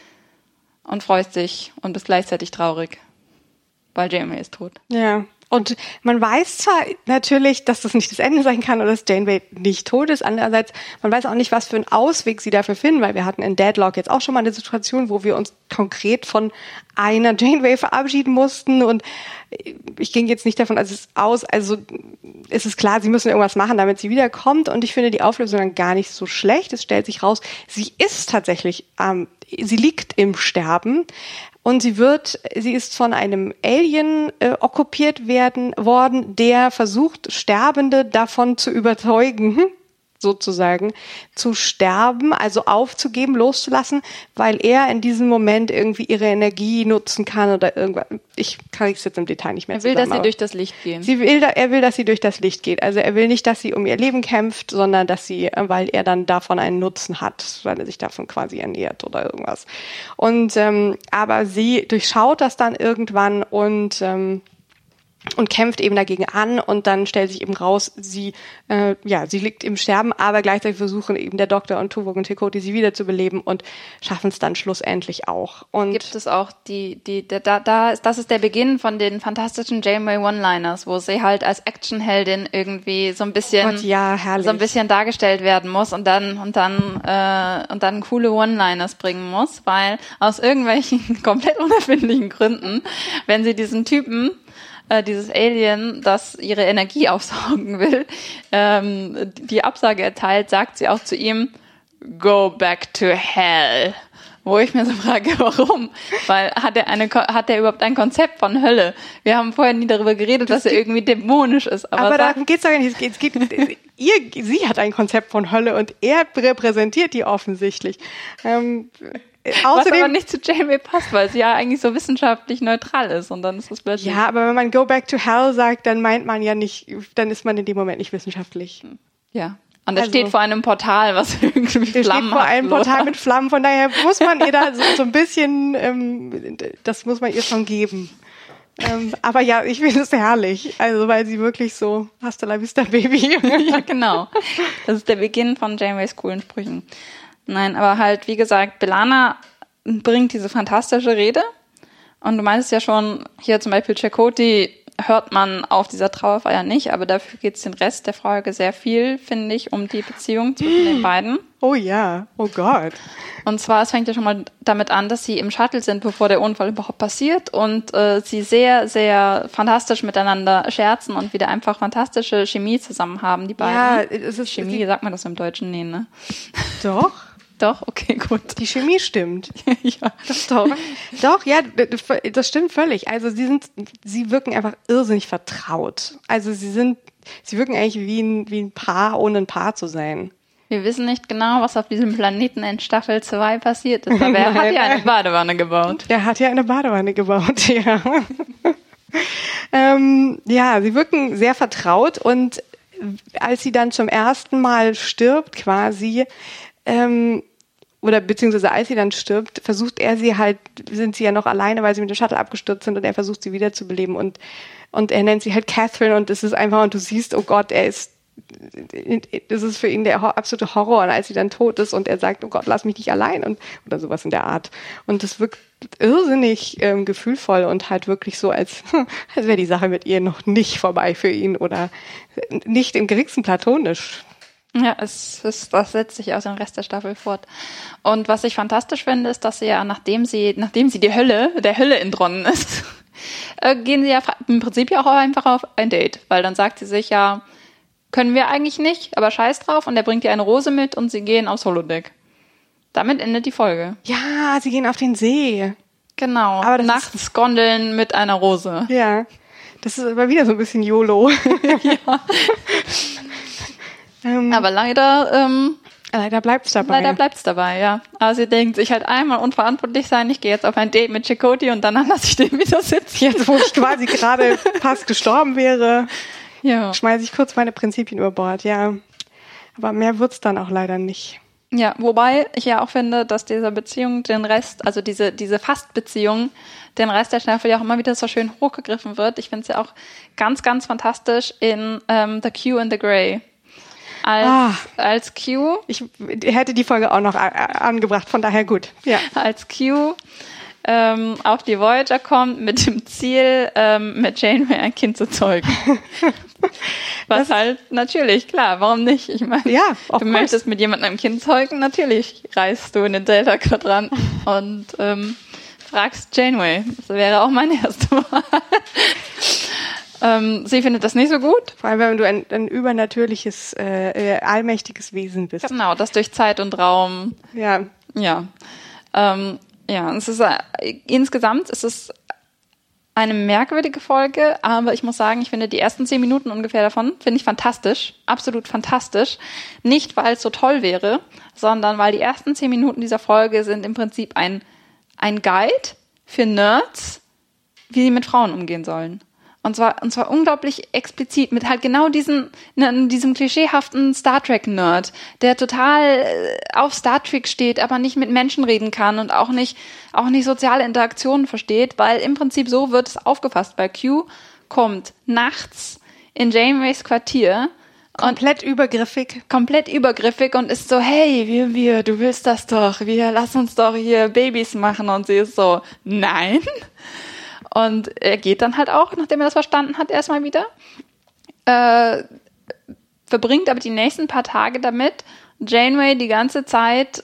und freust dich und bist gleichzeitig traurig, weil Janeway ist tot. Ja. Und man weiß zwar natürlich, dass das nicht das Ende sein kann oder dass Janeway nicht tot ist. Andererseits, man weiß auch nicht, was für einen Ausweg sie dafür finden, weil wir hatten in Deadlock jetzt auch schon mal eine Situation, wo wir uns konkret von einer Janeway verabschieden mussten. Und ich ging jetzt nicht davon aus, also es ist klar, sie müssen irgendwas machen, damit sie wiederkommt. Und ich finde die Auflösung dann gar nicht so schlecht. Es stellt sich raus, sie ist tatsächlich, ähm, sie liegt im Sterben. Und sie wird, sie ist von einem Alien äh, okkupiert werden worden, der versucht, Sterbende davon zu überzeugen, sozusagen, zu sterben, also aufzugeben, loszulassen, weil er in diesem Moment irgendwie ihre Energie nutzen kann oder irgendwas. Ich kann es jetzt im Detail nicht mehr Er will, zusammen, dass sie durch das Licht gehen. Sie will, er will, dass sie durch das Licht geht. Also er will nicht, dass sie um ihr Leben kämpft, sondern dass sie, weil er dann davon einen Nutzen hat, weil er sich davon quasi ernährt oder irgendwas. Und ähm, aber sie durchschaut das dann irgendwann und ähm, und kämpft eben dagegen an und dann stellt sich eben raus, sie äh, ja, sie liegt im Sterben, aber gleichzeitig versuchen eben der Doktor und Tuvok und Chakotay sie wiederzubeleben und schaffen es dann schlussendlich auch. Und gibt es auch die die da da ist das ist der Beginn von den fantastischen Janeway One-Liners, wo sie halt als Actionheldin irgendwie so ein bisschen Gott, ja, herrlich. so ein bisschen dargestellt werden muss und dann und dann äh, und dann coole One-Liners bringen muss, weil aus irgendwelchen komplett unerfindlichen Gründen, wenn sie diesen Typen dieses Alien, das ihre Energie aufsaugen will, ähm, die Absage erteilt, sagt sie auch zu ihm, go back to hell. Wo ich mir so frage, warum? Weil hat er eine, hat er überhaupt ein Konzept von Hölle? Wir haben vorher nie darüber geredet, das dass er irgendwie dämonisch ist. Aber, aber darum geht's doch gar nicht. Es geht, es geht, ihr, sie hat ein Konzept von Hölle und er repräsentiert die offensichtlich. Ähm, Was aber nicht zu Janeway passt, weil sie ja eigentlich so wissenschaftlich neutral ist und dann ist das plötzlich... Ja, aber wenn man go back to hell sagt, dann meint man ja nicht, dann ist man in dem Moment nicht wissenschaftlich. Ja, und er also, steht vor einem Portal, was irgendwie Flammen hat. Er steht vor einem Portal mit Flammen, von daher muss man ihr da so, so ein bisschen, ähm, das muss man ihr schon geben. ähm, aber ja, ich finde es herrlich, also weil sie wirklich so, hasta la vista, Baby. Ja, genau. Das ist der Beginn von Janeways coolen Sprüchen. Nein, aber halt, wie gesagt, B'Elanna bringt diese fantastische Rede. Und du meintest ja schon, hier zum Beispiel Chakotay hört man auf dieser Trauerfeier nicht, aber dafür geht es den Rest der Folge sehr viel, finde ich, um die Beziehung zwischen den beiden. Oh ja, oh Gott. Und zwar, es fängt ja schon mal damit an, dass sie im Shuttle sind, bevor der Unfall überhaupt passiert und äh, sie sehr, sehr fantastisch miteinander scherzen und wieder einfach fantastische Chemie zusammen haben, die beiden. Ja, es ist Chemie, die, sagt man das im Deutschen? Nee, ne? Doch. Doch, okay, gut. Die Chemie stimmt. Ja. Das doch. Doch, ja, das stimmt völlig. Also sie sind, sie wirken einfach irrsinnig vertraut. Also sie sind, sie wirken eigentlich wie ein, wie ein Paar, ohne ein Paar zu sein. Wir wissen nicht genau, was auf diesem Planeten in Staffel zwei passiert ist, aber er hat ja eine Badewanne gebaut. Er hat ja eine Badewanne gebaut, ja. ähm, ja, sie wirken sehr vertraut und als sie dann zum ersten Mal stirbt quasi, ähm, oder beziehungsweise als sie dann stirbt, versucht er sie halt, sind sie ja noch alleine, weil sie mit dem Shuttle abgestürzt sind und er versucht sie wiederzubeleben und, und er nennt sie halt Catherine und es ist einfach, und du siehst, oh Gott, er ist, das ist für ihn der absolute Horror und als sie dann tot ist und er sagt, oh Gott, lass mich nicht allein und, oder sowas in der Art. Und das wirkt irrsinnig ähm, gefühlvoll und halt wirklich so, als, als wäre die Sache mit ihr noch nicht vorbei für ihn oder nicht im geringsten platonisch. Ja, es ist, das setzt sich aus dem Rest der Staffel fort. Und was ich fantastisch finde, ist, dass sie ja, nachdem sie, nachdem sie die Hölle, der Hölle entronnen ist, äh, gehen sie ja im Prinzip ja auch einfach auf ein Date. Weil dann sagt sie sich ja, können wir eigentlich nicht, aber scheiß drauf. Und er bringt ihr eine Rose mit und sie gehen aufs Holodeck. Damit endet die Folge. Ja, sie gehen auf den See. Genau. Aber das nachts ist, gondeln mit einer Rose. Ja. Das ist aber wieder so ein bisschen YOLO. Ja. Ähm, aber leider, ähm, leider bleibt's dabei. Leider bleibt's dabei, ja. Aber sie denkt sich halt einmal unverantwortlich sein, ich gehe jetzt auf ein Date mit Chakotay und dann lasse ich den wieder sitzen. Jetzt, wo ich quasi gerade fast gestorben wäre, ja. schmeiße ich kurz meine Prinzipien über Bord, ja. Aber mehr wird's dann auch leider nicht. Ja, wobei ich ja auch finde, dass diese Beziehung den Rest, also diese diese Fastbeziehung, den Rest der Staffel ja auch immer wieder so schön hochgegriffen wird. Ich finde es ja auch ganz, ganz fantastisch in ähm, The Q and the Grey. als, Ah. als Q. Ich hätte die Folge auch noch a- a- angebracht, von daher gut. Ja. Als Q ähm, auf die Voyager kommt mit dem Ziel, ähm, mit Janeway ein Kind zu zeugen. Was halt, natürlich, klar, warum nicht? Ich meine, Ja, of du course. möchtest mit jemandem ein Kind zeugen, natürlich reist du in den Delta-Quadranten und ähm, fragst Janeway. Das wäre auch meine erste Wahl. ähm, sie findet das nicht so gut. Vor allem, wenn du ein, ein übernatürliches, äh, äh, allmächtiges Wesen bist. Genau, das durch Zeit und Raum. Ja. Ja, ähm, ja, es ist äh, insgesamt ist es eine merkwürdige Folge, aber ich muss sagen, ich finde die ersten zehn Minuten ungefähr davon finde ich fantastisch, absolut fantastisch. Nicht, weil es so toll wäre, sondern weil die ersten zehn Minuten dieser Folge sind im Prinzip ein ein Guide für Nerds, wie sie mit Frauen umgehen sollen. Und zwar, und zwar unglaublich explizit mit halt genau diesen, ne, diesem klischeehaften Star Trek-Nerd, der total äh, auf Star Trek steht, aber nicht mit Menschen reden kann und auch nicht, auch nicht soziale Interaktionen versteht, weil im Prinzip so wird es aufgefasst. Weil Q kommt nachts in Janeways Quartier Komplett übergriffig. komplett übergriffig und ist so, hey, wir, wir, du willst das doch, wir, lass uns doch hier Babys machen. Und sie ist so, nein. Und er geht dann halt auch, nachdem er das verstanden hat, erstmal wieder. Äh, verbringt aber die nächsten paar Tage damit, Janeway die ganze Zeit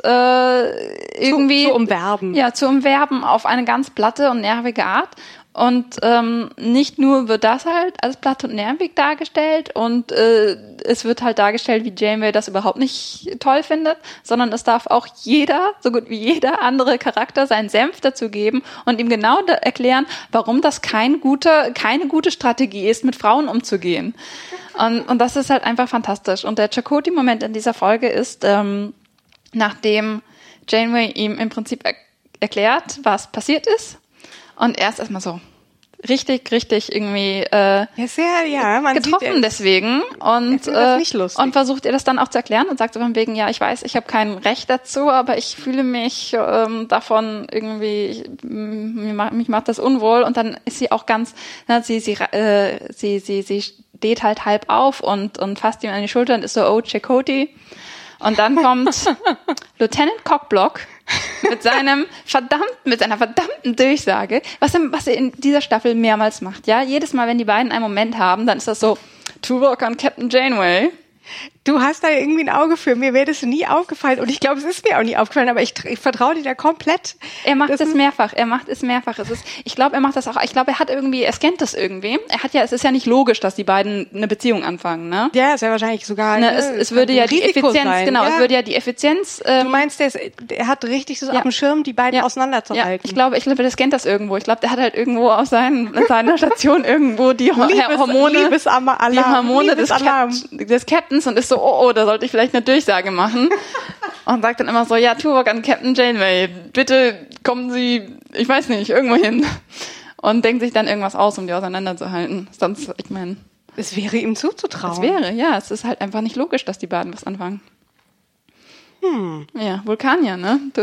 äh, irgendwie Zu, zu umwerben. Ja, zu umwerben auf eine ganz platte und nervige Art. Und ähm, nicht nur wird das halt als platt und nervig dargestellt und äh, es wird halt dargestellt, wie Janeway das überhaupt nicht toll findet, sondern es darf auch jeder, so gut wie jeder andere Charakter seinen Senf dazu geben und ihm genau da erklären, warum das kein guter, keine gute Strategie ist, mit Frauen umzugehen. Und, und das ist halt einfach fantastisch. Und der Chakotay-Moment in dieser Folge ist, ähm, nachdem Janeway ihm im Prinzip er- erklärt, was passiert ist, und er ist erstmal so richtig, richtig irgendwie äh, Ja, sehr, ja, man getroffen sieht, deswegen und findet das äh, nicht lustig. und versucht ihr das dann auch zu erklären und sagt so von wegen, ja, ich weiß, ich habe kein Recht dazu, aber ich fühle mich ähm, davon irgendwie, ich, m- mir ma- mich macht das unwohl und dann ist sie auch ganz, na, sie sie äh, sie sie sie steht halt halb auf und und fasst ihm an die Schulter und ist so, oh, Chakotay. Und dann kommt Lieutenant Cockblock mit seinem verdammt, mit seiner verdammten Durchsage, was er, was er in dieser Staffel mehrmals macht, ja. Jedes Mal, wenn die beiden einen Moment haben, dann ist das so, Tuvok an Captain Janeway. du hast da irgendwie ein Auge für. Mir wäre das nie aufgefallen und ich glaube, es ist mir auch nie aufgefallen, aber ich, ich vertraue dir da komplett. Er macht Das es ist- mehrfach, er macht es mehrfach. Es ist, ich glaube, er macht das auch, ich glaube, er hat irgendwie, er scannt das irgendwie. Er hat ja, es ist ja nicht logisch, dass die beiden eine Beziehung anfangen, ne? Ja, ist ja wahrscheinlich sogar. Ne, ne, es, es kann würde ein ja die Risiko Effizienz, sein. genau, ja. es würde ja die Effizienz, ähm, Du meinst, der, ist, der hat richtig so Ja. auf dem Schirm, die beiden ja, auseinanderzuhalten. ich glaube, ich glaube, der scannt das irgendwo. Ich glaube, der hat halt irgendwo auf seinen, seiner Station irgendwo die Ho- Liebes- Hormone, Liebesalarm, die Hormone des, Liebesalarm. Cap des Captains und ist so, oh, oh, da sollte ich vielleicht eine Durchsage machen. Und sagt dann immer so, ja, Tuvok an Captain Janeway, bitte kommen Sie, ich weiß nicht, irgendwo hin. Und denkt sich dann irgendwas aus, um die auseinanderzuhalten. Sonst, ich meine, Es wäre ihm zuzutrauen. es wäre, ja, es ist halt einfach nicht logisch, dass die beiden was anfangen. Hm. Ja, Vulkanier, ne? Du.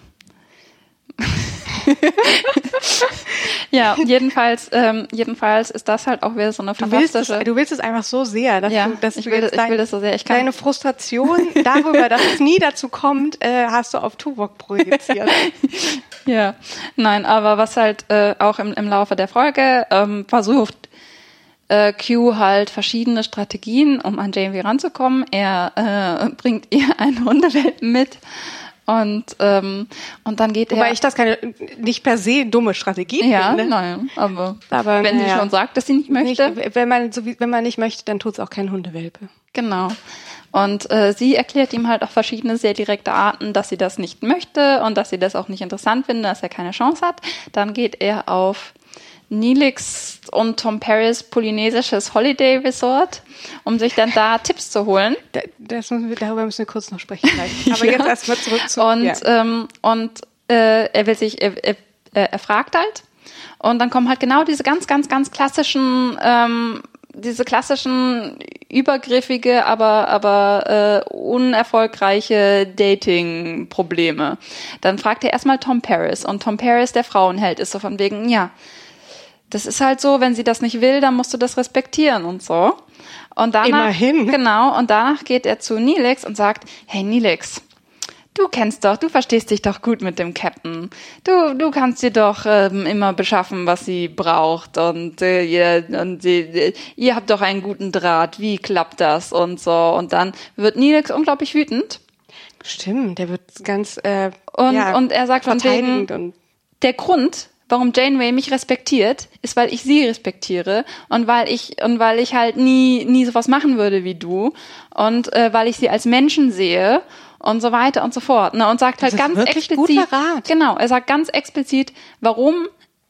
Ja, jedenfalls, ähm, jedenfalls ist das halt auch wieder so eine Du willst, es, fantastische... du willst es einfach so sehr, dass Ja, du, dass ich du will jetzt das- ich dein, will das so sehr. Ich kann- deine Frustration darüber, dass es nie dazu kommt, äh, hast du auf Tuvok projiziert. Ja, nein, aber was halt äh, auch im, im Laufe der Folge ähm, versucht äh, Q halt verschiedene Strategien, um an Janeway ranzukommen. Er äh, bringt ihr einen Hundewelpen mit und ähm, und dann geht Wobei er... ich das keine, nicht per se dumme Strategie ja, finde. nein, aber, Aber, wenn sie naja. schon sagt, dass sie nicht möchte, Nicht, wenn man so wie, wenn man nicht möchte, dann tut's auch kein Hundewelpe. genau. Und äh, sie erklärt ihm halt auf verschiedene sehr direkte Arten, dass sie das nicht möchte und dass sie das auch nicht interessant findet, dass er keine Chance hat. Dann geht er auf Neelix und Tom Paris polynesisches Holiday Resort, um sich dann da Tipps zu holen. Da, das müssen wir, darüber müssen wir kurz noch sprechen gleich. Aber Ja. jetzt erstmal zurück zu... Und, ja. ähm, und äh, er will sich, er, er, er fragt halt. Und dann kommen halt genau diese ganz, ganz, ganz klassischen, ähm, diese klassischen übergriffige, aber aber äh, unerfolgreiche Dating-Probleme. Dann fragt er erstmal Tom Paris und Tom Paris, der Frauenheld, ist so von wegen, ja, das ist halt so, wenn sie das nicht will, dann musst du das respektieren und so. Und danach, Immerhin. Genau, und danach geht er zu Neelix und sagt, hey Neelix, du kennst doch, du verstehst dich doch gut mit dem Captain. Du, du kannst dir doch ähm, immer beschaffen, was sie braucht und, äh, ihr, und sie, äh, ihr habt doch einen guten Draht. Wie klappt das und so? Und dann wird Neelix unglaublich wütend. Stimmt, der wird ganz äh, Und, ja, und er sagt von wegen, und der Grund, warum Janeway mich respektiert, ist, weil ich sie respektiere und weil ich und weil ich halt nie nie sowas machen würde wie du und äh, weil ich sie als Menschen sehe und so weiter und so fort. Ne? Und sagt halt das ist ganz wirklich explizit, guter Rat. Genau, er sagt ganz explizit, warum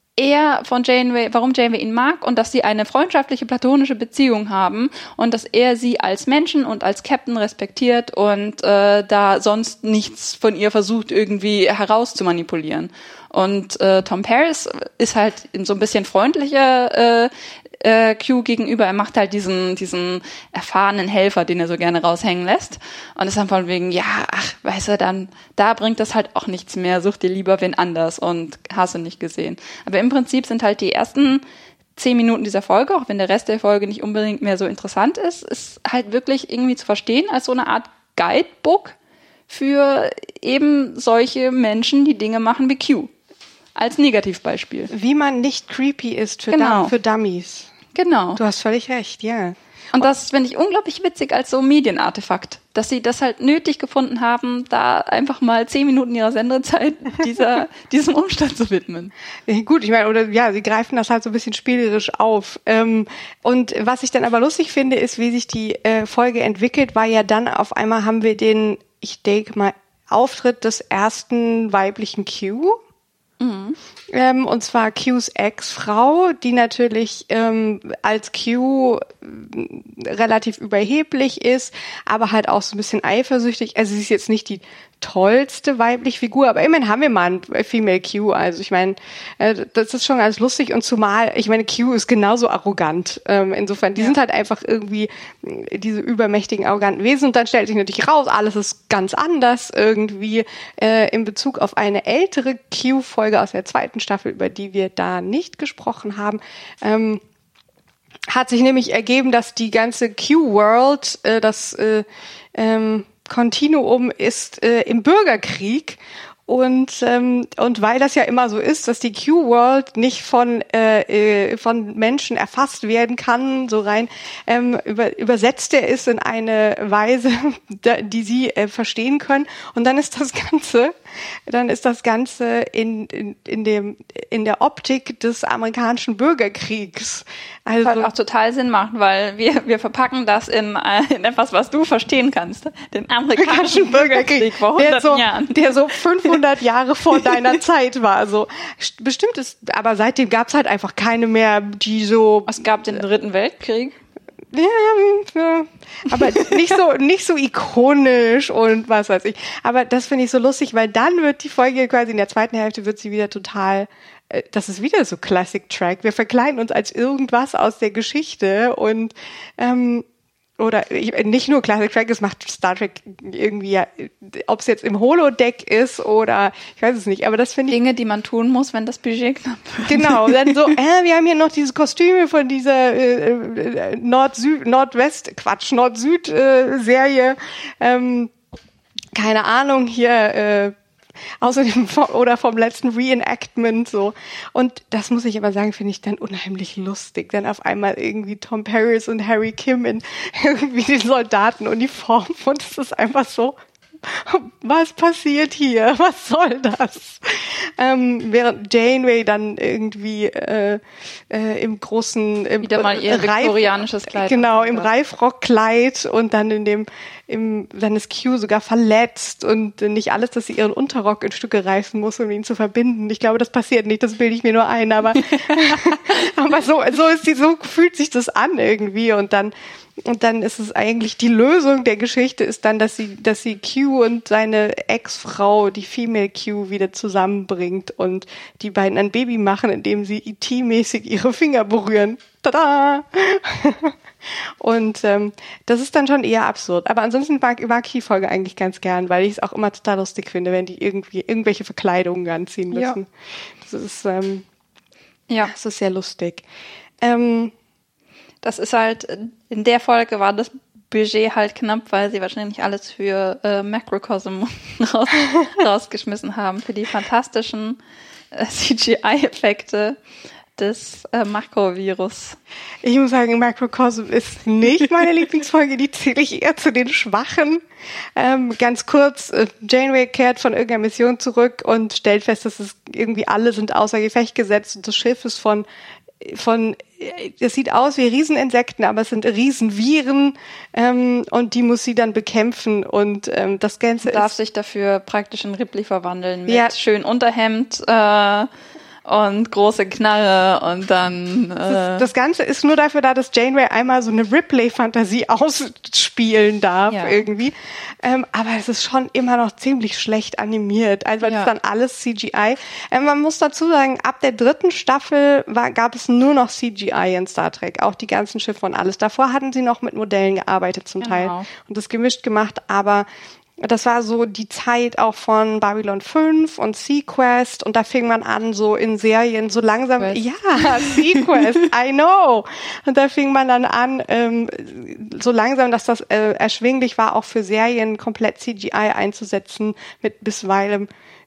er von Janeway, warum Janeway ihn mag und dass sie eine freundschaftliche, platonische Beziehung haben und dass er sie als Menschen und als Captain respektiert und äh, da sonst nichts von ihr versucht, irgendwie herauszumanipulieren. Und äh, Tom Paris ist halt so ein bisschen freundlicher äh, äh, Q gegenüber. Er macht halt diesen diesen erfahrenen Helfer, den er so gerne raushängen lässt. Und ist dann von wegen, ja, ach, weißt du, dann da bringt das halt auch nichts mehr. Such dir lieber wen anders und hast du nicht gesehen. Aber im Prinzip sind halt die ersten zehn Minuten dieser Folge, auch wenn der Rest der Folge nicht unbedingt mehr so interessant ist, ist halt wirklich irgendwie zu verstehen als so eine Art Guidebook für eben solche Menschen, die Dinge machen wie Q. Als Negativbeispiel. Wie man nicht creepy ist für, Genau. Dum- für Dummies. Genau. Du hast völlig recht, ja. Und das finde ich unglaublich witzig als so Medienartefakt, dass sie das halt nötig gefunden haben, da einfach mal zehn Minuten ihrer Sendezeit dieser, diesem Umstand zu widmen. Ja, gut, ich meine, oder ja, sie greifen das halt so ein bisschen spielerisch auf. Ähm, und was ich dann aber lustig finde, ist, wie sich die äh, Folge entwickelt, weil ja dann auf einmal haben wir den, ich denke mal, Auftritt des ersten weiblichen Q. Mhm. Ähm, und zwar Qs Ex-Frau, die natürlich ähm, als Q relativ überheblich ist, aber halt auch so ein bisschen eifersüchtig. Also sie ist jetzt nicht die tollste weibliche Figur, aber immerhin haben wir mal ein Female Q. Also ich meine, äh, das ist schon ganz lustig und zumal, ich meine, Q ist genauso arrogant. Ähm, insofern, die ja. sind halt einfach irgendwie diese übermächtigen, arroganten Wesen und dann stellt sich natürlich raus, alles ist ganz anders irgendwie äh, in Bezug auf eine ältere Q-Folge aus der zweiten Staffel, über die wir da nicht gesprochen haben. Ähm, hat sich nämlich ergeben, dass die ganze Q-World, äh, das äh, ähm, Kontinuum ist äh, im Bürgerkrieg und ähm, und weil das ja immer so ist, dass die Q-World nicht von äh, von Menschen erfasst werden kann, so rein ähm, über, übersetzt er es in eine Weise, die sie äh, verstehen können und dann ist das Ganze dann ist das Ganze in, in, in, dem, in der Optik des amerikanischen Bürgerkriegs. Also, was auch total Sinn macht, weil wir, wir verpacken das in, in etwas, was du verstehen kannst. Den amerikanischen Bürgerkrieg vor hunderten so, Jahren. Der so fünfhundert Jahre vor deiner Zeit war. Also, bestimmt ist, aber seitdem gab es halt einfach keine mehr, die so... Es gab den Dritten Weltkrieg. Ja, ja, aber nicht so nicht so ikonisch und was weiß ich. Aber das finde ich so lustig, weil dann wird die Folge quasi in der zweiten Hälfte wird sie wieder total, äh, das ist wieder so Classic Track. Wir verkleiden uns als irgendwas aus der Geschichte und ähm, oder ich, nicht nur Classic Track, es macht Star Trek irgendwie, ja, ob es jetzt im Holodeck ist oder ich weiß es nicht, aber das finde ich... Dinge, die man tun muss, wenn das Budget knapp wird. Genau, dann so, äh, wir haben hier noch diese Kostüme von dieser äh, Nord-Süd, Nordwest, Quatsch, Nord-Süd-Serie, äh, ähm, keine Ahnung, hier... Äh, Außerdem vom, oder vom letzten Reenactment so. Und das muss ich aber sagen, finde ich dann unheimlich lustig. Dann auf einmal irgendwie Tom Paris und Harry Kim in irgendwie den Soldatenuniform. Und es ist einfach so, was passiert hier? Was soll das? Ähm, während Janeway dann irgendwie äh, äh, im großen im wieder mal ihr Reif, viktorianisches Kleid. Genau, im Reifrockkleid und dann in dem im dann ist Q sogar verletzt und nicht alles, dass sie ihren Unterrock in Stücke reißen muss, um ihn zu verbinden. Ich glaube, das passiert nicht, das bilde ich mir nur ein, aber aber so so ist die, so fühlt sich das an irgendwie und dann Und dann ist es eigentlich, die Lösung der Geschichte ist dann, dass sie, dass sie Q und seine Ex-Frau, die Female Q, wieder zusammenbringt und die beiden ein Baby machen, indem sie E T-mäßig ihre Finger berühren. Tada! Und ähm, das ist dann schon eher absurd. Aber ansonsten mag, mag ich die Folge eigentlich ganz gern, weil ich es auch immer total lustig finde, wenn die irgendwie irgendwelche Verkleidungen anziehen müssen. Ja. Das ist... Ähm, Ja. Das ist sehr lustig. Ähm, das ist halt, in der Folge war das Budget halt knapp, weil sie wahrscheinlich alles für äh, Macrocosm raus, rausgeschmissen haben, für die fantastischen äh, C G I-Effekte des äh, Makrovirus. Ich muss sagen, Macrocosm ist nicht meine Lieblingsfolge, die zähle ich eher zu den Schwachen. Ähm, ganz kurz, äh, Janeway kehrt von irgendeiner Mission zurück und stellt fest, dass es irgendwie alle sind außer Gefecht gesetzt und das Schiff ist von von, es sieht aus wie Rieseninsekten, aber es sind Riesenviren, ähm, und die muss sie dann bekämpfen und ähm, das Ganze darf ist, sich dafür praktisch in Ripley verwandeln mit ja, schön Unterhemd äh, und große Knarre und dann äh das, das Ganze ist nur dafür da, dass Janeway einmal so eine Ripley-Fantasie ausspielen darf, ja. irgendwie. Ähm, aber es ist schon immer noch ziemlich schlecht animiert. Also das ja. ist dann alles C G I. Ähm, man muss dazu sagen, ab der dritten Staffel war, gab es nur noch C G I in Star Trek, auch die ganzen Schiffe und alles. Davor hatten sie noch mit Modellen gearbeitet zum genau. Teil und das gemischt gemacht, aber das war so die Zeit auch von Babylon fünf und Sequest und da fing man an, so in Serien so langsam, Quest. ja, Sequest, I know. Und da fing man dann an, ähm, so langsam, dass das äh, erschwinglich war, auch für Serien komplett C G I einzusetzen mit bisweilen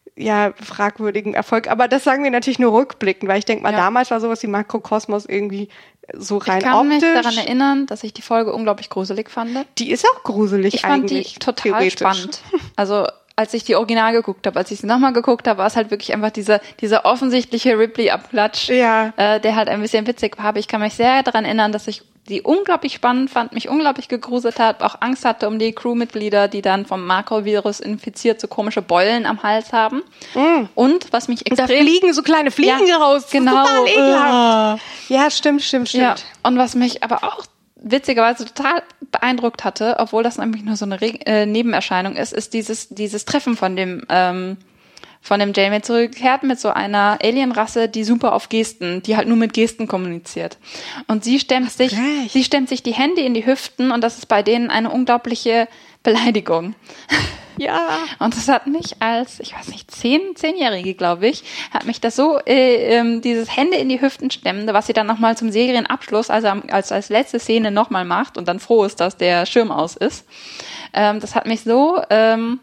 ja fragwürdigen Erfolg. Aber das sagen wir natürlich nur rückblickend, weil ich denke mal, ja. damals war sowas wie Makrokosmos irgendwie so rein optisch. Ich kann optisch. mich daran erinnern, dass ich die Folge unglaublich gruselig fand. Die ist auch gruselig ich eigentlich. Ich fand die total spannend. Also als ich die Original geguckt habe, als ich sie nochmal geguckt habe, war es halt wirklich einfach dieser dieser offensichtliche Ripley-Abklatsch, ja. äh, der halt ein bisschen witzig war. Aber ich kann mich sehr daran erinnern, dass ich die unglaublich spannend fand, mich unglaublich gegruselt hat, auch Angst hatte um die Crewmitglieder, die dann vom Makrovirus infiziert so komische Beulen am Hals haben. Mm. Und was mich extrem... Da fliegen so kleine Fliegen ja, raus. Genau. Total ekelhaft. Uh. Ja, stimmt, stimmt, stimmt. Ja. Und was mich aber auch witzigerweise total beeindruckt hatte, obwohl das nämlich nur so eine Re- äh, Nebenerscheinung ist, ist dieses dieses Treffen von dem ähm, von dem Janeway zurückkehrt mit so einer Alienrasse, die super auf Gesten, die halt nur mit Gesten kommuniziert. Und sie stemmt Hast sich, recht. sie stemmt sich die Hände in die Hüften und das ist bei denen eine unglaubliche Beleidigung. Ja. Und das hat mich als, ich weiß nicht, zehn, zehnjährige, glaube ich, hat mich das so, äh, ähm, dieses Hände in die Hüften stemmende, was sie dann nochmal zum Serienabschluss, also als, als letzte Szene nochmal macht und dann froh ist, dass der Schirm aus ist. Ähm, das hat mich so, ähm,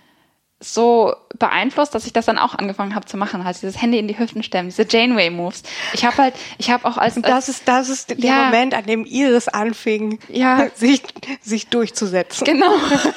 so beeinflusst, dass ich das dann auch angefangen habe zu machen, halt dieses Hände in die Hüften stemmen, diese Janeway-Moves. Ich habe halt, ich habe auch als, als das ist das ist der ja. Moment, an dem Iris anfing, ja. sich sich durchzusetzen. Genau.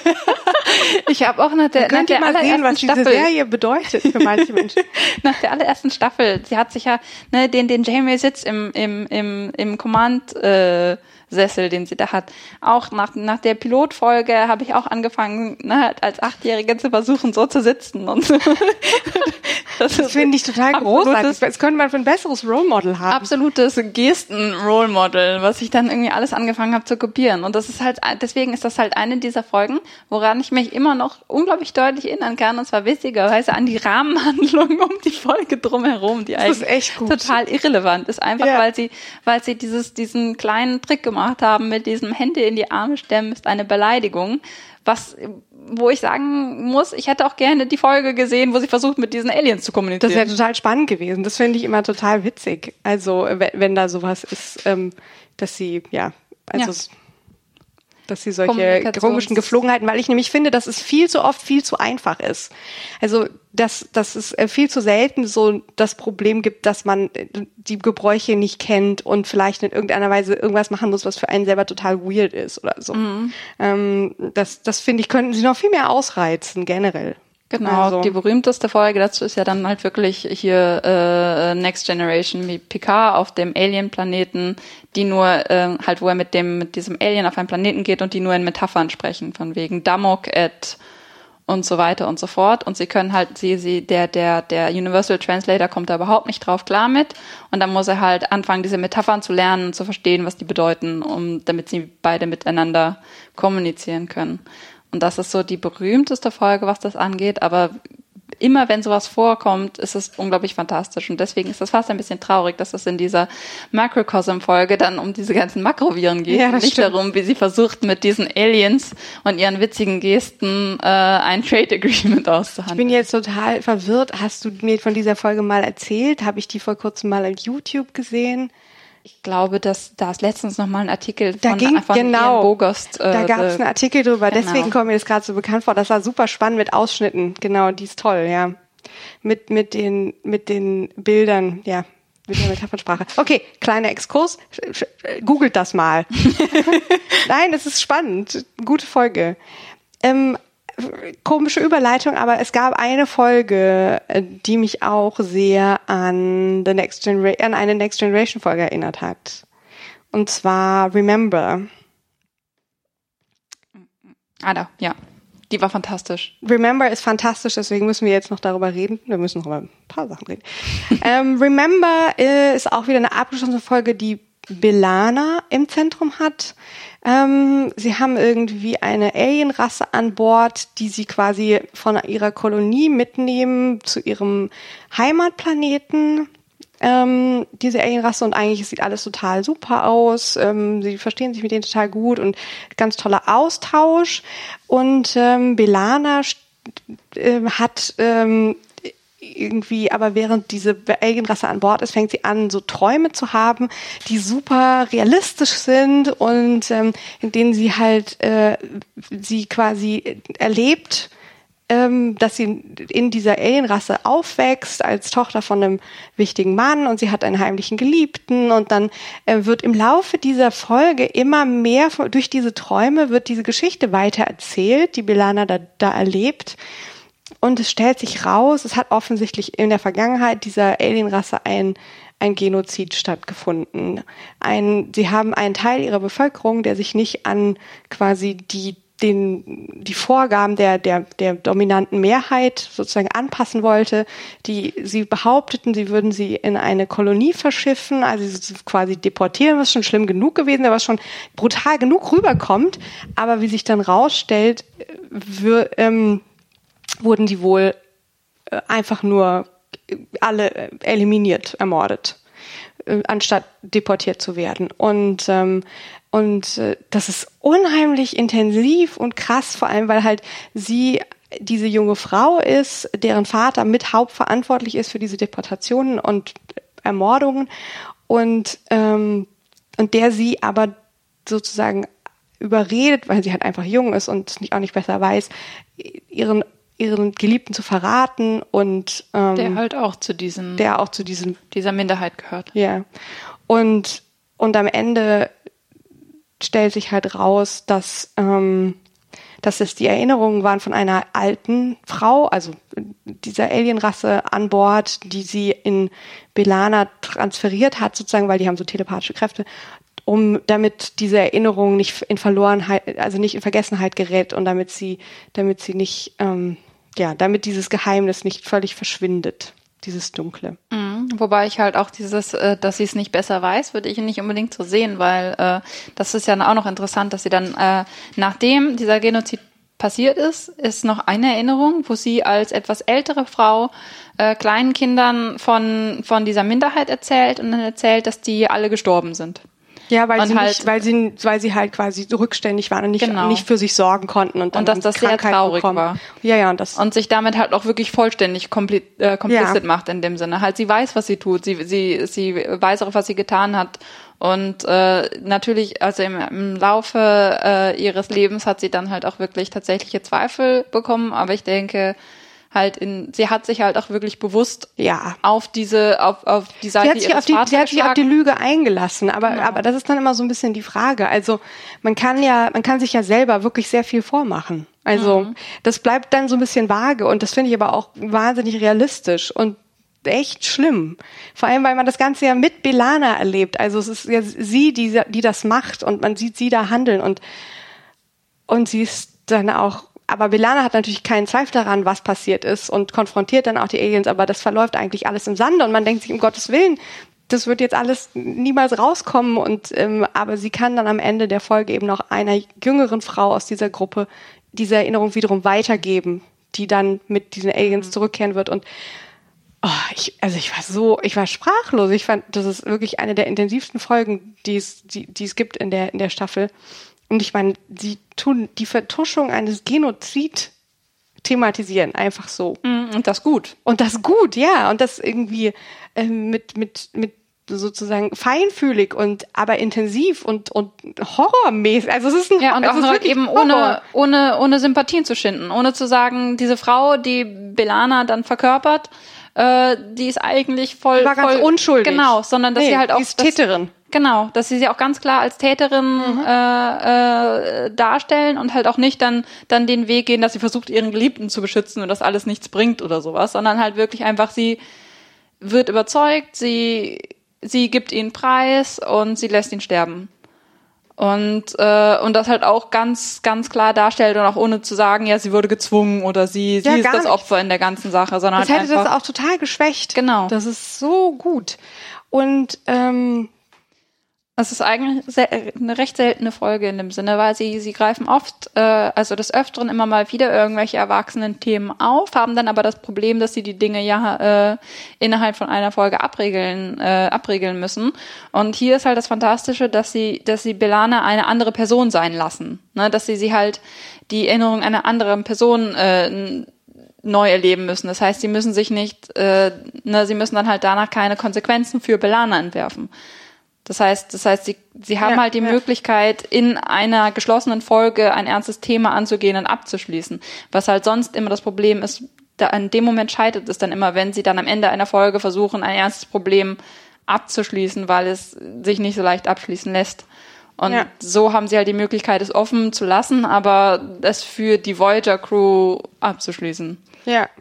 Ich habe auch nach der, nach könnt der ihr mal sehen, was Staffel, diese Serie bedeutet für manche Menschen. Nach der allerersten Staffel, sie hat sich ja ne, den den Janeway Sitz im im im im Command äh, Sessel, den sie da hat. Auch nach nach der Pilotfolge habe ich auch angefangen, ne, als Achtjährige zu versuchen, so zu sitzen und so. Das, das finde ich total großartig. Das könnte man für ein besseres Role Model haben. Absolutes Gesten-Role Model, was ich dann irgendwie alles angefangen habe zu kopieren. Und das ist halt, deswegen ist das halt eine dieser Folgen, woran ich mich immer noch unglaublich deutlich erinnern kann. Und zwar witzigerweise an die Rahmenhandlung um die Folge drumherum, die eigentlich echt gut. total irrelevant ist. Einfach, ja. weil sie, weil sie dieses, diesen kleinen Trick gemacht haben mit diesem Hände in die Arme stemmen, ist eine Beleidigung. Was, wo ich sagen muss, ich hätte auch gerne die Folge gesehen, wo sie versucht, mit diesen Aliens zu kommunizieren. Das wäre total spannend gewesen. Das finde ich immer total witzig. Also, wenn, wenn da sowas ist, ähm, dass sie, ja, also, ja. dass sie solche komischen Geflogenheiten, weil ich nämlich finde, dass es viel zu oft viel zu einfach ist. Also, dass, dass es viel zu selten so das Problem gibt, dass man die Gebräuche nicht kennt und vielleicht in irgendeiner Weise irgendwas machen muss, was für einen selber total weird ist oder so. Mhm. Ähm, das, das finde ich, könnten sie noch viel mehr ausreizen, generell. Genau, also. Die berühmteste Folge dazu ist ja dann halt wirklich hier äh, Next Generation wie Picard auf dem Alien-Planeten, die nur äh, halt, wo er mit dem mit diesem Alien auf einen Planeten geht und die nur in Metaphern sprechen, von wegen Damok et und so weiter und so fort. Und sie können halt, sie, sie, der, der, der Universal Translator kommt da überhaupt nicht drauf klar mit. Und dann muss er halt anfangen, diese Metaphern zu lernen und zu verstehen, was die bedeuten, um, damit sie beide miteinander kommunizieren können. Und das ist so die berühmteste Folge, was das angeht. Aber immer wenn sowas vorkommt, ist es unglaublich fantastisch. Und deswegen ist das fast ein bisschen traurig, dass es in dieser Macrocosm-Folge dann um diese ganzen Makroviren geht. Ja, und nicht stimmt. darum, wie sie versucht, mit diesen Aliens und ihren witzigen Gesten äh, ein Trade Agreement auszuhandeln. Ich bin jetzt total verwirrt. Hast du mir von dieser Folge mal erzählt? Habe ich die vor kurzem mal auf YouTube gesehen? Ich glaube, dass da ist letztens noch mal ein Artikel da von, ging, von genau, Ian Bogost. Äh, da gab es einen Artikel drüber, genau. Deswegen kommt mir das gerade so bekannt vor. Das war super spannend mit Ausschnitten. Genau, die ist toll, ja. Mit, mit den, mit den Bildern, ja. Mit der Metaphersprache. Okay, kleiner Exkurs. Googelt das mal. Nein, es ist spannend. Gute Folge. Ähm, komische Überleitung, aber es gab eine Folge, die mich auch sehr an the Next Genera- an eine Next Generation Folge erinnert hat. Und zwar Remember. Ah, da, ja. Die war fantastisch. Remember ist fantastisch, deswegen müssen wir jetzt noch darüber reden. Wir müssen noch über ein paar Sachen reden. ähm, Remember ist auch wieder eine abgeschlossene Folge, die B'Elanna im Zentrum hat. Ähm, sie haben irgendwie eine Alienrasse an Bord, die sie quasi von ihrer Kolonie mitnehmen zu ihrem Heimatplaneten. Ähm, diese Alienrasse, und eigentlich sieht alles total super aus. Ähm, sie verstehen sich mit denen total gut und ganz toller Austausch. Und ähm, B'Elanna äh, hat ähm, irgendwie, aber während diese Alienrasse an Bord ist, fängt sie an, so Träume zu haben, die super realistisch sind und ähm, in denen sie halt äh, sie quasi erlebt, ähm, dass sie in dieser Alienrasse aufwächst als Tochter von einem wichtigen Mann, und sie hat einen heimlichen Geliebten, und dann äh, wird im Laufe dieser Folge immer mehr durch diese Träume wird diese Geschichte weiter erzählt, die B'Elanna da, da erlebt. Und es stellt sich raus, es hat offensichtlich in der Vergangenheit dieser Alienrasse ein, ein Genozid stattgefunden. Ein, sie haben einen Teil ihrer Bevölkerung, der sich nicht an quasi die, den, die Vorgaben der, der, der dominanten Mehrheit sozusagen anpassen wollte. Die, sie behaupteten, sie würden sie in eine Kolonie verschiffen, also sie quasi deportieren, was schon schlimm genug gewesen, aber was schon brutal genug rüberkommt. Aber wie sich dann rausstellt, wir, ähm, wurden die wohl äh, einfach nur alle eliminiert, ermordet, äh, anstatt deportiert zu werden. Und ähm, und äh, das ist unheimlich intensiv und krass, vor allem, weil halt sie diese junge Frau ist, deren Vater mit hauptverantwortlich ist für diese Deportationen und Ermordungen, und ähm, und der sie aber sozusagen überredet, weil sie halt einfach jung ist und nicht, auch nicht besser weiß, ihren ihren Geliebten zu verraten, und ähm, der halt auch zu diesen der auch zu diesem dieser Minderheit gehört. Ja. Und und am Ende stellt sich halt raus, dass ähm, dass es die Erinnerungen waren von einer alten Frau, also dieser Alienrasse an Bord, die sie in B'Elanna transferiert hat, sozusagen, weil die haben so telepathische Kräfte, um damit diese Erinnerung nicht in Verlorenheit, also nicht in Vergessenheit gerät, und damit sie damit sie nicht ähm, ja, damit dieses Geheimnis nicht völlig verschwindet, dieses Dunkle. Mhm. Wobei ich halt auch dieses, äh, dass sie es nicht besser weiß, würde ich nicht unbedingt so sehen, weil äh, das ist ja auch noch interessant, dass sie dann, äh, nachdem dieser Genozid passiert ist, ist noch eine Erinnerung, wo sie als etwas ältere Frau äh, kleinen Kindern von, von dieser Minderheit erzählt und dann erzählt, dass die alle gestorben sind. Ja, weil und sie halt, nicht, weil sie, weil sie halt quasi rückständig waren und nicht, genau. nicht für sich sorgen konnten und dann und dass das sehr traurig bekommen. war. Ja, ja, und das und sich damit halt auch wirklich vollständig kompli- äh, complicit ja. macht in dem Sinne. Halt, sie weiß, was sie tut, sie sie sie weiß auch, was sie getan hat, und äh, natürlich, also im, im Laufe äh, ihres Lebens hat sie dann halt auch wirklich tatsächliche Zweifel bekommen, aber ich denke halt in, sie hat sich halt auch wirklich bewusst ja. auf diese, auf, auf die Seite sie hat sich ihres auf die, Vaters sie hat sich auf die Lüge eingelassen, aber, genau. aber das ist dann immer so ein bisschen die Frage. Also, man kann ja, man kann sich ja selber wirklich sehr viel vormachen. Also, mhm. das bleibt dann so ein bisschen vage, und das finde ich aber auch wahnsinnig realistisch und echt schlimm. Vor allem, weil man das Ganze ja mit B'Elanna erlebt. Also, es ist ja sie, die, die das macht, und man sieht sie da handeln, und, und sie ist dann auch, aber B'Elanna hat natürlich keinen Zweifel daran, was passiert ist, und konfrontiert dann auch die Aliens, aber das verläuft eigentlich alles im Sande, und man denkt sich, um Gottes Willen, das wird jetzt alles niemals rauskommen, und ähm, aber sie kann dann am Ende der Folge eben noch einer jüngeren Frau aus dieser Gruppe diese Erinnerung wiederum weitergeben, die dann mit diesen Aliens zurückkehren wird. Und oh, ich, also ich war so, ich war sprachlos. Ich fand, das ist wirklich eine der intensivsten Folgen, die es, die, die es gibt in der, in der Staffel. Und ich meine, sie tun die Vertuschung eines Genozid thematisieren, einfach so. Und das gut. Und das gut, ja. Und das irgendwie äh, mit, mit, mit sozusagen feinfühlig und aber intensiv und, und horrormäßig. Also es ist ein, ja, und also auch halt eben ohne, ohne, ohne Sympathien zu schinden. Ohne zu sagen, diese Frau, die B'Elanna dann verkörpert, äh, die ist eigentlich voll, war ganz voll unschuldig. Genau, sondern dass nee, sie halt auch die ist Täterin. Genau, dass sie sie auch ganz klar als Täterin mhm. äh, äh, darstellen und halt auch nicht dann dann den Weg gehen, dass sie versucht, ihren Geliebten zu beschützen und das alles nichts bringt oder sowas, sondern halt wirklich einfach, sie wird überzeugt, sie sie gibt ihn preis und sie lässt ihn sterben. Und äh, und das halt auch ganz ganz klar darstellt und auch ohne zu sagen, ja, sie wurde gezwungen oder sie sie ja, ist das nicht. Opfer in der ganzen Sache, sondern das halt hätte einfach, das auch total geschwächt. Genau. Das ist so gut. Und ähm, es ist eigentlich eine recht seltene Folge in dem Sinne, weil sie sie greifen oft, äh, also des Öfteren immer mal wieder irgendwelche erwachsenen Themen auf, haben dann aber das Problem, dass sie die Dinge ja äh, innerhalb von einer Folge abregeln äh, abregeln müssen. Und hier ist halt das Fantastische, dass sie dass sie B'Elanna eine andere Person sein lassen, ne, dass sie sie halt die Erinnerung einer anderen Person äh, neu erleben müssen. Das heißt, sie müssen sich nicht, äh, ne, sie müssen dann halt danach keine Konsequenzen für B'Elanna entwerfen. Das heißt, das heißt, sie, sie haben ja, halt die ja. Möglichkeit, in einer geschlossenen Folge ein ernstes Thema anzugehen und abzuschließen. Was halt sonst immer das Problem ist, da an dem Moment scheitert es dann immer, wenn sie dann am Ende einer Folge versuchen, ein ernstes Problem abzuschließen, weil es sich nicht so leicht abschließen lässt. Und ja. so haben sie halt die Möglichkeit, es offen zu lassen, aber es für die Voyager-Crew abzuschließen. Ja.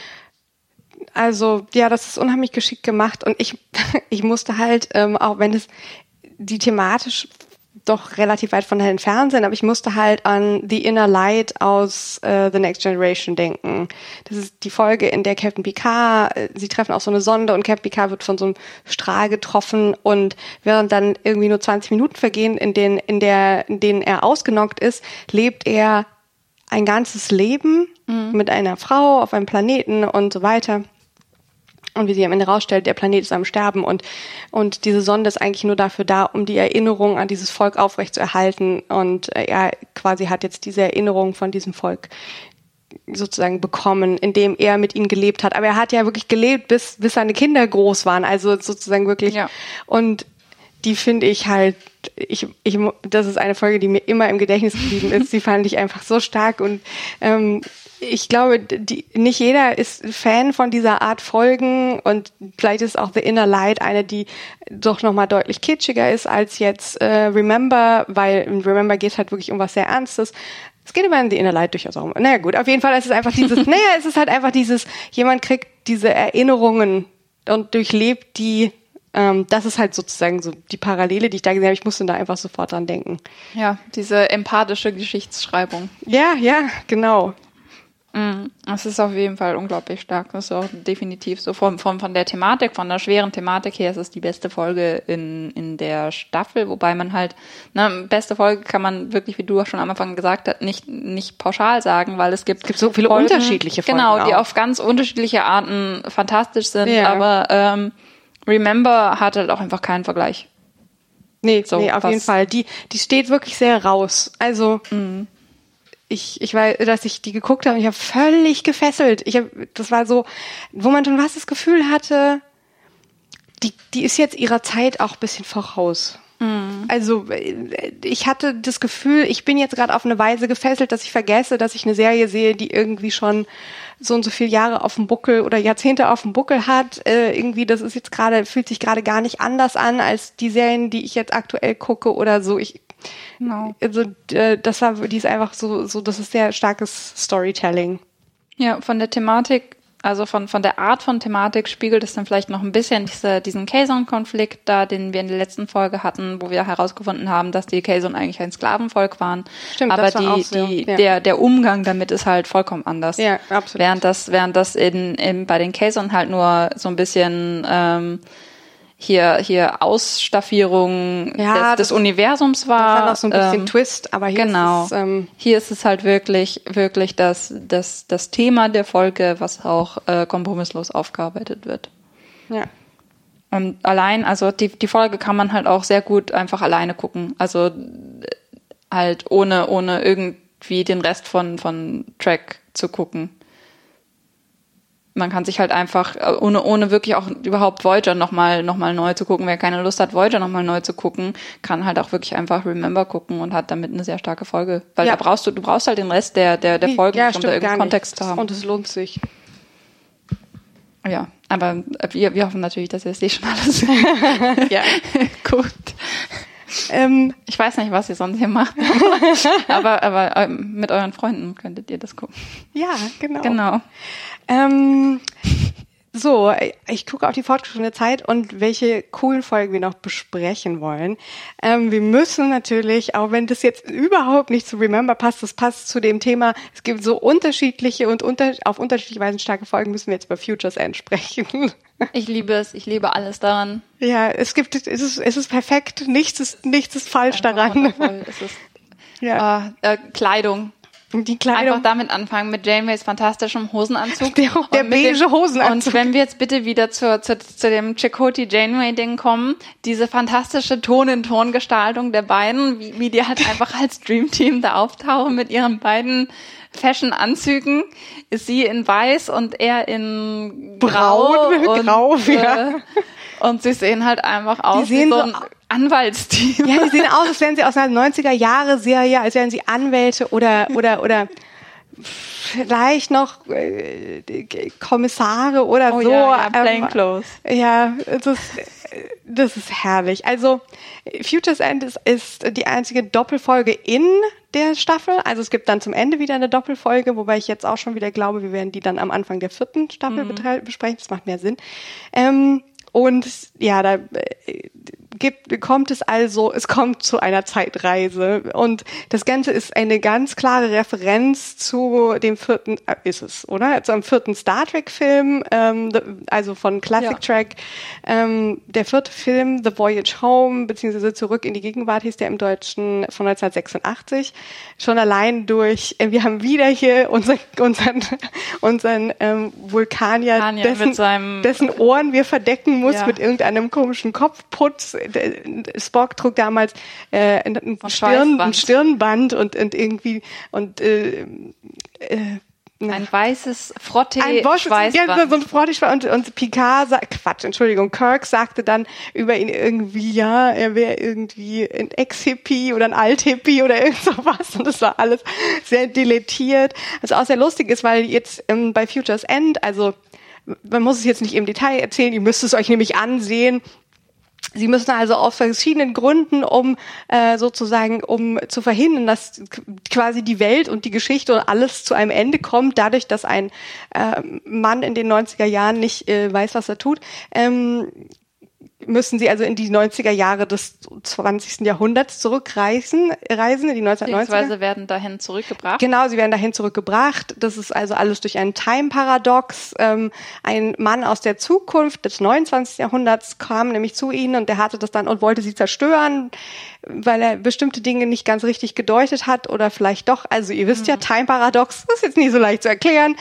Also, ja, das ist unheimlich geschickt gemacht und ich, ich musste halt, ähm, auch wenn es die thematisch doch relativ weit voneinander entfernt sind, aber ich musste halt an The Inner Light aus äh, The Next Generation denken. Das ist die Folge, in der Captain Picard, äh, sie treffen auch so eine Sonde und Captain Picard wird von so einem Strahl getroffen und während dann irgendwie nur zwanzig Minuten vergehen, in denen, in der, in denen er ausgenockt ist, lebt er ein ganzes Leben mhm. mit einer Frau auf einem Planeten und so weiter. Und wie sie am Ende rausstellt, der Planet ist am Sterben und und diese Sonde ist eigentlich nur dafür da, um die Erinnerung an dieses Volk aufrechtzuerhalten. Und er quasi hat jetzt diese Erinnerung von diesem Volk sozusagen bekommen, indem er mit ihnen gelebt hat. Aber er hat ja wirklich gelebt, bis bis seine Kinder groß waren. Also sozusagen wirklich. Ja. Und die finde ich halt, ich, ich, das ist eine Folge, die mir immer im Gedächtnis geblieben ist. Die fand ich einfach so stark und ähm, ich glaube, die, nicht jeder ist Fan von dieser Art Folgen und vielleicht ist auch The Inner Light eine, die doch nochmal deutlich kitschiger ist als jetzt äh, Remember, weil in Remember geht es halt wirklich um was sehr Ernstes. Es geht aber in The Inner Light durchaus auch um, naja gut, auf jeden Fall ist es einfach dieses, naja, es ist halt einfach dieses, jemand kriegt diese Erinnerungen und durchlebt die. Ähm, das ist halt sozusagen so die Parallele, die ich da gesehen habe. Ich musste da einfach sofort dran denken. Ja, diese empathische Geschichtsschreibung. Ja, ja, genau. Es ist auf jeden Fall unglaublich stark. Das ist auch definitiv so von, von, von der Thematik, von der schweren Thematik her ist es die beste Folge in, in der Staffel, wobei man halt, ne, beste Folge kann man wirklich, wie du auch schon am Anfang gesagt hast, nicht, nicht pauschal sagen, weil es gibt, es gibt so viele Folgen, unterschiedliche Folgen. Genau, die auch. auf ganz unterschiedliche Arten fantastisch sind, ja. aber ähm, Remember hat halt auch einfach keinen Vergleich. Nee, so, nee auf jeden Fall. Die, die steht wirklich sehr raus. Also, mhm. ich, ich weiß, dass ich die geguckt habe und ich habe völlig gefesselt. Ich hab, das war so, wo man schon was das Gefühl hatte, die, die ist jetzt ihrer Zeit auch ein bisschen voraus. Mhm. Also, ich hatte das Gefühl, ich bin jetzt gerade auf eine Weise gefesselt, dass ich vergesse, dass ich eine Serie sehe, die irgendwie schon so und so viele Jahre auf dem Buckel oder Jahrzehnte auf dem Buckel hat. Äh, irgendwie, das ist jetzt gerade, fühlt sich gerade gar nicht anders an als die Serien, die ich jetzt aktuell gucke oder so. Ich, genau. Also, äh, das war, die ist einfach so, so, das ist sehr starkes Storytelling. Ja, von der Thematik, also von, von der Art von Thematik spiegelt es dann vielleicht noch ein bisschen diese, diesen Kazon-Konflikt da, den wir in der letzten Folge hatten, wo wir herausgefunden haben, dass die Kazon eigentlich ein Sklavenvolk waren. Stimmt, aber das war die, auch so. die, Ja. der, der Umgang damit ist halt vollkommen anders. Ja, absolut. Während das, während das in, in, bei den Kazon halt nur so ein bisschen, ähm, hier hier Ausstaffierung ja, des, des Universums war. Das hat noch so ein bisschen ähm, Twist, aber hier genau. ist es... Ähm, hier ist es halt wirklich wirklich das, das, das Thema der Folge, was auch äh, kompromisslos aufgearbeitet wird. ja. Und allein, also die, die Folge kann man halt auch sehr gut einfach alleine gucken. Also halt ohne, ohne irgendwie den Rest von, von Track zu gucken. Man kann sich halt einfach, ohne, ohne wirklich auch überhaupt Voyager nochmal, noch mal neu zu gucken. Wer keine Lust hat, Voyager nochmal neu zu gucken, kann halt auch wirklich einfach Remember gucken und hat damit eine sehr starke Folge. Weil ja. da brauchst du, du brauchst halt den Rest der, der, der Folge, ja, um da irgendeinen Kontext nicht. zu haben. Und es lohnt sich. Ja, aber wir, wir hoffen natürlich, dass ihr es eh schon alles ja. gut. Ähm, Ich weiß nicht, was ihr sonst hier macht, aber, aber ähm, mit euren Freunden könntet ihr das gucken. ja, genau. Genau. Ähm, so, ich gucke auf die fortgeschrittene Zeit und welche coolen Folgen wir noch besprechen wollen. Ähm, wir müssen natürlich, auch wenn das jetzt überhaupt nicht zu Remember passt, das passt zu dem Thema, es gibt so unterschiedliche und unter, auf unterschiedliche Weisen starke Folgen, müssen wir jetzt über Futures End sprechen. Ich liebe es, ich liebe alles daran. Ja, es gibt, es ist, es ist perfekt, nichts ist, nichts ist falsch Einfach daran. wundervoll. Es ist, Ja. äh, äh, Kleidung. Die Kleidung. Einfach damit anfangen, mit Janeways fantastischem Hosenanzug. Der, der Und mit beige dem- Hosenanzug. Und wenn wir jetzt bitte wieder zur, zu, zu dem Chakotay-Janeway-Ding kommen, diese fantastische Ton-in-Ton-Gestaltung der beiden, wie, wie die halt einfach als Dream-Team da auftauchen mit ihren beiden Fashion-Anzügen, ist sie in weiß und er in grau. Braun, und, grau, ja. äh, und sie sehen halt einfach aus sehen wie so so ein Anwaltsteam. Ja, die sehen aus, als wären sie aus einer neunziger-Jahre-Serie, als wären sie Anwälte oder oder oder vielleicht noch äh, Kommissare oder Oh so. ja, ja, Ähm, Plainclothes. Ja, das ist, das ist herrlich. Also Futures End ist, ist die einzige Doppelfolge in der Staffel. Also es gibt dann zum Ende wieder eine Doppelfolge, wobei ich jetzt auch schon wieder glaube, wir werden die dann am Anfang der vierten Staffel Mhm. betre- besprechen. Das macht mehr Sinn. Ähm, und ja, da äh, gibt, kommt es also, es kommt zu einer Zeitreise. Und das Ganze ist eine ganz klare Referenz zu dem vierten, äh, ist es, oder? Zu einem vierten Star Trek-Film, ähm, the, also von Classic Ja. Trek. Ähm, der vierte Film, The Voyage Home, beziehungsweise Zurück in die Gegenwart, hieß der im Deutschen von neunzehnhundertsechsundachtzig. Schon allein durch, äh, wir haben wieder hier unser, unseren, unseren ähm, Vulkanier, Vulkanier dessen, mit seinem- dessen Ohren wir verdecken muss Ja. mit irgendeinem komischen Kopfputz. Spock trug damals äh, ein, ein, Von Stirn, Schweißband. ein Stirnband und, und irgendwie und äh, äh, na, Ein weißes ein Bosch, ja, Frottee-Schweißband. so ein Frottee-Schweißband. und, und Picard, sa- Quatsch, Entschuldigung, Kirk sagte dann über ihn irgendwie, ja, er wäre irgendwie ein Ex-Hippie oder ein Alt-Hippie oder irgend sowas und das war alles sehr dilettiert. Was auch sehr lustig ist, weil jetzt ähm, bei Futures End, also man muss es jetzt nicht im Detail erzählen, ihr müsst es euch nämlich ansehen. Sie müssen also aus verschiedenen Gründen, um äh, sozusagen, um zu verhindern, dass quasi die Welt und die Geschichte und alles zu einem Ende kommt, dadurch, dass ein äh, Mann in den neunziger Jahren nicht äh, weiß, was er tut, ähm, müssen sie also in die neunziger Jahre des zwanzigsten Jahrhunderts zurückreisen, reisen, in die neunzehnhundertneunziger. Beziehungsweise werden dahin zurückgebracht. Genau, sie werden dahin zurückgebracht. Das ist also alles durch einen Time-Paradox. Ähm, ein Mann aus der Zukunft des neunundzwanzigsten Jahrhunderts kam nämlich zu ihnen und der hatte das dann und wollte sie zerstören, weil er bestimmte Dinge nicht ganz richtig gedeutet hat oder vielleicht doch. Also ihr wisst ja, Time-Paradox ist jetzt nicht so leicht zu erklären.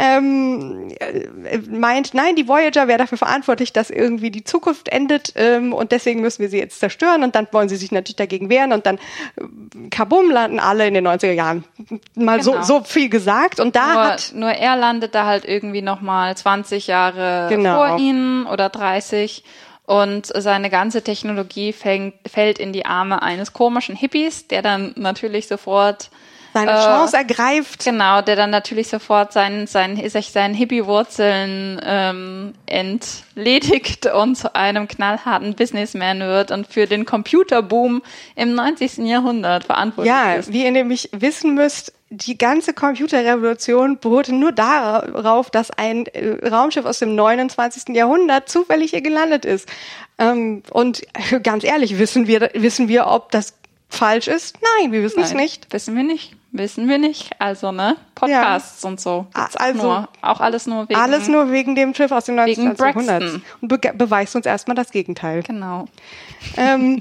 Ähm, äh, meint, nein, die Voyager wäre dafür verantwortlich, dass irgendwie die Zukunft endet ähm, und deswegen müssen wir sie jetzt zerstören und dann wollen sie sich natürlich dagegen wehren und dann äh, kabum, landen alle in den neunziger Jahren. Mal Genau. so, so viel gesagt und da Nur, hat nur er landet da halt irgendwie nochmal zwanzig Jahre Genau. vor ihnen oder dreißig und seine ganze Technologie fängt, fällt in die Arme eines komischen Hippies, der dann natürlich sofort seine äh, Chance ergreift. Genau, der dann natürlich sofort seinen, seinen, sich seinen Hippie-Wurzeln ähm, entledigt und zu einem knallharten Businessman wird und für den Computerboom im neunzigsten Jahrhundert verantwortlich Ja, ist. wie ihr nämlich wissen müsst, die ganze Computerrevolution beruhte nur darauf, dass ein äh, Raumschiff aus dem neunundzwanzigsten Jahrhundert zufällig hier gelandet ist. Ähm, und ganz ehrlich, wissen wir, wissen wir, ob das falsch ist? Nein, wir wissen es nicht. Wissen wir nicht. Wissen wir nicht. Also, ne? Podcasts ja. und so. Gibt's also, auch, nur, auch alles nur wegen... Alles nur wegen dem Schiff aus dem neunzehnten Jahrhundert. Und be- beweist uns erstmal das Gegenteil. Genau. Ähm,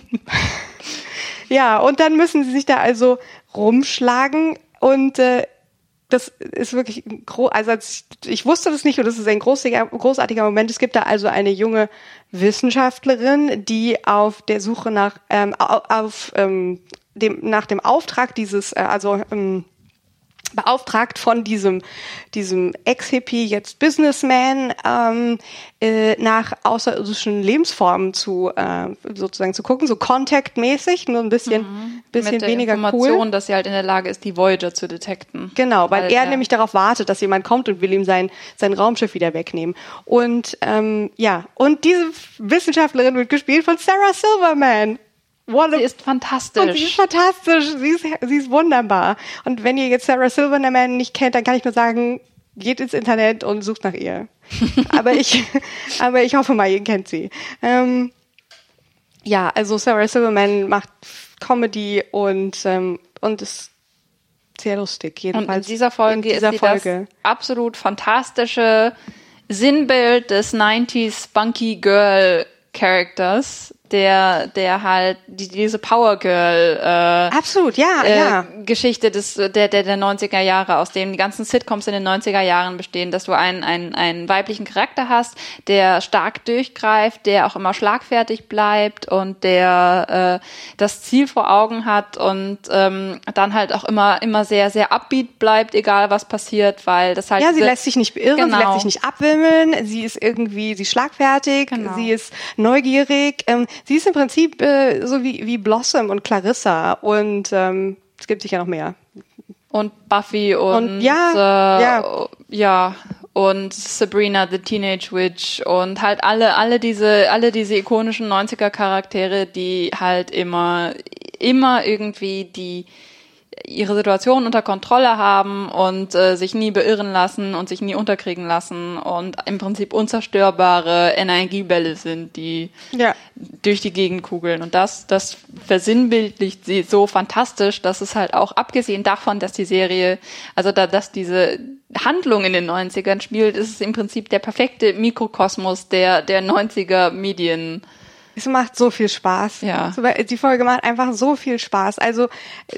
ja, und dann müssen sie sich da also rumschlagen und äh, das ist wirklich groß, also als ich, ich wusste das nicht und das ist ein großartiger, großartiger Moment. Es gibt da also eine junge Wissenschaftlerin, die auf der Suche nach ähm, auf, auf ähm, dem nach dem Auftrag dieses äh, also ähm, beauftragt von diesem diesem Ex-Hippie, jetzt Businessman, ähm, äh, nach außerirdischen Lebensformen zu äh, sozusagen zu gucken, so Contact-mäßig, nur ein bisschen mhm. bisschen Mit der weniger Information, cool. dass sie halt in der Lage ist, die Voyager zu detekten. Genau, weil, weil er ja. nämlich darauf wartet, dass jemand kommt und will ihm sein sein Raumschiff wieder wegnehmen. Und ähm, ja, und diese Wissenschaftlerin wird gespielt von Sarah Silverman. What sie ist fantastisch. Und sie ist fantastisch. Sie ist, sie ist wunderbar. Und wenn ihr jetzt Sarah Silverman nicht kennt, dann kann ich nur sagen, geht ins Internet und sucht nach ihr. aber ich, aber ich hoffe mal, ihr kennt sie. Ähm, ja, also Sarah Silverman macht Comedy und, ähm, und ist sehr lustig. Jedenfalls und in dieser Folge in dieser ist sie Folge. Das absolut fantastische Sinnbild des neunziger Spunky Girl Characters, der der halt die, diese Power Girl äh, absolut ja äh, ja Geschichte des der der der neunziger Jahre, aus dem die ganzen Sitcoms in den neunziger Jahren bestehen, dass du einen einen einen weiblichen Charakter hast, der stark durchgreift, der auch immer schlagfertig bleibt und der äh, das Ziel vor Augen hat und ähm, dann halt auch immer immer sehr sehr upbeat bleibt, egal was passiert, weil das halt ja sie lässt sich nicht beirren, genau. sie lässt sich nicht abwimmeln, sie ist irgendwie sie ist schlagfertig, genau. sie ist neugierig. Ähm, sie ist im Prinzip äh, so wie, wie Blossom und Clarissa und ähm, es gibt sicher noch mehr. Und Buffy und, und ja, äh, ja. ja und Sabrina the Teenage Witch und halt alle alle diese alle diese ikonischen neunziger Charaktere, die halt immer immer irgendwie die ihre Situation unter Kontrolle haben und äh, sich nie beirren lassen und sich nie unterkriegen lassen und im Prinzip unzerstörbare Energiebälle sind, die ja. durch die Gegend kugeln. Und das, das versinnbildlicht sie so fantastisch, dass es halt auch, abgesehen davon, dass die Serie, also da, dass diese Handlung in den neunzigern spielt, ist es im Prinzip der perfekte Mikrokosmos der, der neunziger Medien. Es macht so viel Spaß. Ja. Die Folge macht einfach so viel Spaß. Also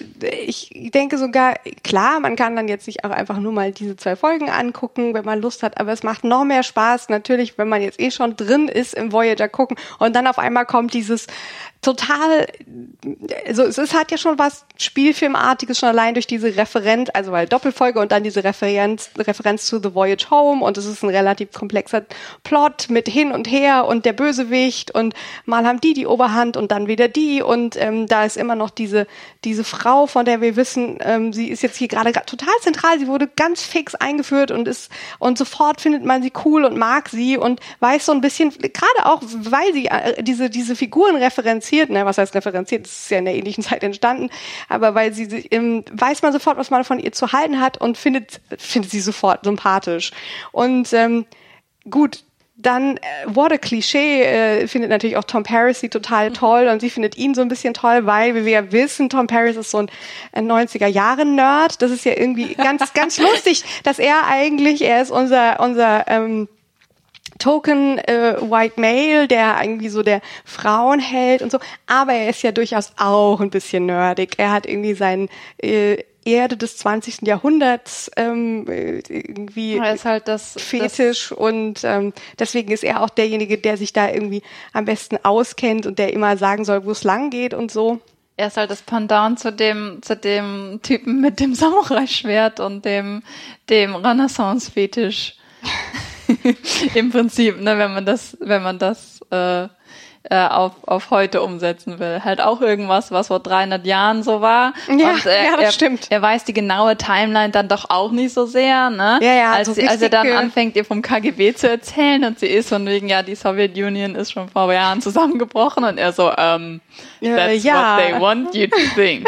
ich denke sogar, klar, man kann dann jetzt sich auch einfach nur mal diese zwei Folgen angucken, wenn man Lust hat, aber es macht noch mehr Spaß, natürlich, wenn man jetzt eh schon drin ist im Voyager gucken und dann auf einmal kommt dieses total, also es ist, hat ja schon was Spielfilmartiges, schon allein durch diese Referenz, also weil Doppelfolge und dann diese Referenz, Referenz zu The Voyage Home und es ist ein relativ komplexer Plot mit hin und her und der Bösewicht und mal haben die die Oberhand und dann wieder die und ähm, da ist immer noch diese diese Frau, von der wir wissen, ähm, sie ist jetzt hier gerade total zentral, sie wurde ganz fix eingeführt und ist und sofort findet man sie cool und mag sie und weiß so ein bisschen, gerade auch, weil sie äh, diese diese Figuren referenziert, ne, was heißt referenziert, das ist ja in der ähnlichen Zeit entstanden, aber weil sie ähm, weiß man sofort, was man von ihr zu halten hat und findet findet sie sofort sympathisch und ähm, gut. Dann, äh, what a Klischee, äh, findet natürlich auch Tom Paris sie total toll und sie findet ihn so ein bisschen toll, weil, wie wir ja wissen, Tom Paris ist so ein, ein neunziger-Jahre-Nerd. Das ist ja irgendwie ganz, ganz lustig, dass er eigentlich, er ist unser, unser, ähm, Token äh, White Male, der irgendwie so der Frauenheld und so, aber er ist ja durchaus auch ein bisschen nerdig. Er hat irgendwie seinen äh, Erde des zwanzigsten Jahrhunderts ähm, irgendwie er ist halt das Fetisch das und ähm, deswegen ist er auch derjenige, der sich da irgendwie am besten auskennt und der immer sagen soll, wo es lang geht und so. Er ist halt das Pendant zu dem zu dem Typen mit dem Samurai-Schwert und dem dem Renaissance-Fetisch. Im Prinzip, ne, wenn man das, wenn man das äh, äh, auf auf heute umsetzen will, halt auch irgendwas, was vor dreihundert Jahren so war. Ja, und, äh, ja, das er, stimmt. Er weiß die genaue Timeline dann doch auch nicht so sehr, ne? Ja, ja, als, so sie, als er dann richtig, anfängt, ihr vom K G B zu erzählen und sie ist von wegen, ja, die Sowjetunion ist schon vor Jahren zusammengebrochen und er so, ähm, that's ja. what they want you to think.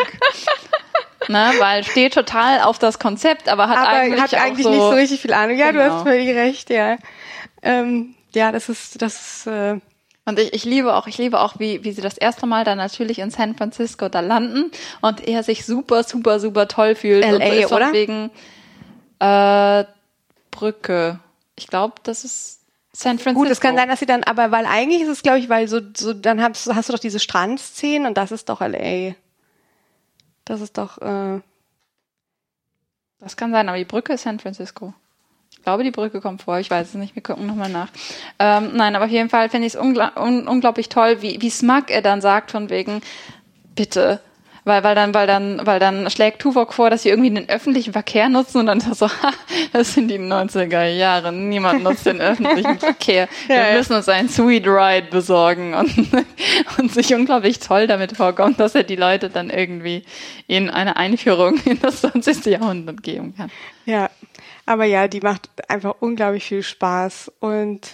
Ne, weil steht total auf das Konzept, aber hat aber eigentlich, hat auch eigentlich so, nicht so richtig viel Ahnung. Ja, genau. du hast völlig recht, ja. Ähm, ja, das ist, das ist, äh, Und ich, ich liebe auch, ich liebe auch, wie, wie sie das erste Mal dann natürlich in San Francisco da landen und er sich super, super, super toll fühlt. L A, und so ist oder? Wegen äh, Brücke. Ich glaube, das ist San Francisco. Gut, es kann sein, dass sie dann, aber weil eigentlich ist es, glaube ich, weil so, so dann hast, hast du doch diese Strandszenen und das ist doch L A. Das ist doch, äh Das kann sein, aber die Brücke ist San Francisco. Ich glaube, die Brücke kommt vor, ich weiß es nicht, wir gucken nochmal nach. Ähm, nein, aber auf jeden Fall finde ich es ungl- un- unglaublich toll, wie, wie smug er dann sagt, von wegen, bitte. Weil, weil dann, weil dann, weil dann schlägt Tuvok vor, dass sie irgendwie den öffentlichen Verkehr nutzen und dann ist er so, ha, das sind die neunziger Jahre, niemand nutzt den öffentlichen Verkehr. Wir ja, müssen uns einen Sweet Ride besorgen und, und sich unglaublich toll damit vorkommt, dass er die Leute dann irgendwie in eine Einführung in das zwanzigste Jahrhundert geben kann. Ja, aber ja, die macht einfach unglaublich viel Spaß und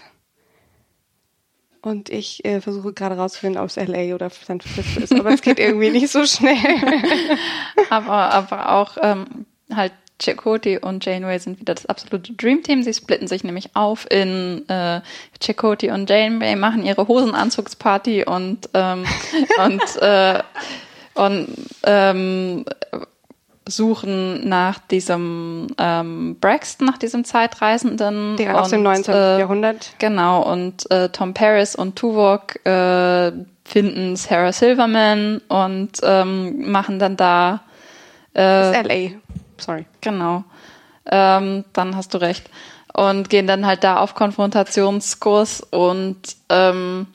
Und ich äh, versuche gerade rauszufinden, ob es L A oder San Francisco ist, aber es geht irgendwie nicht so schnell. aber, aber auch ähm, halt Chakotay und Janeway sind wieder das absolute Dreamteam. Sie splitten sich nämlich auf in äh, Chakotay und Janeway machen ihre Hosenanzugsparty und ähm, und äh, und ähm, suchen nach diesem ähm, Braxton, nach diesem Zeitreisenden. Der aus dem neunzehnten. äh, Jahrhundert. Genau, und äh, Tom Paris und Tuvok äh, finden Sarah Silverman und ähm, machen dann da äh, Das ist L A. Sorry. Genau. Ähm, dann hast du recht. Und gehen dann halt da auf Konfrontationskurs und ähm,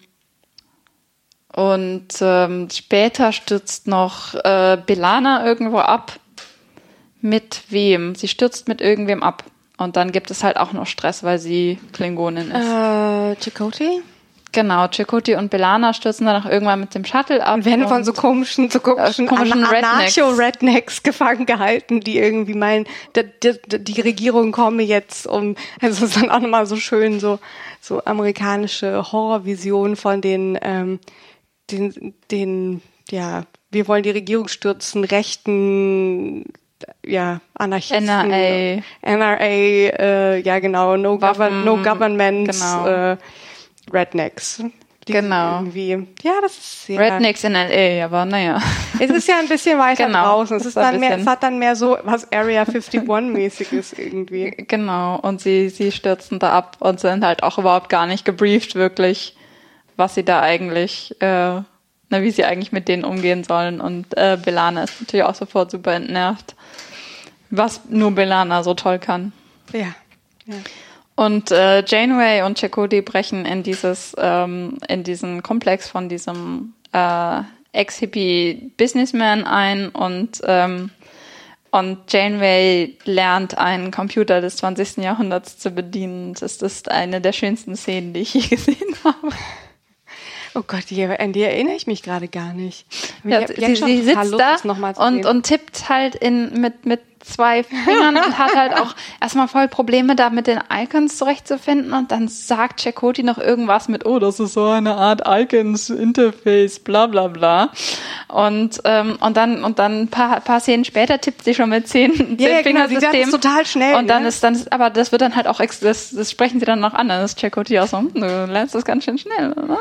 und ähm, später stürzt noch äh, B'Elanna irgendwo ab. Mit wem? Sie stürzt mit irgendwem ab. Und dann gibt es halt auch noch Stress, weil sie Klingonin ist. Äh, Chakotay? Genau, Chakotay und B'Elanna stürzen dann auch irgendwann mit dem Shuttle ab. Und werden von so komischen, so komischen, äh, komischen An- Rednecks. Anarcho-Rednecks gefangen gehalten, die irgendwie meinen, die, die, die Regierung komme jetzt um, also es ist dann auch nochmal so schön, so, so amerikanische Horrorvisionen von den, ähm, den, den, ja, wir wollen die Regierung stürzen, rechten, ja, Anarchisten. N R A. N R A, äh, ja genau, no, Waffen, govern, no government, genau. äh, Rednecks. Die Genau. Irgendwie, ja, das ist sehr... Rednecks in L A, aber naja. Es ist ja ein bisschen weiter Genau, draußen. Es das ist war ein dann mehr, bisschen- es hat dann mehr so was Area einundfünfzig-mäßiges irgendwie. Genau, und sie, sie stürzen da ab und sind halt auch überhaupt gar nicht gebrieft, wirklich, was sie da eigentlich, äh, na, wie sie eigentlich mit denen umgehen sollen. Und äh, B'Elanna ist natürlich auch sofort super entnervt, was nur B'Elanna so toll kann. Ja. ja. Und äh, Janeway und Chakotay brechen in dieses, ähm, in diesen Komplex von diesem äh, Ex-Hippie-Businessman ein und ähm, und Janeway lernt einen Computer des zwanzigsten. Jahrhunderts zu bedienen. Das ist eine der schönsten Szenen, die ich je gesehen habe. Oh Gott, die, an die erinnere ich mich gerade gar nicht. Ja, Ich hab sie jetzt schon sie total sitzt Lust, da das noch mal zu und, sehen. und tippt halt in, mit, mit zwei Fingern und hat halt auch erstmal voll Probleme da mit den Icons zurechtzufinden und dann sagt Chakotay noch irgendwas mit, oh, das ist so eine Art Icons-Interface, bla bla bla. Und, ähm, und dann, und dann ein paar, paar Szenen später tippt sie schon mit zehn, zehn Ja, ja, genau, sie sagt Fingersystemen. es total schnell, Und dann ne? ist, dann ist, aber das wird dann halt auch, ex- das, das sprechen sie dann noch an, dann ist Chakotay auch so, hm, du lernst das ganz schön schnell, oder?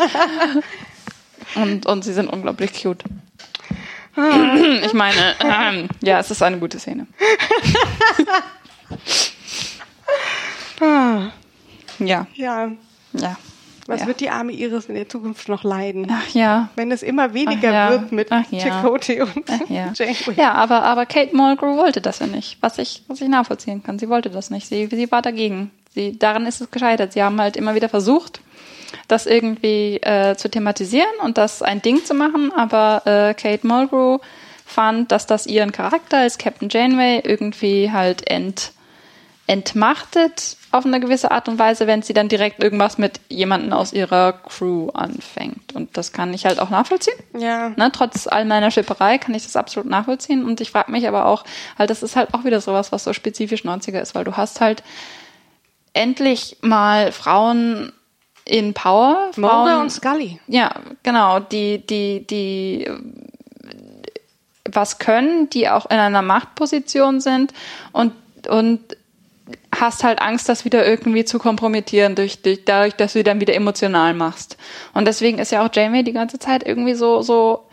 Und, und sie sind unglaublich cute. Ich meine, ähm, ja, es ist eine gute Szene. Ah, Ja, ja, ja. was ja. wird die arme Iris in der Zukunft noch leiden? Ach ja. Wenn es immer weniger Ach ja. wird mit Ach ja. Chakotay und Ach ja. Janeway. Ja, aber, aber Kate Mulgrew wollte das ja nicht, was ich, was ich nachvollziehen kann. Sie wollte das nicht. Sie, sie war dagegen. Sie, daran ist es gescheitert. Sie haben halt immer wieder versucht, das irgendwie äh, zu thematisieren und das ein Ding zu machen, aber äh, Kate Mulgrew fand, dass das ihren Charakter als Captain Janeway irgendwie halt ent, entmachtet auf eine gewisse Art und Weise, wenn sie dann direkt irgendwas mit jemandem aus ihrer Crew anfängt. Und das kann ich halt auch nachvollziehen. Ja. Ne, trotz all meiner Schipperei kann ich das absolut nachvollziehen. Und ich frage mich aber auch, halt, das ist halt auch wieder sowas, was so spezifisch neunziger ist, weil du hast halt endlich mal Frauen in Power. Mulder Frauen, und Scully. ja, genau, die, die, die äh, was können, die auch in einer Machtposition sind und, und hast halt Angst, das wieder irgendwie zu kompromittieren, durch, durch, dadurch, dass du die dann wieder emotional machst. Und deswegen ist ja auch Janeway die ganze Zeit irgendwie so, so,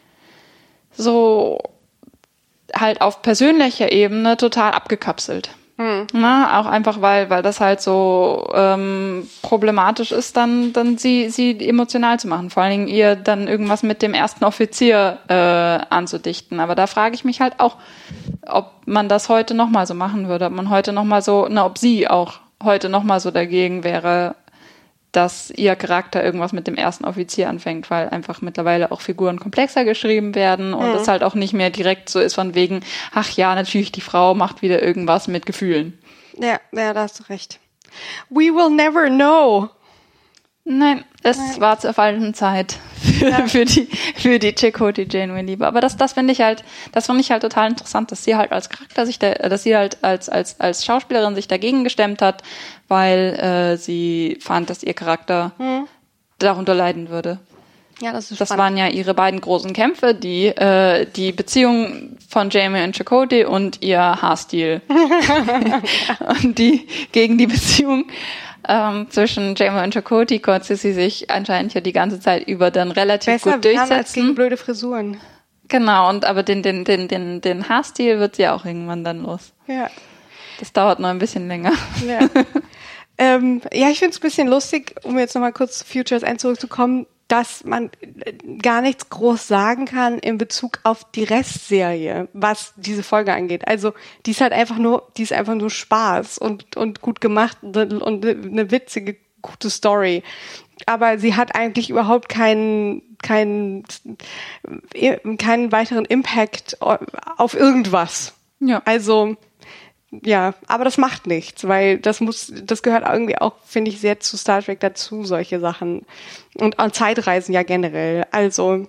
so halt auf persönlicher Ebene total abgekapselt. Hm. Na, auch einfach, weil, weil das halt so ähm, problematisch ist, dann, dann sie, sie emotional zu machen. Vor allen Dingen ihr dann irgendwas mit dem ersten Offizier äh, anzudichten. Aber da frage ich mich halt auch, ob man das heute nochmal so machen würde. Ob man heute nochmal so, na, ob sie auch heute nochmal so dagegen wäre, dass ihr Charakter irgendwas mit dem ersten Offizier anfängt, weil einfach mittlerweile auch Figuren komplexer geschrieben werden und es mhm. halt auch nicht mehr direkt so ist von wegen, ach ja, natürlich, die Frau macht wieder irgendwas mit Gefühlen. Ja, ja, da hast du recht. We will never know. Nein, es Nein. war zur falschen Zeit für, ja. für die für die Chakotay Janeway Liebe. Aber das das finde ich halt, das finde ich halt total interessant, dass sie halt als Charakter sich, da, dass sie halt als als als Schauspielerin sich dagegen gestemmt hat, weil äh, sie fand, dass ihr Charakter hm. darunter leiden würde. Ja, das ist Das spannend. waren ja ihre beiden großen Kämpfe, die äh, die Beziehung von Janeway und Chakotay und ihr Haarstil und die gegen die Beziehung Ähm, zwischen Janeway und Chakotay konnte sie sich anscheinend ja die ganze Zeit über dann relativ Besser gut durchsetzen. als gegen blöde Frisuren. Genau, und aber den, den, den, den, den Haarstil wird sie auch irgendwann dann los. Ja. Das dauert noch ein bisschen länger. Ja, ähm, ja ich finde es ein bisschen lustig, um jetzt nochmal kurz zu Futures End zurückzukommen, dass man gar nichts groß sagen kann in Bezug auf die Restserie, was diese Folge angeht. Also die ist halt einfach nur, die ist einfach nur Spaß und und gut gemacht und, und eine witzige, gute Story. Aber sie hat eigentlich überhaupt keinen keinen keinen weiteren Impact auf irgendwas. Ja. Also ja, aber das macht nichts, weil das muss, das gehört irgendwie auch, finde ich, sehr zu Star Trek dazu, solche Sachen. Und an Zeitreisen ja generell. Also,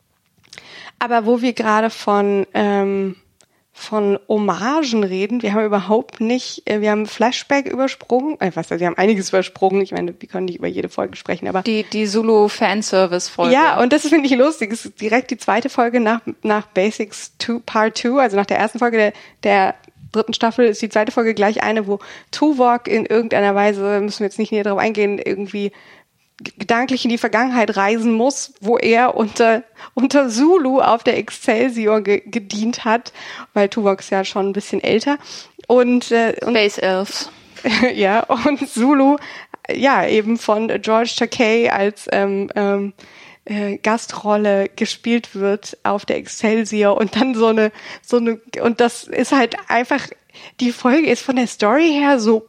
aber wo wir gerade von, ähm, von Hommagen reden, wir haben überhaupt nicht, äh, wir haben Flashback übersprungen, ich weiß nicht, wir haben einiges übersprungen, ich meine, wir können nicht über jede Folge sprechen, aber. Die, die Zulu-Fanservice-Folge. Ja, und das finde ich lustig, es ist direkt die zweite Folge nach, nach Basics two, Part two, also nach der ersten Folge der, der dritten Staffel ist die zweite Folge gleich eine, wo Tuvok in irgendeiner Weise, müssen wir jetzt nicht näher drauf eingehen, irgendwie gedanklich in die Vergangenheit reisen muss, wo er unter unter Zulu auf der Excelsior ge- gedient hat, weil Tuvok ist ja schon ein bisschen älter und, äh, und Space Elves. ja, und Zulu ja eben von George Takei als ähm, ähm, äh, Gastrolle gespielt wird auf der Excelsior und dann so eine so eine und das ist halt einfach, die Folge ist von der Story her so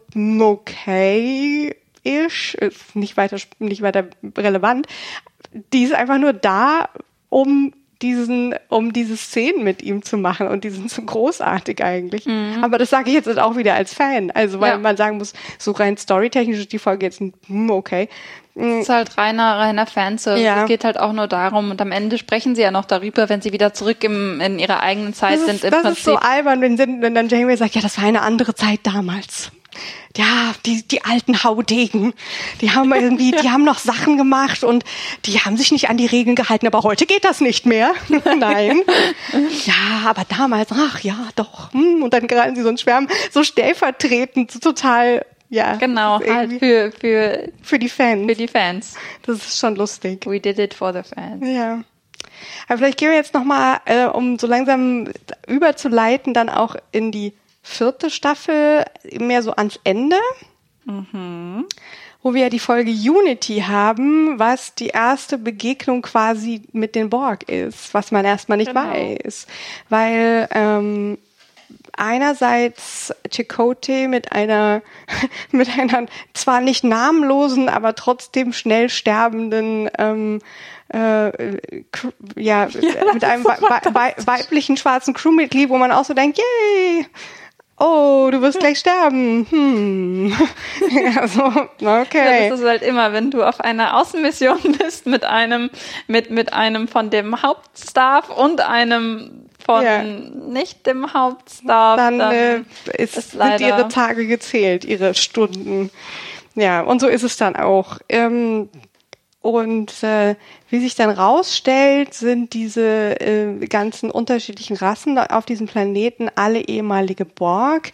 okay ish, ist nicht weiter nicht weiter relevant. Die ist einfach nur da, um diesen, um diese Szenen mit ihm zu machen und die sind so großartig eigentlich. Mhm. Aber das sage ich jetzt auch wieder als Fan, also weil ja. man sagen muss, so rein storytechnisch ist die Folge jetzt okay. Es ist halt reiner, reiner Fanservice. Ja. Es geht halt auch nur darum und am Ende sprechen sie ja noch darüber, wenn sie wieder zurück im, in ihrer eigenen Zeit das sind. Ist, im das Prinzip. ist so albern, wenn, wenn dann Janeway sagt, ja, das war eine andere Zeit damals. Ja, die, die alten Haudegen, die haben irgendwie, die haben noch Sachen gemacht und die haben sich nicht an die Regeln gehalten, aber heute geht das nicht mehr. Nein. Ja, aber damals, ach ja, doch. Und dann geraten sie so ein Schwärm, so stellvertretend, so total, ja. Genau, halt für, für, für die Fans. Für die Fans. Das ist schon lustig. We did it for the fans. Ja. Aber vielleicht gehen wir jetzt nochmal, äh, um so langsam überzuleiten, dann auch in die vierte Staffel, mehr so ans Ende, mhm. wo wir ja die Folge Unity haben, was die erste Begegnung quasi mit den Borg ist, was man erstmal nicht genau. weiß. Weil ähm, einerseits Chakotay mit einer mit einer zwar nicht namenlosen, aber trotzdem schnell sterbenden ähm, äh, ja, ja mit einem wei- wei- weiblichen schwarzen Crewmitglied, wo man auch so denkt, yay! Oh, du wirst gleich sterben. Hm. Also, okay. Ja, das ist halt immer, wenn du auf einer Außenmission bist mit einem, mit, mit einem von dem Hauptstaff und einem von ja. nicht dem Hauptstaff. Dann, dann äh, ist, ist sind ihre Tage gezählt, ihre Stunden. Ja, und so ist es dann auch. Ähm, Und äh, wie sich dann rausstellt, sind diese äh, ganzen unterschiedlichen Rassen auf diesem Planeten alle ehemalige Borg.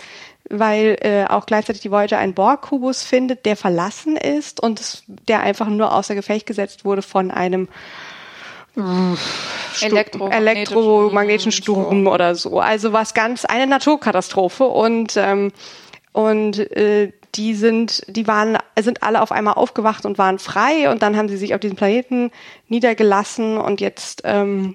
weil äh, auch gleichzeitig die Voyager einen Borg-Kubus findet, der verlassen ist und es, der einfach nur außer Gefecht gesetzt wurde von einem Elektro- elektromagnetischen Sturm Sturm. oder so. Also was ganz, eine Naturkatastrophe und ähm, und äh, die sind, die waren, sind alle auf einmal aufgewacht und waren frei und dann haben sie sich auf diesem Planeten niedergelassen und jetzt ähm,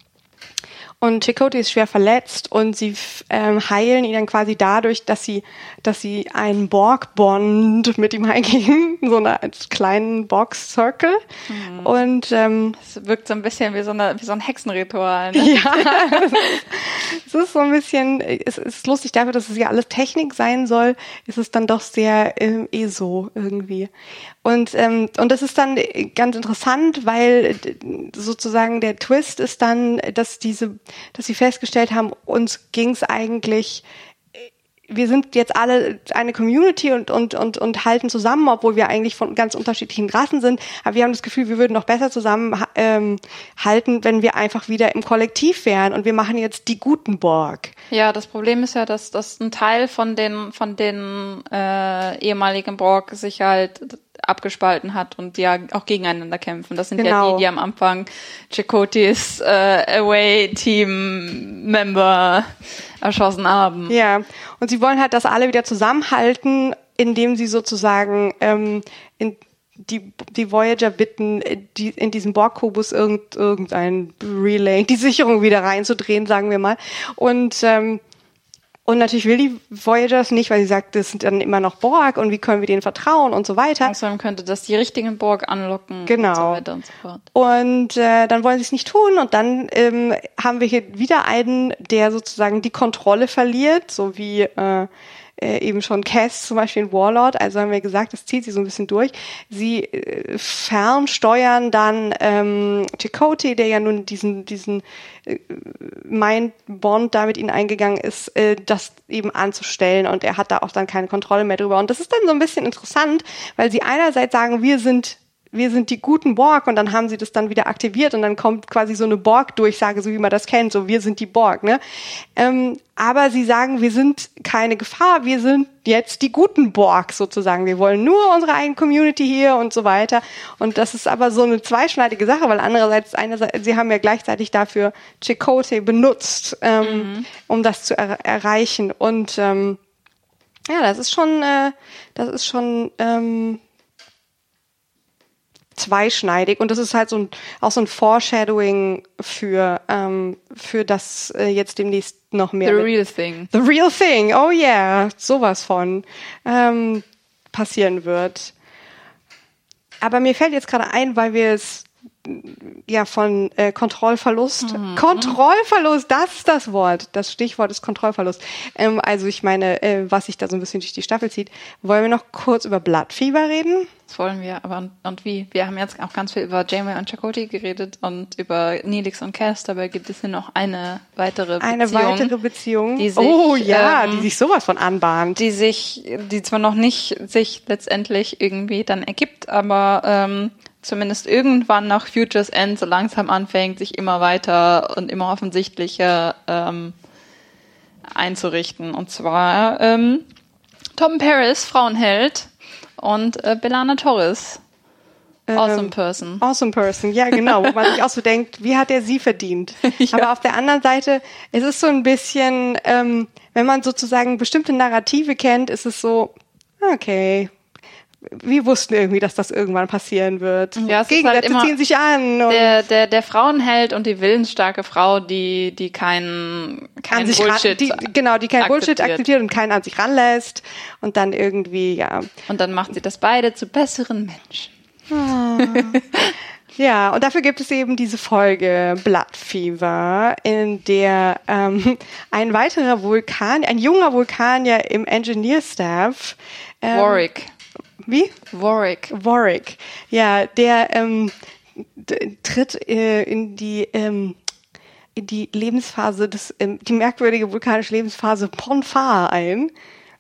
und Chakotay ist schwer verletzt und sie ähm, heilen ihn dann quasi dadurch, dass sie, dass sie einen Borg-Bond mit ihm eingehen, so eine kleinen Borg-Circle. Mhm. Und ähm, es wirkt so ein bisschen wie so, eine, wie so ein Hexenritual. Ne? Ja, es ist so ein bisschen, es ist lustig dafür, dass es ja alles Technik sein soll, ist es dann doch sehr äh, ESO irgendwie. Und ähm, und das ist dann ganz interessant, weil sozusagen der Twist ist dann, dass diese, dass sie festgestellt haben, uns ging's eigentlich, wir sind jetzt alle eine Community und und und und halten zusammen, obwohl wir eigentlich von ganz unterschiedlichen Rassen sind. Aber wir haben das Gefühl, wir würden noch besser zusammen ähm, halten, wenn wir einfach wieder im Kollektiv wären. Und wir machen jetzt die guten Borg. Ja, das Problem ist ja, dass dass ein Teil von den von den äh, ehemaligen Borg sich halt abgespalten hat und die ja auch gegeneinander kämpfen. Das sind genau. ja die, die am Anfang Chakotays äh, Away-Team-Member erschossen haben. Ja, und sie wollen halt, dass alle wieder zusammenhalten, indem sie sozusagen ähm, in die die Voyager bitten, die in diesem Borg-Kubus irgend, irgendein Relay, die Sicherung wieder reinzudrehen, sagen wir mal. Und ähm, Und natürlich will die Voyager es nicht, weil sie sagt, das sind dann immer noch Borg und wie können wir denen vertrauen und so weiter. Außerdem könnte das die richtigen Borg anlocken genau. und so weiter und so fort. Und äh, dann wollen sie es nicht tun und dann ähm, haben wir hier wieder einen, der sozusagen die Kontrolle verliert, so wie äh, äh, eben schon Cass zum Beispiel in Warlord. Also haben wir gesagt, das zieht sie so ein bisschen durch. Sie äh, fernsteuern dann ähm, Chakotay, der ja nun diesen diesen äh, Mind-Bond da mit ihnen eingegangen ist, äh, das eben anzustellen und er hat da auch dann keine Kontrolle mehr drüber. Und das ist dann so ein bisschen interessant, weil sie einerseits sagen, wir sind wir sind die guten Borg und dann haben sie das dann wieder aktiviert und dann kommt quasi so eine Borg-Durchsage, so wie man das kennt, so wir sind die Borg, ne? Ähm, aber sie sagen, wir sind keine Gefahr, wir sind jetzt die guten Borg sozusagen. Wir wollen nur unsere eigene Community hier und so weiter. Und das ist aber so eine zweischneidige Sache, weil andererseits, einerseits, sie haben ja gleichzeitig dafür Chakotay benutzt, ähm, mhm. um das zu er- erreichen. Und ähm, ja, das ist schon, äh, das ist schon ähm, zweischneidig und das ist halt so ein, auch so ein Foreshadowing für ähm, für das äh, jetzt demnächst noch mehr. The real thing. The real thing, oh yeah, sowas von ähm, passieren wird. Aber mir fällt jetzt gerade ein, weil wir es ja von äh, Kontrollverlust. Mhm. Kontrollverlust, das ist das Wort. Das Stichwort ist Kontrollverlust. Ähm, also ich meine, äh, was sich da so ein bisschen durch die Staffel zieht. Wollen wir noch kurz über Blood Fever reden? Das wollen wir, aber und, und wie? Wir haben jetzt auch ganz viel über Janeway und Chakotay geredet und über Neelix und Cass. Dabei gibt es hier noch eine weitere Beziehung. Eine weitere Beziehung. Die sich, oh ja, ähm, die sich sowas von anbahnt. Die sich, die zwar noch nicht sich letztendlich irgendwie dann ergibt, aber ähm, zumindest irgendwann nach Future's End so langsam anfängt, sich immer weiter und immer offensichtlicher ähm, einzurichten. Und zwar ähm, Tom Paris, Frauenheld, und äh, B'Elanna Torres, Awesome ähm, Person. Awesome Person, ja genau, wo man sich auch so denkt, wie hat er sie verdient? Ja. Aber auf der anderen Seite, es ist so ein bisschen, ähm, wenn man sozusagen bestimmte Narrative kennt, ist es so, okay, wir wussten irgendwie, dass das irgendwann passieren wird. Ja, es Gegensätze ist halt ziehen sich an. Und der, der, der Frauenheld und die willensstarke Frau, die, die keinen kein Bullshit ran, die, Genau, die kein akzeptiert. Bullshit akzeptiert und keinen an sich ranlässt. Und dann irgendwie, ja. Und dann macht sie das beide zu besseren Menschen. Oh. Ja, und dafür gibt es eben diese Folge Blood Fever, in der ähm, ein weiterer Vulkan, ein junger Vulkanier im Engineer-Staff ähm, Warwick. Wie? Warwick. Warwick. Ja, der ähm, d- tritt äh, in die ähm, in die Lebensphase des ähm, die merkwürdige vulkanische Lebensphase Pon farr ein.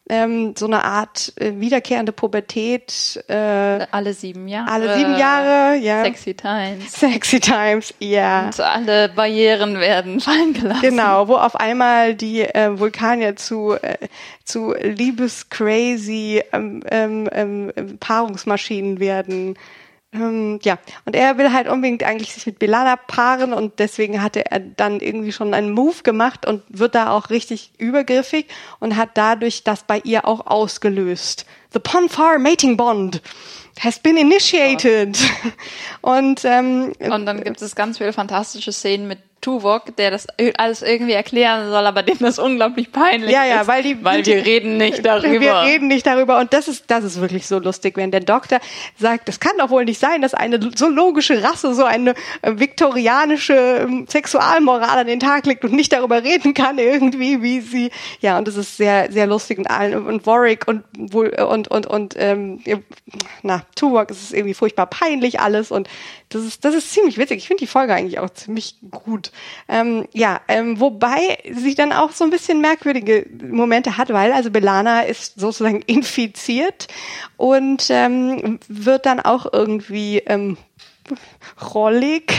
ähm, so eine Art äh, wiederkehrende Pubertät. Äh, alle sieben Jahre. Alle sieben Jahre, ja. Sexy Times. Sexy Times, ja. Und alle Barrieren werden fallen gelassen. Genau, wo auf einmal die äh, Vulkanier zu äh, zu liebescrazy ähm, ähm, ähm, Paarungsmaschinen werden. Ähm, ja, und er will halt unbedingt eigentlich sich mit B'Elanna paaren und deswegen hatte er dann irgendwie schon einen Move gemacht und wird da auch richtig übergriffig und hat dadurch das bei ihr auch ausgelöst. The Pon-farr Mating Bond has been initiated. Oh. Und, ähm, und dann gibt es ganz viele fantastische Szenen mit Tuvok, der das alles irgendwie erklären soll, aber dem das unglaublich peinlich ja, ja, ist. Weil, die, weil wir reden nicht darüber. Wir reden nicht darüber und das ist, das ist wirklich so lustig, wenn der Doktor sagt, es kann doch wohl nicht sein, dass eine so logische Rasse so eine äh, viktorianische äh, Sexualmoral an den Tag legt und nicht darüber reden kann irgendwie, wie sie, ja, und das ist sehr, sehr lustig und allen und Warwick und wohl und und und ähm, na, Tuvok, es ist irgendwie furchtbar peinlich alles und das ist, das ist ziemlich witzig. Ich finde die Folge eigentlich auch ziemlich gut. Ähm, ja, ähm, wobei sie dann auch so ein bisschen merkwürdige Momente hat, weil also B'Elanna ist sozusagen infiziert und ähm, wird dann auch irgendwie ähm, rollig.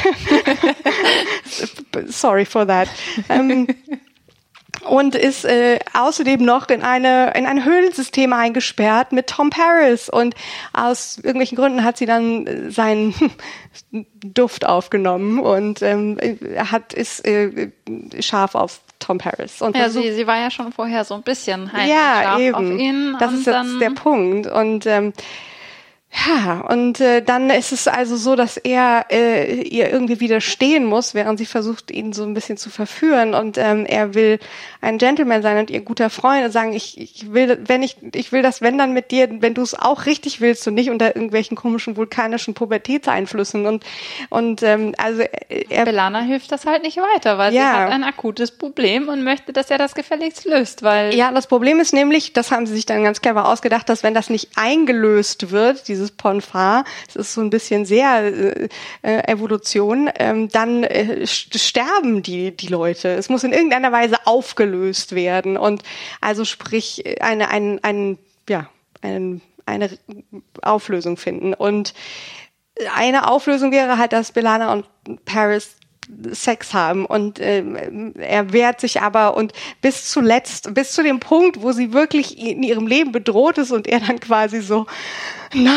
Sorry for that. Ähm, und ist äh, außerdem noch in eine in ein Höhlensystem eingesperrt mit Tom Paris und aus irgendwelchen Gründen hat sie dann äh, seinen Duft aufgenommen und ähm, hat ist äh, scharf auf Tom Paris. Und ja, versucht, sie, sie war ja schon vorher so ein bisschen heimlich ja, scharf eben. auf ihn. Das und ist dann jetzt der Punkt und ähm, ja, und äh, dann ist es also so, dass er äh, ihr irgendwie widerstehen muss, während sie versucht, ihn so ein bisschen zu verführen. Und ähm, er will ein Gentleman sein und ihr guter Freund und sagen, ich, ich will, wenn ich, ich will das, wenn dann mit dir, wenn du es auch richtig willst und nicht unter irgendwelchen komischen vulkanischen Pubertätseinflüssen. Und und ähm, also er B'Elanna hilft das halt nicht weiter, weil ja. sie hat ein akutes Problem und möchte, dass er das gefälligst löst, weil ja, das Problem ist nämlich, das haben sie sich dann ganz clever ausgedacht, dass wenn das nicht eingelöst wird, dieses Pon-farr, es ist so ein bisschen sehr äh, Evolution, ähm, dann äh, sterben die die Leute. Es muss in irgendeiner Weise aufgelöst werden und also sprich eine ein ein ja eine eine Auflösung finden und eine Auflösung wäre halt, dass B'Elanna und Paris Sex haben und äh, er wehrt sich aber und bis zuletzt, bis zu dem Punkt, wo sie wirklich in ihrem Leben bedroht ist und er dann quasi so, na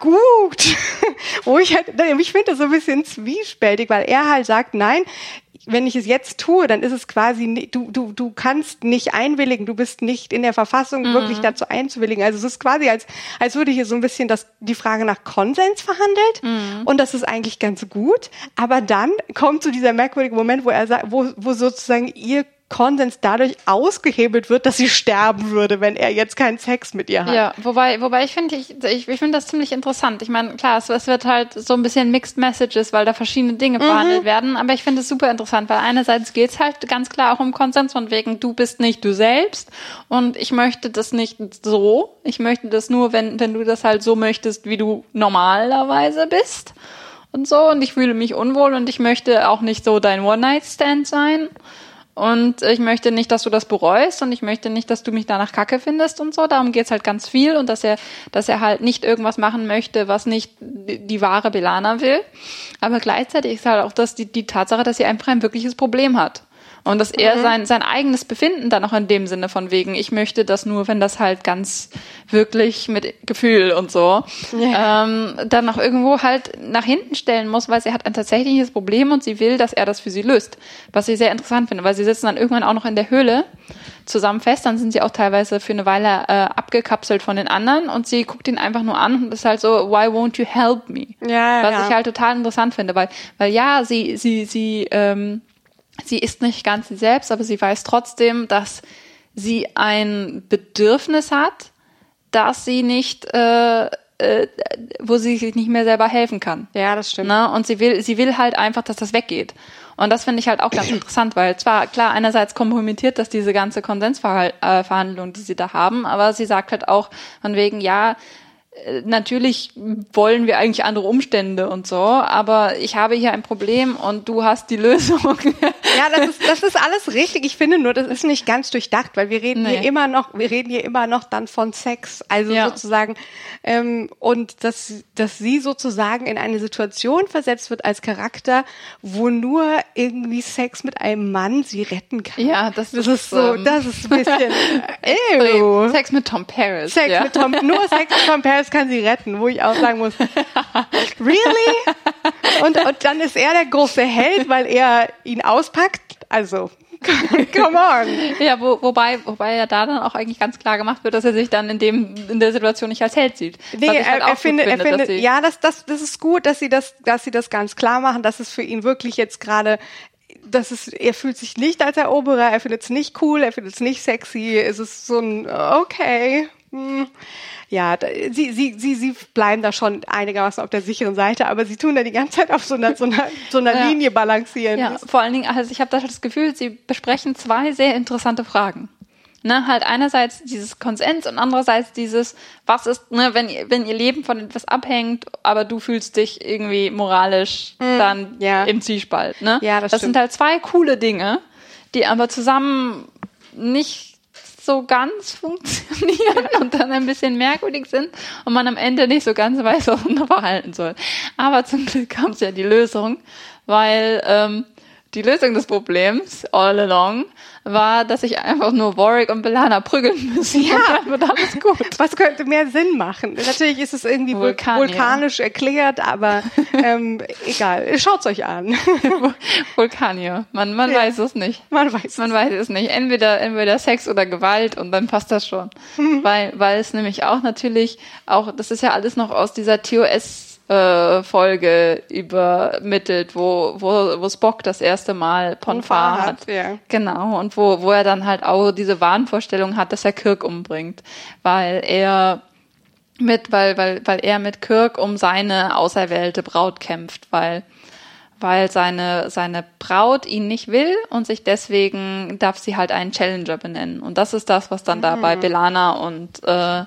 gut, wo ich halt, ich finde das so ein bisschen zwiespältig, weil er halt sagt, nein, wenn ich es jetzt tue, dann ist es quasi, du, du, du kannst nicht einwilligen, du bist nicht in der Verfassung, mhm. wirklich dazu einzuwilligen. Also es ist quasi, als, als würde hier so ein bisschen das, die Frage nach Konsens verhandelt mhm. und das ist eigentlich ganz gut. Aber dann kommt so dieser merkwürdige Moment, wo er sagt, wo, wo sozusagen ihr Konsens dadurch ausgehebelt wird, dass sie sterben würde, wenn er jetzt keinen Sex mit ihr hat. Ja, wobei, wobei ich finde, ich, ich, ich finde das ziemlich interessant. Ich meine, klar, es, es wird halt so ein bisschen Mixed Messages, weil da verschiedene Dinge mhm. verhandelt werden, aber ich finde es super interessant, weil einerseits geht es halt ganz klar auch um Konsens von wegen, du bist nicht du selbst und ich möchte das nicht so, ich möchte das nur, wenn, wenn du das halt so möchtest, wie du normalerweise bist und so und ich fühle mich unwohl und ich möchte auch nicht so dein One-Night-Stand sein. Und ich möchte nicht, dass du das bereust und ich möchte nicht, dass du mich danach kacke findest und so. Darum geht's halt ganz viel und dass er, dass er halt nicht irgendwas machen möchte, was nicht die, die wahre B'Elanna will. Aber gleichzeitig ist halt auch das die, die Tatsache, dass sie einfach ein wirkliches Problem hat. Und dass er mhm. sein, sein eigenes Befinden dann auch in dem Sinne von wegen, ich möchte das nur, wenn das halt ganz wirklich mit Gefühl und so, ja. ähm, dann auch irgendwo halt nach hinten stellen muss, weil sie hat ein tatsächliches Problem und sie will, dass er das für sie löst. Was ich sehr interessant finde, weil sie sitzen dann irgendwann auch noch in der Höhle zusammen fest, dann sind sie auch teilweise für eine Weile äh, abgekapselt von den anderen und sie guckt ihn einfach nur an und ist halt so, why won't you help me? Ja, Was ja. ich halt total interessant finde, weil, weil ja, sie, sie, sie, ähm, sie ist nicht ganz sie selbst, aber sie weiß trotzdem, dass sie ein Bedürfnis hat, dass sie nicht, äh, äh, wo sie sich nicht mehr selber helfen kann. Ja, das stimmt. Ne? Und sie will, sie will halt einfach, dass das weggeht. Und das finde ich halt auch ganz interessant, weil zwar, klar, einerseits kompromittiert das diese ganze Konsensverhandlung, die sie da haben, aber sie sagt halt auch von wegen, ja, natürlich wollen wir eigentlich andere Umstände und so, aber ich habe hier ein Problem und du hast die Lösung. Ja, das ist, das ist alles richtig. Ich finde nur, das ist nicht ganz durchdacht, weil wir reden Nee. hier immer noch, wir reden hier immer noch dann von Sex. Also Ja. sozusagen, ähm, und dass, dass sie sozusagen in eine Situation versetzt wird als Charakter, wo nur irgendwie Sex mit einem Mann sie retten kann. Ja, das, Das ist, ist so, ähm, das ist ein bisschen, ew. Sex mit Tom Paris. Sex ja. mit Tom, nur Sex mit Tom Paris kann sie retten, wo ich auch sagen muss, really? Und, und dann ist er der große Held, weil er ihn auspackt. Also, come on. Ja, wo, wobei, wobei ja da dann auch eigentlich ganz klar gemacht wird, dass er sich dann in dem, in der Situation nicht als Held sieht. Nee, Was ich halt er, auch er gut findet, er finde, findet, dass sie- ja, das, das, das ist gut, dass sie das, dass sie das ganz klar machen, dass es für ihn wirklich jetzt gerade, das ist, er fühlt sich nicht als Eroberer, er findet es nicht cool, er findet es nicht sexy, es ist so ein, okay, hm. Ja, da, sie, sie, sie, sie bleiben da schon einigermaßen auf der sicheren Seite, aber sie tun da die ganze Zeit auf so einer, so einer, so einer Ja. Linie balancieren. Ja, vor allen Dingen, also ich habe da das Gefühl, sie besprechen zwei sehr interessante Fragen. Ne, halt einerseits dieses Konsens und andererseits dieses, was ist, ne, wenn, ihr- wenn ihr Leben von etwas abhängt, aber du fühlst dich irgendwie moralisch dann ja. im Zwiespalt. Ne? Ja, das das stimmt. sind halt zwei coole Dinge, die aber zusammen nicht so ganz funktionieren und dann ein bisschen merkwürdig sind und man am Ende nicht so ganz weiß, was man da verhalten soll. Aber zum Glück haben sie ja die Lösung, weil ähm, die Lösung des Problems all along war, dass sich einfach nur Warwick und Bellana prügeln müssen. Ja. Und dann wird alles gut. Was könnte mehr Sinn machen? Natürlich ist es irgendwie vul- Vulkan, vulkanisch erklärt, aber ähm, egal, schaut's euch an. Vulkanier. Man, man Ja. weiß es nicht. Man weiß Man weiß es nicht. Entweder, entweder Sex oder Gewalt und dann passt das schon. Weil, weil es nämlich auch natürlich auch, das ist ja alles noch aus dieser T O S äh, Folge übermittelt, wo, wo, wo Spock das erste Mal Ponfar Ponfar hat. hat, ja. Genau. Und wo, wo er dann halt auch diese Wahnvorstellung hat, dass er Kirk umbringt. Weil er mit, weil, weil, weil er mit Kirk um seine auserwählte Braut kämpft, weil weil seine, seine Braut ihn nicht will und sich deswegen darf sie halt einen Challenger benennen. Und das ist das, was dann da bei Bellana und, äh,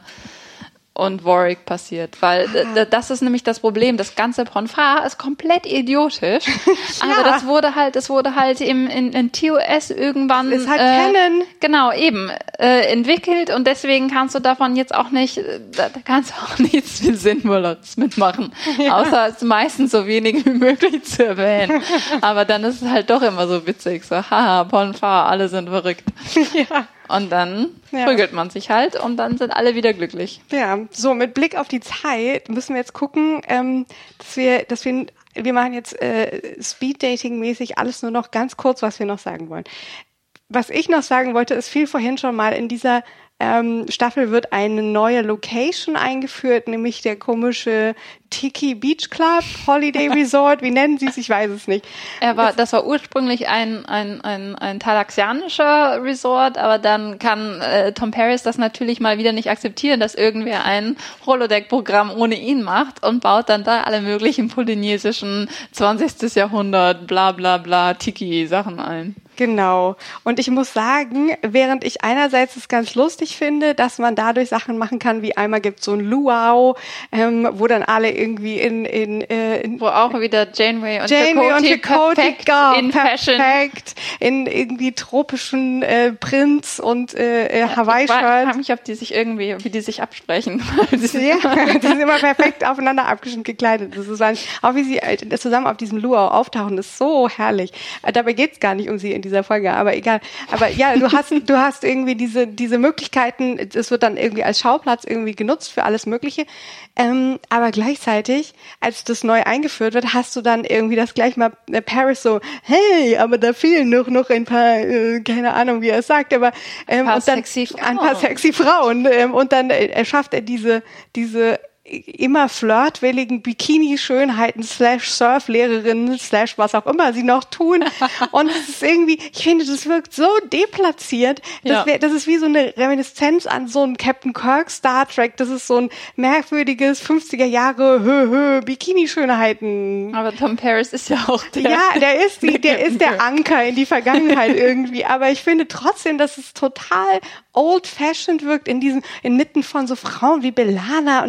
und Warwick passiert. Weil äh, das ist nämlich das Problem. Das ganze Ponfar ist komplett idiotisch. Aber das wurde halt, das wurde halt im, in, in T O S irgendwann Ist halt äh, Canon. Genau, eben äh, entwickelt und deswegen kannst du davon jetzt auch nicht, äh, da, da kannst du auch nichts viel Sinnvolles mitmachen, außer es meistens so wenig wie möglich zu erwähnen. Aber dann ist es halt doch immer so witzig, so haha, Ponfar, alle sind verrückt. Ja. Und dann Ja. prügelt man sich halt und dann sind alle wieder glücklich. Ja, so mit Blick auf die Zeit müssen wir jetzt gucken, ähm, dass wir, dass wir, wir machen jetzt äh, Speed-Dating-mäßig alles nur noch ganz kurz, was wir noch sagen wollen. Was ich noch sagen wollte, ist viel vorhin schon mal, in dieser ähm, Staffel wird eine neue Location eingeführt, nämlich der komische Tiki Beach Club, Holiday Resort, wie nennen sie es, ich weiß es nicht. Er war, das war ursprünglich ein, ein, ein, ein talaxianischer Resort, aber dann kann äh, Tom Paris das natürlich mal wieder nicht akzeptieren, dass irgendwer ein Holodeck-Programm ohne ihn macht und baut dann da alle möglichen polynesischen zwanzigsten Jahrhundert, bla bla bla, Tiki-Sachen ein. Genau. Und ich muss sagen, während ich einerseits es ganz lustig finde, dass man dadurch Sachen machen kann, wie einmal gibt es so ein Luau, ähm, wo dann alle irgendwie in, in, äh, in Wo auch wieder Janeway und Janeway und Chakotay Chakotay, perfekt oh, in Fashion. perfekt, in irgendwie tropischen äh, Prints und äh, äh, Ich frage Hawaii-Shirts. mich, ob die sich irgendwie, wie die sich absprechen. Ja, die sind immer perfekt aufeinander abgestimmt gekleidet. Das ist eigentlich, auch wie sie äh, zusammen auf diesem Luau auftauchen, ist so herrlich. Äh, dabei geht's gar nicht um sie in dieser Folge, aber egal. Aber ja, du hast, du hast irgendwie diese, diese Möglichkeiten, es wird dann irgendwie als Schauplatz irgendwie genutzt für alles Mögliche. Ähm, aber gleichzeitig, als das neu eingeführt wird, hast du dann irgendwie das gleich mal äh, Paris so, hey, aber da fehlen noch, noch ein paar, äh, keine Ahnung, wie er es sagt, aber ähm, Ein paar und dann, sexy Frauen. ein paar sexy Frauen. Ähm, und dann äh, erschafft er diese, diese immer flirtwilligen Bikini-Schönheiten slash Surflehrerinnen slash was auch immer sie noch tun. Und es ist irgendwie, ich finde, das wirkt so deplatziert. Das, Ja. wär, das ist wie so eine Reminiszenz an so ein Captain Kirk Star Trek. Das ist so ein merkwürdiges fünfziger Jahre hö, hö, Bikini-Schönheiten. Aber Tom Paris ist ja auch der. Ja, der ist die, der ist der Anker in die Vergangenheit irgendwie. Aber ich finde trotzdem, dass es total old-fashioned wirkt in diesen, inmitten von so Frauen wie Bellana und Janeway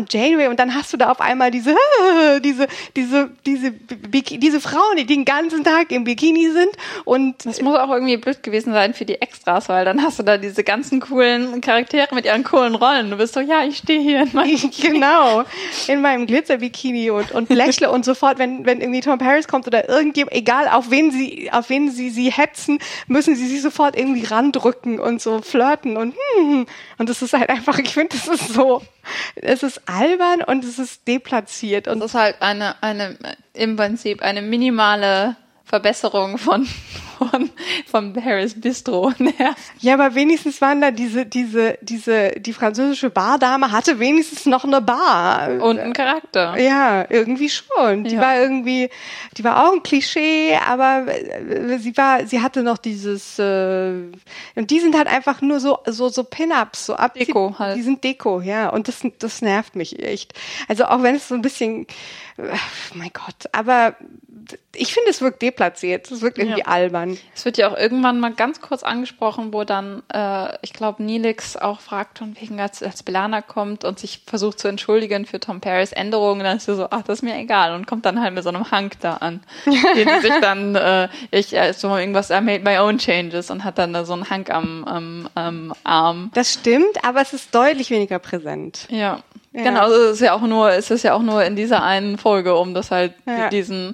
und dann hast du da auf einmal diese, diese, diese, diese, Biki- diese Frauen, die den ganzen Tag im Bikini sind und das muss auch irgendwie blöd gewesen sein für die Extras, weil dann hast du da diese ganzen coolen Charaktere mit ihren coolen Rollen. Du bist so, ja, ich stehe hier in meinem genau, in meinem Glitzer-Bikini und, und lächle und sofort, wenn, wenn irgendwie Tom Paris kommt oder irgendjemand, egal auf wen sie, auf wen sie sie hetzen, müssen sie sich sofort irgendwie randrücken und so flirten und hm, und das ist halt einfach, ich finde, das ist so, es ist albern und es ist deplatziert und das ist halt eine, eine, im Prinzip eine minimale Verbesserung von, von, von Paris Bistro. Ja. ja, aber wenigstens waren da diese, diese, diese, die französische Bardame hatte wenigstens noch eine Bar. Und einen Charakter. Ja, irgendwie schon. Die Ja. war irgendwie, die war auch ein Klischee, aber äh, sie war, sie hatte noch dieses, äh, und die sind halt einfach nur so, so, so Pin-Ups, so ab. Deko halt. Die sind Deko, ja. Und das, das nervt mich echt. Also auch wenn es so ein bisschen, äh, mein Gott, aber ich finde, es wirkt deplatziert. Es wirkt irgendwie Ja. albern. Es wird ja auch irgendwann mal ganz kurz angesprochen, wo dann, äh, ich glaube, Neelix auch fragt, von wegen, als, als B'Elanna kommt und sich versucht zu entschuldigen für Tom Paris Änderungen, dann ist er so, ach, das ist mir egal und kommt dann halt mit so einem Hank da an, den sie sich dann, äh, ich, äh, so irgendwas, I made my own changes und hat dann da so einen Hank am, am, am Arm. Das stimmt, aber es ist deutlich weniger präsent. Ja. Ja. Genau, also es ist ja auch nur, es ist ja auch nur in dieser einen Folge, um das halt Ja. diesen,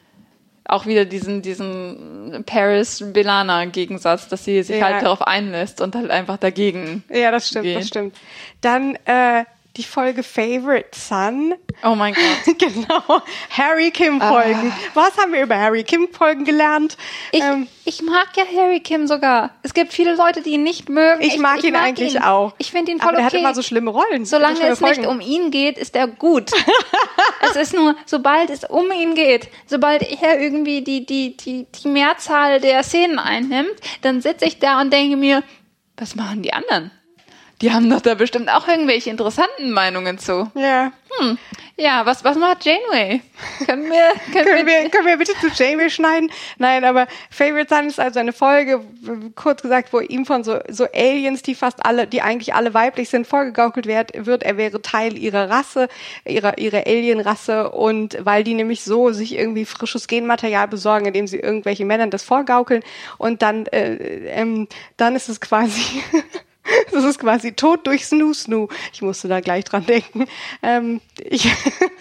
auch wieder diesen, diesen Paris-B'Elanna-Gegensatz, dass sie sich Ja. halt darauf einlässt und halt einfach dagegen. Ja, das stimmt, geht. das stimmt. Dann äh, die Folge Favorite Son. Oh mein Gott. Genau, Harry Kim Folgen. Ah. Was haben wir über Harry Kim Folgen gelernt? Ich, Ähm, ich mag ja Harry Kim sogar. Es gibt viele Leute, die ihn nicht mögen. ich mag ihn eigentlich ihn. auch. Ich finde ihn voll aber er okay. hat immer so schlimme Rollen. Solange so schlimme es nicht Folgen. um ihn geht, ist er gut. Es ist nur, sobald es um ihn geht, sobald er irgendwie die, die, die, die Mehrzahl der Szenen einnimmt, dann sitze ich da und denke mir, was machen die anderen? Die haben doch da bestimmt auch irgendwelche interessanten Meinungen zu. Ja. Hm. Ja, was, was macht Janeway? Können wir, können, Können wir, wir, können wir bitte zu Janeway schneiden? Nein, aber Favorite Son ist also eine Folge, w- kurz gesagt, wo ihm von so, so Aliens, die fast alle, die eigentlich alle weiblich sind, vorgegaukelt wird, wird, er wäre Teil ihrer Rasse, ihrer, ihrer Alien-Rasse, und weil die nämlich so sich irgendwie frisches Genmaterial besorgen, indem sie irgendwelchen Männern das vorgaukeln, und dann, äh, ähm, dann ist es quasi, das ist quasi Tod durch Snoo Snoo. Ich musste da gleich dran denken. Ähm, ich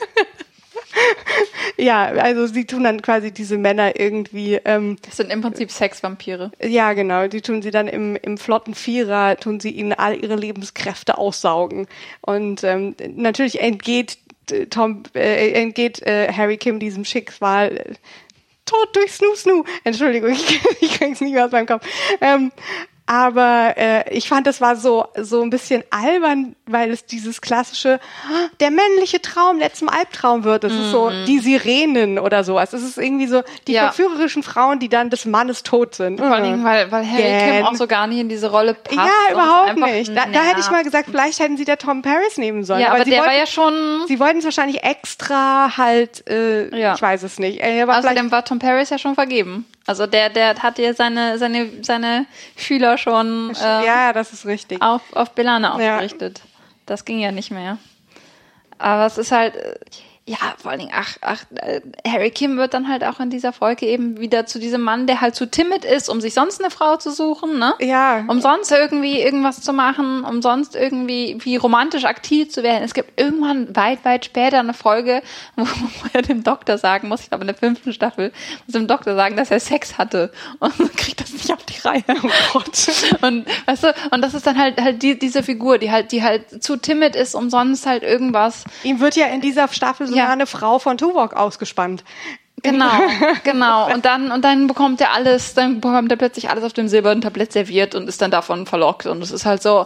ja, also sie tun dann quasi diese Männer irgendwie, ähm, das sind im Prinzip Sexvampire. ja genau, die tun sie dann im, im flotten Vierer, tun sie ihnen all ihre Lebenskräfte aussaugen. Und ähm, natürlich entgeht äh, Tom, äh, entgeht äh, Harry Kim diesem Schicksal. Äh, Tod durch Snoo Snoo. Entschuldigung, ich, ich krieg's nicht mehr aus meinem Kopf. Ähm, Aber äh, ich fand, das war so so ein bisschen albern, weil es dieses klassische, ah, der männliche Traum, der zum Albtraum wird. Das ist so die Sirenen oder sowas. Es ist irgendwie so die Ja. verführerischen Frauen, die dann des Mannes tot sind. Vor allem, weil, weil Harry Gähn. Kim auch so gar nicht in diese Rolle passt. Ja, und überhaupt einfach nicht. Da, da hätte ich nervt. mal gesagt, vielleicht hätten sie der Tom Paris nehmen sollen. Ja, aber sie der wollten, war ja schon... Sie wollten es wahrscheinlich extra halt, äh, Ja. ich weiß es nicht. Er war vielleicht, Außerdem war Tom Paris ja schon vergeben. Also der, der hat ja seine, seine, seine Schüler schon äh, ja, das ist richtig. auf, auf B'Elanna Ja. ausgerichtet. Das ging ja nicht mehr. Aber es ist halt, äh, ja, vor allen Dingen, ach, ach, äh, Harry Kim wird dann halt auch in dieser Folge eben wieder zu diesem Mann, der halt zu timid ist, um sich sonst eine Frau zu suchen, ne? Ja. Um sonst irgendwie irgendwas zu machen, um sonst irgendwie wie romantisch aktiv zu werden. Es gibt irgendwann weit, weit später eine Folge, wo, wo er dem Doktor sagen muss, ich glaube in der fünften Staffel, muss dem Doktor sagen, dass er Sex hatte und kriegt das nicht auf die Reihe. Oh Gott. Und weißt du, und das ist dann halt halt die, diese Figur, die halt die halt zu timid ist, um sonst halt irgendwas. Ihm wird ja in dieser Staffel sogar Ja. eine Frau von Tuvok ausgespannt. Genau, genau. Und dann, und dann bekommt er alles, dann bekommt er plötzlich alles auf dem silbernen Tablett serviert und ist dann davon verlockt. Und es ist halt so,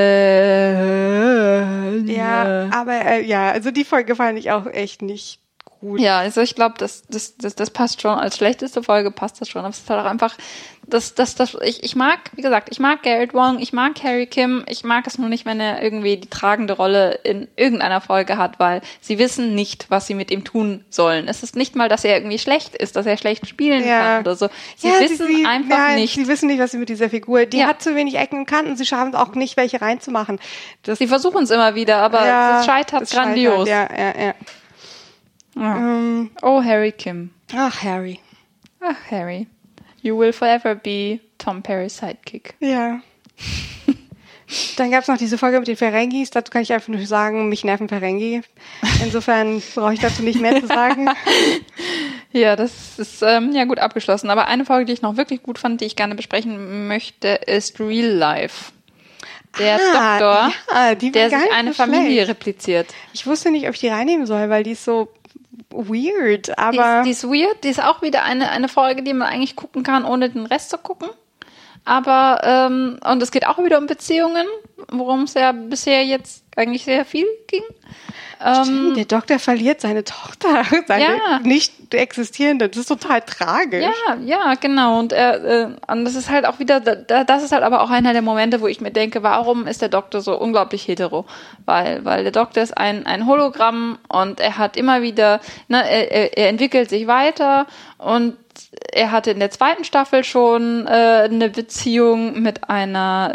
äh, Ja, aber äh, ja, also die Folge fand ich auch echt nicht gut. Ja, also ich glaube, das, das, das, das passt schon. Als schlechteste Folge passt das schon. Aber es ist halt auch einfach, das, das, das, ich, ich mag, wie gesagt, ich mag Garrett Wong, ich mag Harry Kim, ich mag es nur nicht, wenn er irgendwie die tragende Rolle in irgendeiner Folge hat, weil sie wissen nicht, was sie mit ihm tun sollen. Es ist nicht mal, dass er irgendwie schlecht ist, dass er schlecht spielen Ja. kann oder so. Sie Ja, wissen sie, einfach ja, nicht. Sie wissen nicht, was sie mit dieser Figur, die Ja. hat zu wenig Ecken und Kanten, sie schaffen es auch nicht, welche reinzumachen. Das, Sie versuchen es immer wieder, aber ja, es scheitert es grandios. Scheitert, ja, ja, ja. Ja. Ähm, Oh, Harry Kim. ach, Harry. Ach, Harry. You will forever be Tom Perry's Sidekick. Ja. Dann gab es noch diese Folge mit den Ferengis. Dazu kann ich einfach nur sagen, mich nerven Ferengi. Insofern brauche ich dazu nicht mehr zu sagen. Ja, das ist ähm, ja gut abgeschlossen. Aber eine Folge, die ich noch wirklich gut fand, die ich gerne besprechen möchte, ist Real Life. Der Ah, Doktor, ja, die war der gar sich nicht eine so Familie schlecht. repliziert. Ich wusste nicht, ob ich die reinnehmen soll, weil die ist so weird. Die Aber ist, die ist weird, die ist auch wieder eine, eine Folge, die man eigentlich gucken kann, ohne den Rest zu gucken. Aber, ähm, und es geht auch wieder um Beziehungen, worum es ja bisher jetzt eigentlich sehr viel ging. Stimmt, der Doktor verliert seine Tochter, seine Ja. nicht existierende. Das ist total tragisch. Ja, ja, genau. Und er, äh, und das ist halt auch wieder, da, das ist halt aber auch einer der Momente, wo ich mir denke, warum ist der Doktor so unglaublich hetero? Weil, weil der Doktor ist ein, ein Hologramm und er hat immer wieder, ne, er, er, er entwickelt sich weiter und er hatte in der zweiten Staffel schon äh, eine Beziehung mit einer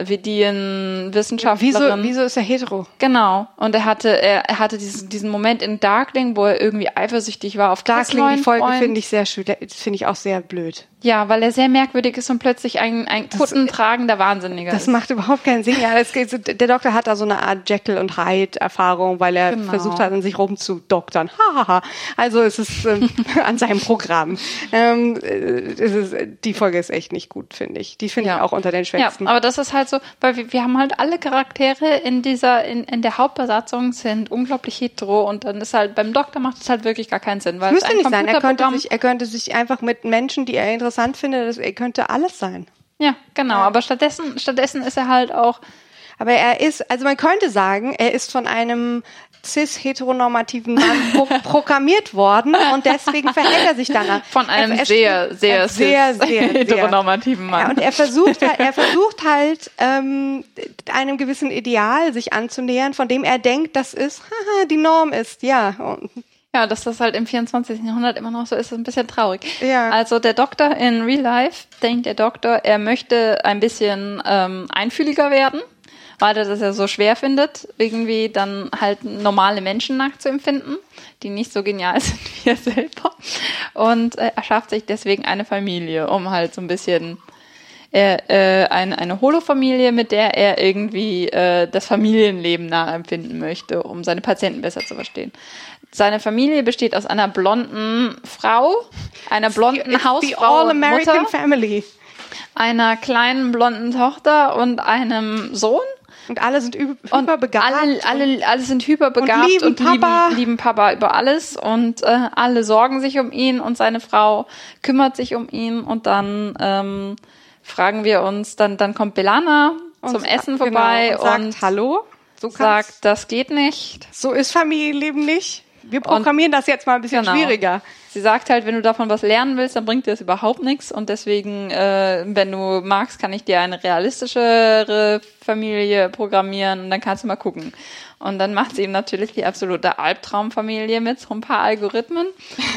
Vedien-Wissenschaftlerin. Wieso, wieso ist er hetero? Genau. Und er hatte, er, er hatte diesen, diesen Moment in Darkling, wo er irgendwie eifersüchtig war auf Chris' Darkling, die Folge Freund. finde ich sehr schön, finde ich auch sehr blöd. Ja, weil er sehr merkwürdig ist und plötzlich ein, ein kuttentragender Wahnsinniger Das ist. macht überhaupt keinen Sinn. Ja, das, der Doktor hat da so eine Art Jekyll und Hyde-Erfahrung, weil er Genau. versucht hat, an sich rumzudoktern. Hahaha. Also es ist ähm, an seinem Programm. Ähm, äh, es ist, die Folge ist echt nicht gut, finde ich. Die finde Ja. ich auch unter den Ja, Schwächsten. aber das ist halt so, weil wir, wir haben halt alle Charaktere in dieser, in, in der Hauptbesatzung sind unglaublich hetero und dann ist halt, beim Doktor macht es halt wirklich gar keinen Sinn, weil Müsste es ein nicht sein. Er könnte, Computerprogramm- sich, er könnte sich einfach mit Menschen, die er interessant findet, das, er könnte alles sein. Ja, genau, aber stattdessen, stattdessen ist er halt auch, Aber er ist, also man könnte sagen, er ist von einem cis-heteronormativen Mann pro programmiert worden und deswegen verhält er sich danach. von einem er, er sehr, sehr, sehr, sehr, sehr heteronormativen Mann. Ja, und er versucht halt, er versucht halt, ähm, einem gewissen Ideal sich anzunähern, von dem er denkt, dass es haha, die Norm ist. Ja, und Ja, dass das halt im vierundzwanzigsten Jahrhundert immer noch so ist, ist ein bisschen traurig. Ja. Also der Doktor in Real Life denkt der Doktor, er möchte ein bisschen ähm, einfühliger werden, weil er das ja so schwer findet, irgendwie dann halt normale Menschen nachzuempfinden, die nicht so genial sind wie er selber. Und äh, er schafft sich deswegen eine Familie, um halt so ein bisschen er, äh, eine, eine Holo-Familie, mit der er irgendwie äh, das Familienleben nachempfinden möchte, um seine Patienten besser zu verstehen. Seine Familie besteht aus einer blonden Frau, einer blonden the Hausfrau und All-American Mutter, Family. einer kleinen blonden Tochter und einem Sohn. Und alle sind üb- Und hyperbegabt. alle, alle, alle sind hyperbegabt Und lieben und Papa. lieben, lieben Papa über alles und äh, alle sorgen sich um ihn und seine Frau kümmert sich um ihn und dann ähm, fragen wir uns, dann, dann kommt Belana zum Und- Essen genau, vorbei und sagt, und hallo, so kann's- sagt, das geht nicht. so ist Familienleben nicht. Wir programmieren das jetzt mal ein bisschen Genau. schwieriger. Sie sagt halt, wenn du davon was lernen willst, dann bringt dir das überhaupt nichts und deswegen, äh, wenn du magst, kann ich dir eine realistischere Familie programmieren und dann kannst du mal gucken. Und dann macht sie ihm natürlich die absolute Albtraumfamilie mit so ein paar Algorithmen.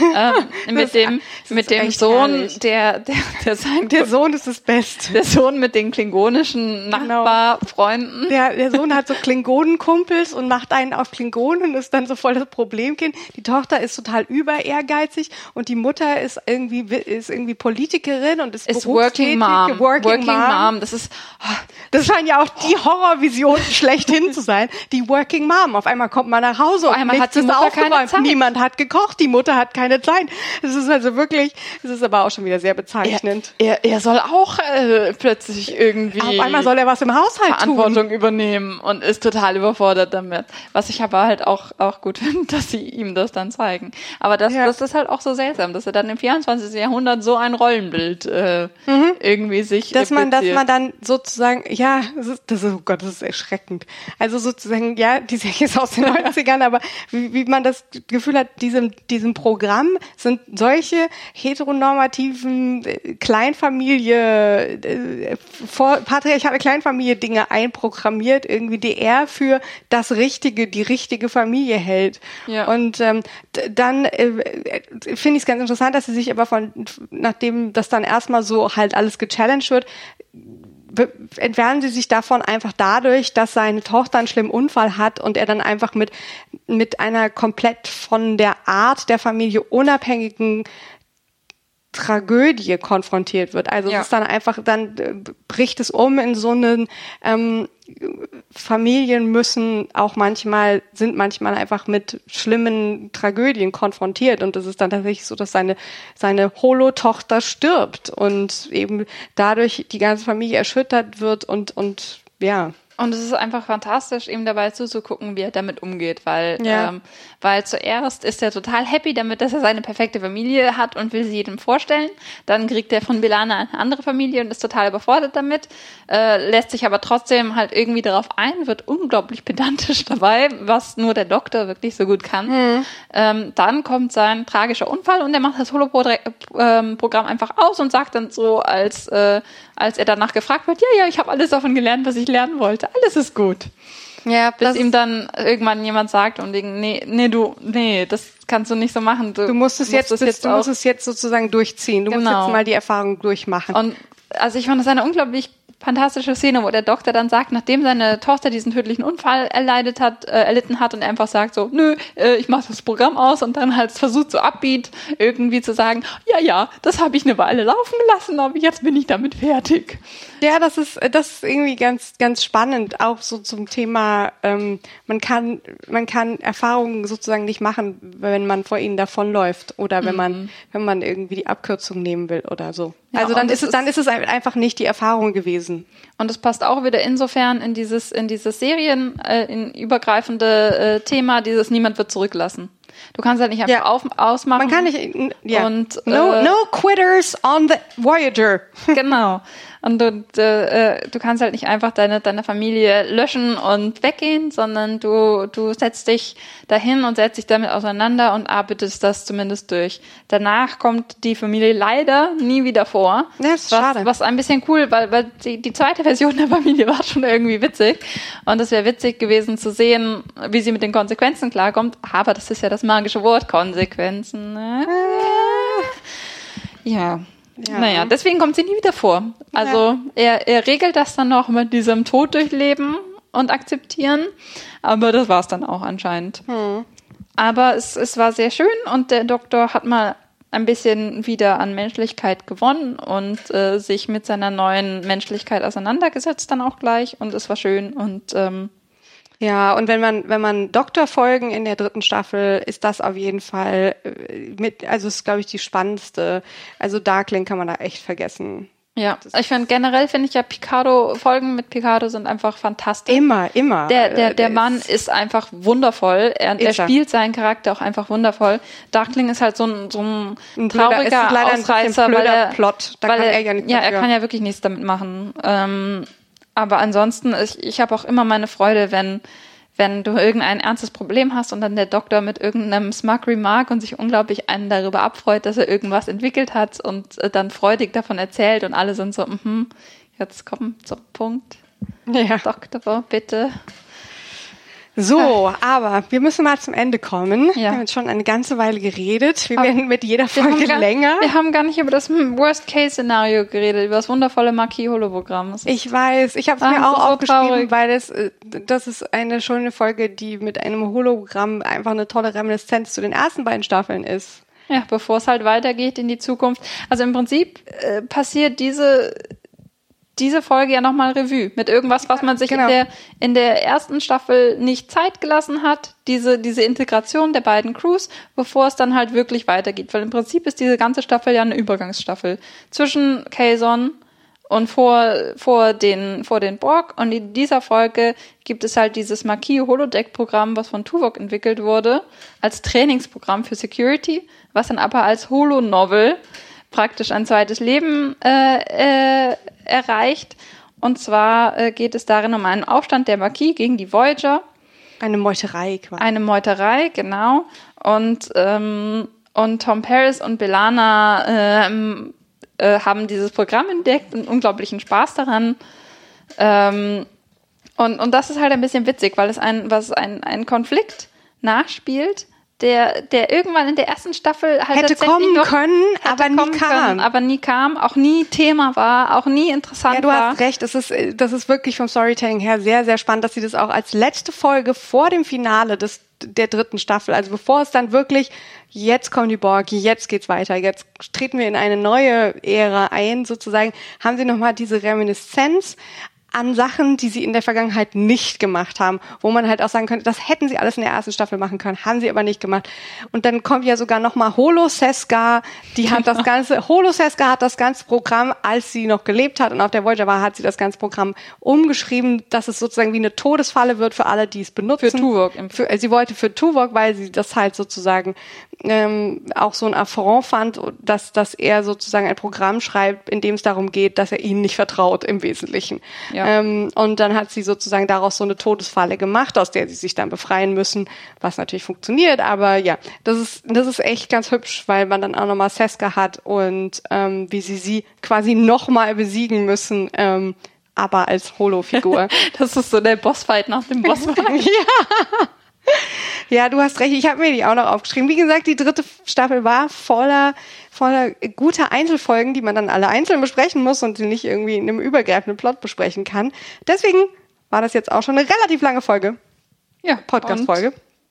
ähm, mit Das- dem, das mit ist dem echt Sohn, herrlich. der, der, der sein, Der Sohn ist das Beste. der Sohn mit den klingonischen Nachbarfreunden. Der, der Sohn hat so Klingonenkumpels und macht einen auf Klingonen und ist dann so voll das Problemkind. Die Tochter ist total über ehrgeizig und die Mutter ist irgendwie ist irgendwie Politikerin und ist, Ist berufstätig, Working Mom. Working, Mom. Das ist, oh, Das scheinen ja auch die Horrorvisionen schlechthin zu sein. Die Working Mom. Auf einmal kommt man nach Hause und einmal nichts hat die ist Mutter keine aufgeräumt. Zeit. Niemand hat gekocht. Die Mutter hat keine Zeit. Das ist also wirklich, das ist aber auch schon wieder sehr bezeichnend. er, er soll auch äh, plötzlich irgendwie Auf einmal soll er was im Haushalt tun. Verantwortung übernehmen und ist total überfordert damit. Was ich aber halt auch, auch gut finde, dass sie ihm das dann zeigen. Aber das, Ja. das ist halt auch so seltsam, dass er dann im vierundzwanzigsten Jahrhundert so ein Rollenbild äh, irgendwie sich Dass man, dass repliziert. man dann sozusagen, ja, es ist, das ist, oh Gott, das ist erschreckend. Also sozusagen, ja, die Serie ist aus den neunzigern, aber wie, wie man das Gefühl hat, diesem, diesem Programm sind solche heteronormativen Kleinfamilie, äh, vor, patriarchale Kleinfamilie-Dinge einprogrammiert, irgendwie, die er für das Richtige, die richtige Familie hält. Ja. Und ähm, dann äh, finde ich es ganz interessant, dass sie sich aber von, nachdem das dann erstmal so halt alles gechallenged wird, be- entfernen sie sich davon einfach dadurch, dass seine Tochter einen schlimmen Unfall hat und er dann einfach mit, mit einer komplett von der Art der Familie unabhängigen Tragödie konfrontiert wird. Also ja. es ist dann einfach, dann äh, bricht es um in so einen ähm, Familien müssen auch manchmal, sind manchmal einfach mit schlimmen Tragödien konfrontiert und es ist dann tatsächlich so, dass seine, seine Holo-Tochter stirbt und eben dadurch die ganze Familie erschüttert wird und, und ja. Und es ist einfach fantastisch, ihm dabei zuzugucken, wie er damit umgeht, weil, ja. ähm, weil zuerst ist er total happy damit, dass er seine perfekte Familie hat und will sie jedem vorstellen. Dann kriegt er von B'Elanna eine andere Familie und ist total überfordert damit, äh, lässt sich aber trotzdem halt irgendwie darauf ein, wird unglaublich pedantisch dabei, was nur der Doktor wirklich so gut kann. Mhm. Ähm, dann kommt sein tragischer Unfall und er macht das Holo-Programm einfach aus und sagt dann so, als, äh, als er danach gefragt wird, ja, ja, ich habe alles davon gelernt, was ich lernen wollte. Alles ist gut. Ja, bis ihm dann irgendwann jemand sagt und wegen, nee, nee, du, nee, das kannst du nicht so machen. Du, du musst es jetzt, das jetzt du musst es jetzt sozusagen durchziehen. Du genau. musst jetzt mal die Erfahrung durchmachen. Und also ich fand das eine unglaublich fantastische Szene, wo der Doktor dann sagt, nachdem seine Tochter diesen tödlichen Unfall erleidet hat, äh, erlitten hat und er einfach sagt so, nö, äh, ich mache das Programm aus und dann halt versucht so upbeat irgendwie zu sagen, ja, ja, das habe ich eine Weile laufen gelassen, aber jetzt bin ich damit fertig. Ja, das ist das ist irgendwie ganz ganz spannend, auch so zum Thema, ähm, man kann man kann Erfahrungen sozusagen nicht machen, wenn man vor ihnen davonläuft oder wenn mhm. man wenn man irgendwie die Abkürzung nehmen will oder so. Ja, also dann ist es dann ist es einfach nicht die Erfahrung gewesen. Und es passt auch wieder insofern in dieses in dieses Serien äh, in übergreifende äh, Thema, dieses niemand wird zurücklassen. Du kannst halt nicht einfach ja. auf, ausmachen. Man kann nicht, ja. Und, no, äh, no quitters on the Voyager. Genau. Und du, äh, du kannst halt nicht einfach deine, deine Familie löschen und weggehen, sondern du, du setzt dich dahin und setzt dich damit auseinander und arbeitest das zumindest durch. Danach kommt die Familie leider nie wieder vor. Ja, das ist was, schade. Was ein bisschen cool, weil, weil die, die zweite Version der Familie war schon irgendwie witzig. Und es wäre witzig gewesen zu sehen, wie sie mit den Konsequenzen klarkommt. Aber das ist ja das magische Wort, Konsequenzen. Ne? Ja. Ja. Naja, deswegen kommt sie nie wieder vor. Also ja. er, er regelt das dann noch mit diesem Tod durchleben und akzeptieren, aber das war es dann auch anscheinend. Hm. Aber es, es war sehr schön und der Doktor hat mal ein bisschen wieder an Menschlichkeit gewonnen und äh, sich mit seiner neuen Menschlichkeit auseinandergesetzt dann auch gleich und es war schön und ähm, ja, und wenn man, wenn man Doktorfolgen in der dritten Staffel, ist das auf jeden Fall mit, also ist, glaube ich, die spannendste. Also Darkling kann man da echt vergessen. Ja, ich finde generell finde ich ja Picardo-Folgen mit Picardo sind einfach fantastisch. Immer, immer. Der, der, der Mann ist einfach wundervoll. Er, er spielt seinen Charakter auch einfach wundervoll. Darkling ist halt so ein, so ein, ein trauriger blöder, Ausreißer, ein weil er, Plot. Da weil kann er, er ja nicht ja, er kann ja wirklich nichts damit machen. Ähm, Aber ansonsten, ich, ich habe auch immer meine Freude, wenn wenn du irgendein ernstes Problem hast und dann der Doktor mit irgendeinem smug Remark und sich unglaublich einen darüber abfreut, dass er irgendwas entwickelt hat und äh, dann freudig davon erzählt und alle sind so, mhm, jetzt komm zum Punkt. Ja. Doktor, bitte. So, aber wir müssen mal zum Ende kommen. Ja. Wir haben jetzt schon eine ganze Weile geredet. Wir aber werden mit jeder Folge gar, länger. Wir haben gar nicht über das Worst-Case-Szenario geredet, über das wundervolle Marquis-Hologramm. Ich weiß, ich habe es mir auch so aufgeschrieben, traurig. weil das, das ist eine schöne Folge, die mit einem Hologramm einfach eine tolle Reminiszenz zu den ersten beiden Staffeln ist. Ja, bevor es halt weitergeht in die Zukunft. Also im Prinzip äh, passiert diese... diese Folge ja nochmal Revue mit irgendwas, was man sich genau. in der in der ersten Staffel nicht Zeit gelassen hat, diese diese Integration der beiden Crews, bevor es dann halt wirklich weitergeht. Weil im Prinzip ist diese ganze Staffel ja eine Übergangsstaffel zwischen Kazon und vor vor den vor den Borg. Und in dieser Folge gibt es halt dieses Marquis-Holodeck-Programm, was von Tuvok entwickelt wurde, als Trainingsprogramm für Security, was dann aber als Holo-Novel praktisch ein zweites Leben äh, äh, erreicht Und zwar äh, geht es darin um einen Aufstand der Maquis gegen die Voyager. Eine Meuterei quasi. Eine Meuterei, genau. Und, ähm, und Tom Paris und B'Elanna ähm, äh, haben dieses Programm entdeckt und unglaublichen Spaß daran. Ähm, und, und das ist halt ein bisschen witzig, weil es ein, was ein, ein Konflikt nachspielt, der, der irgendwann in der ersten Staffel halt hätte tatsächlich kommen noch können, aber nie kam. Können, aber nie kam, auch nie Thema war, auch nie interessant war. Ja, du war. hast recht. Das ist, das ist wirklich vom Storytelling her sehr, sehr spannend, dass sie das auch als letzte Folge vor dem Finale des, der dritten Staffel, also bevor es dann wirklich, jetzt kommen die Borg, jetzt geht's weiter, jetzt treten wir in eine neue Ära ein, sozusagen, haben sie nochmal diese Reminiszenz an Sachen, die sie in der Vergangenheit nicht gemacht haben, wo man halt auch sagen könnte, das hätten sie alles in der ersten Staffel machen können, haben sie aber nicht gemacht. Und dann kommt ja sogar nochmal Holo Seska, die hat das ganze, Holo Seska hat das ganze Programm, als sie noch gelebt hat und auf der Voyager war, hat sie das ganze Programm umgeschrieben, dass es sozusagen wie eine Todesfalle wird für alle, die es benutzen. Für Tuvok. Für, sie wollte für Tuvok, weil sie das halt sozusagen ähm, auch so ein Affront fand, dass, dass er sozusagen ein Programm schreibt, in dem es darum geht, dass er ihnen nicht vertraut im Wesentlichen. Ja. Ähm, und dann hat sie sozusagen daraus so eine Todesfalle gemacht, aus der sie sich dann befreien müssen, was natürlich funktioniert, aber ja, das ist das ist echt ganz hübsch, weil man dann auch nochmal Seska hat und ähm, wie sie sie quasi nochmal besiegen müssen, ähm, aber als Holo-Figur. Das ist so der Bossfight nach dem Bossfight. Ja. Ja, du hast recht, ich habe mir die auch noch aufgeschrieben. Wie gesagt, die dritte Staffel war voller voller guter Einzelfolgen, die man dann alle einzeln besprechen muss und die nicht irgendwie in einem übergreifenden Plot besprechen kann. Deswegen war das jetzt auch schon eine relativ lange Folge. Ja, Podcast-Folge.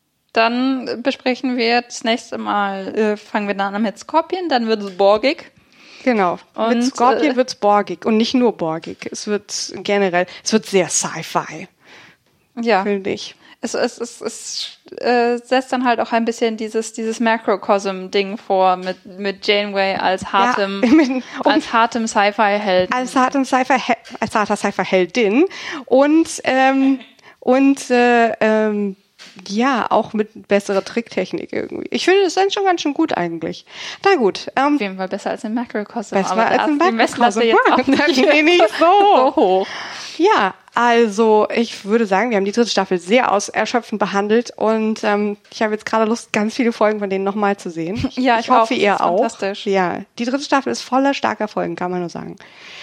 Dann besprechen wir das nächste Mal, äh, fangen wir dann an mit Scorpion, dann wird es borgig. Genau, und, mit Scorpion äh, wird es borgig und nicht nur borgig. Es wird generell, es wird sehr Sci-Fi. Ja. Finde ich. Es, es, es, es äh, setzt dann halt auch ein bisschen dieses, dieses Macrocosm-Ding vor mit, mit Janeway als hartem, ja, mit, als hartem Sci-Fi-Held. Als hartem Sci-Fi, als harter Sci-Fi-Heldin und, ähm, und, äh, ähm, ja, auch mit besserer Tricktechnik irgendwie. Ich finde, das ist schon ganz schön gut eigentlich. Na gut. Ähm, Auf jeden Fall besser als in Macrocosm. Besser aber als in Macrocosm. Jetzt auch nicht, nee, nicht so. so hoch. Ja, also ich würde sagen, wir haben die dritte Staffel sehr aus erschöpfend behandelt und ähm, ich habe jetzt gerade Lust, ganz viele Folgen von denen nochmal zu sehen. Ja, ich, ich hoffe, auch. ihr auch. Fantastisch. Ja, die dritte Staffel ist voller starker Folgen, kann man nur sagen.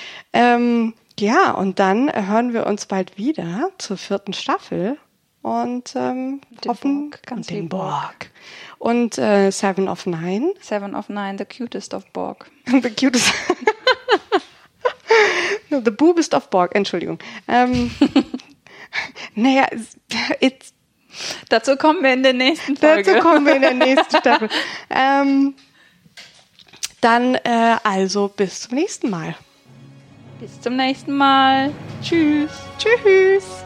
Ähm, ja, und dann hören wir uns bald wieder zur vierten Staffel und ähm, den hoffen Borg, ganz den viel Borg. Borg. Und äh, Seven of Nine. Seven of Nine, the cutest of Borg. The cutest. No, the boobest of Borg, Entschuldigung. Ähm, naja, it's, dazu kommen wir in der nächsten Folge. Dazu kommen wir in der nächsten Staffel. ähm, dann äh, also bis zum nächsten Mal. Bis zum nächsten Mal. Tschüss. Tschüss.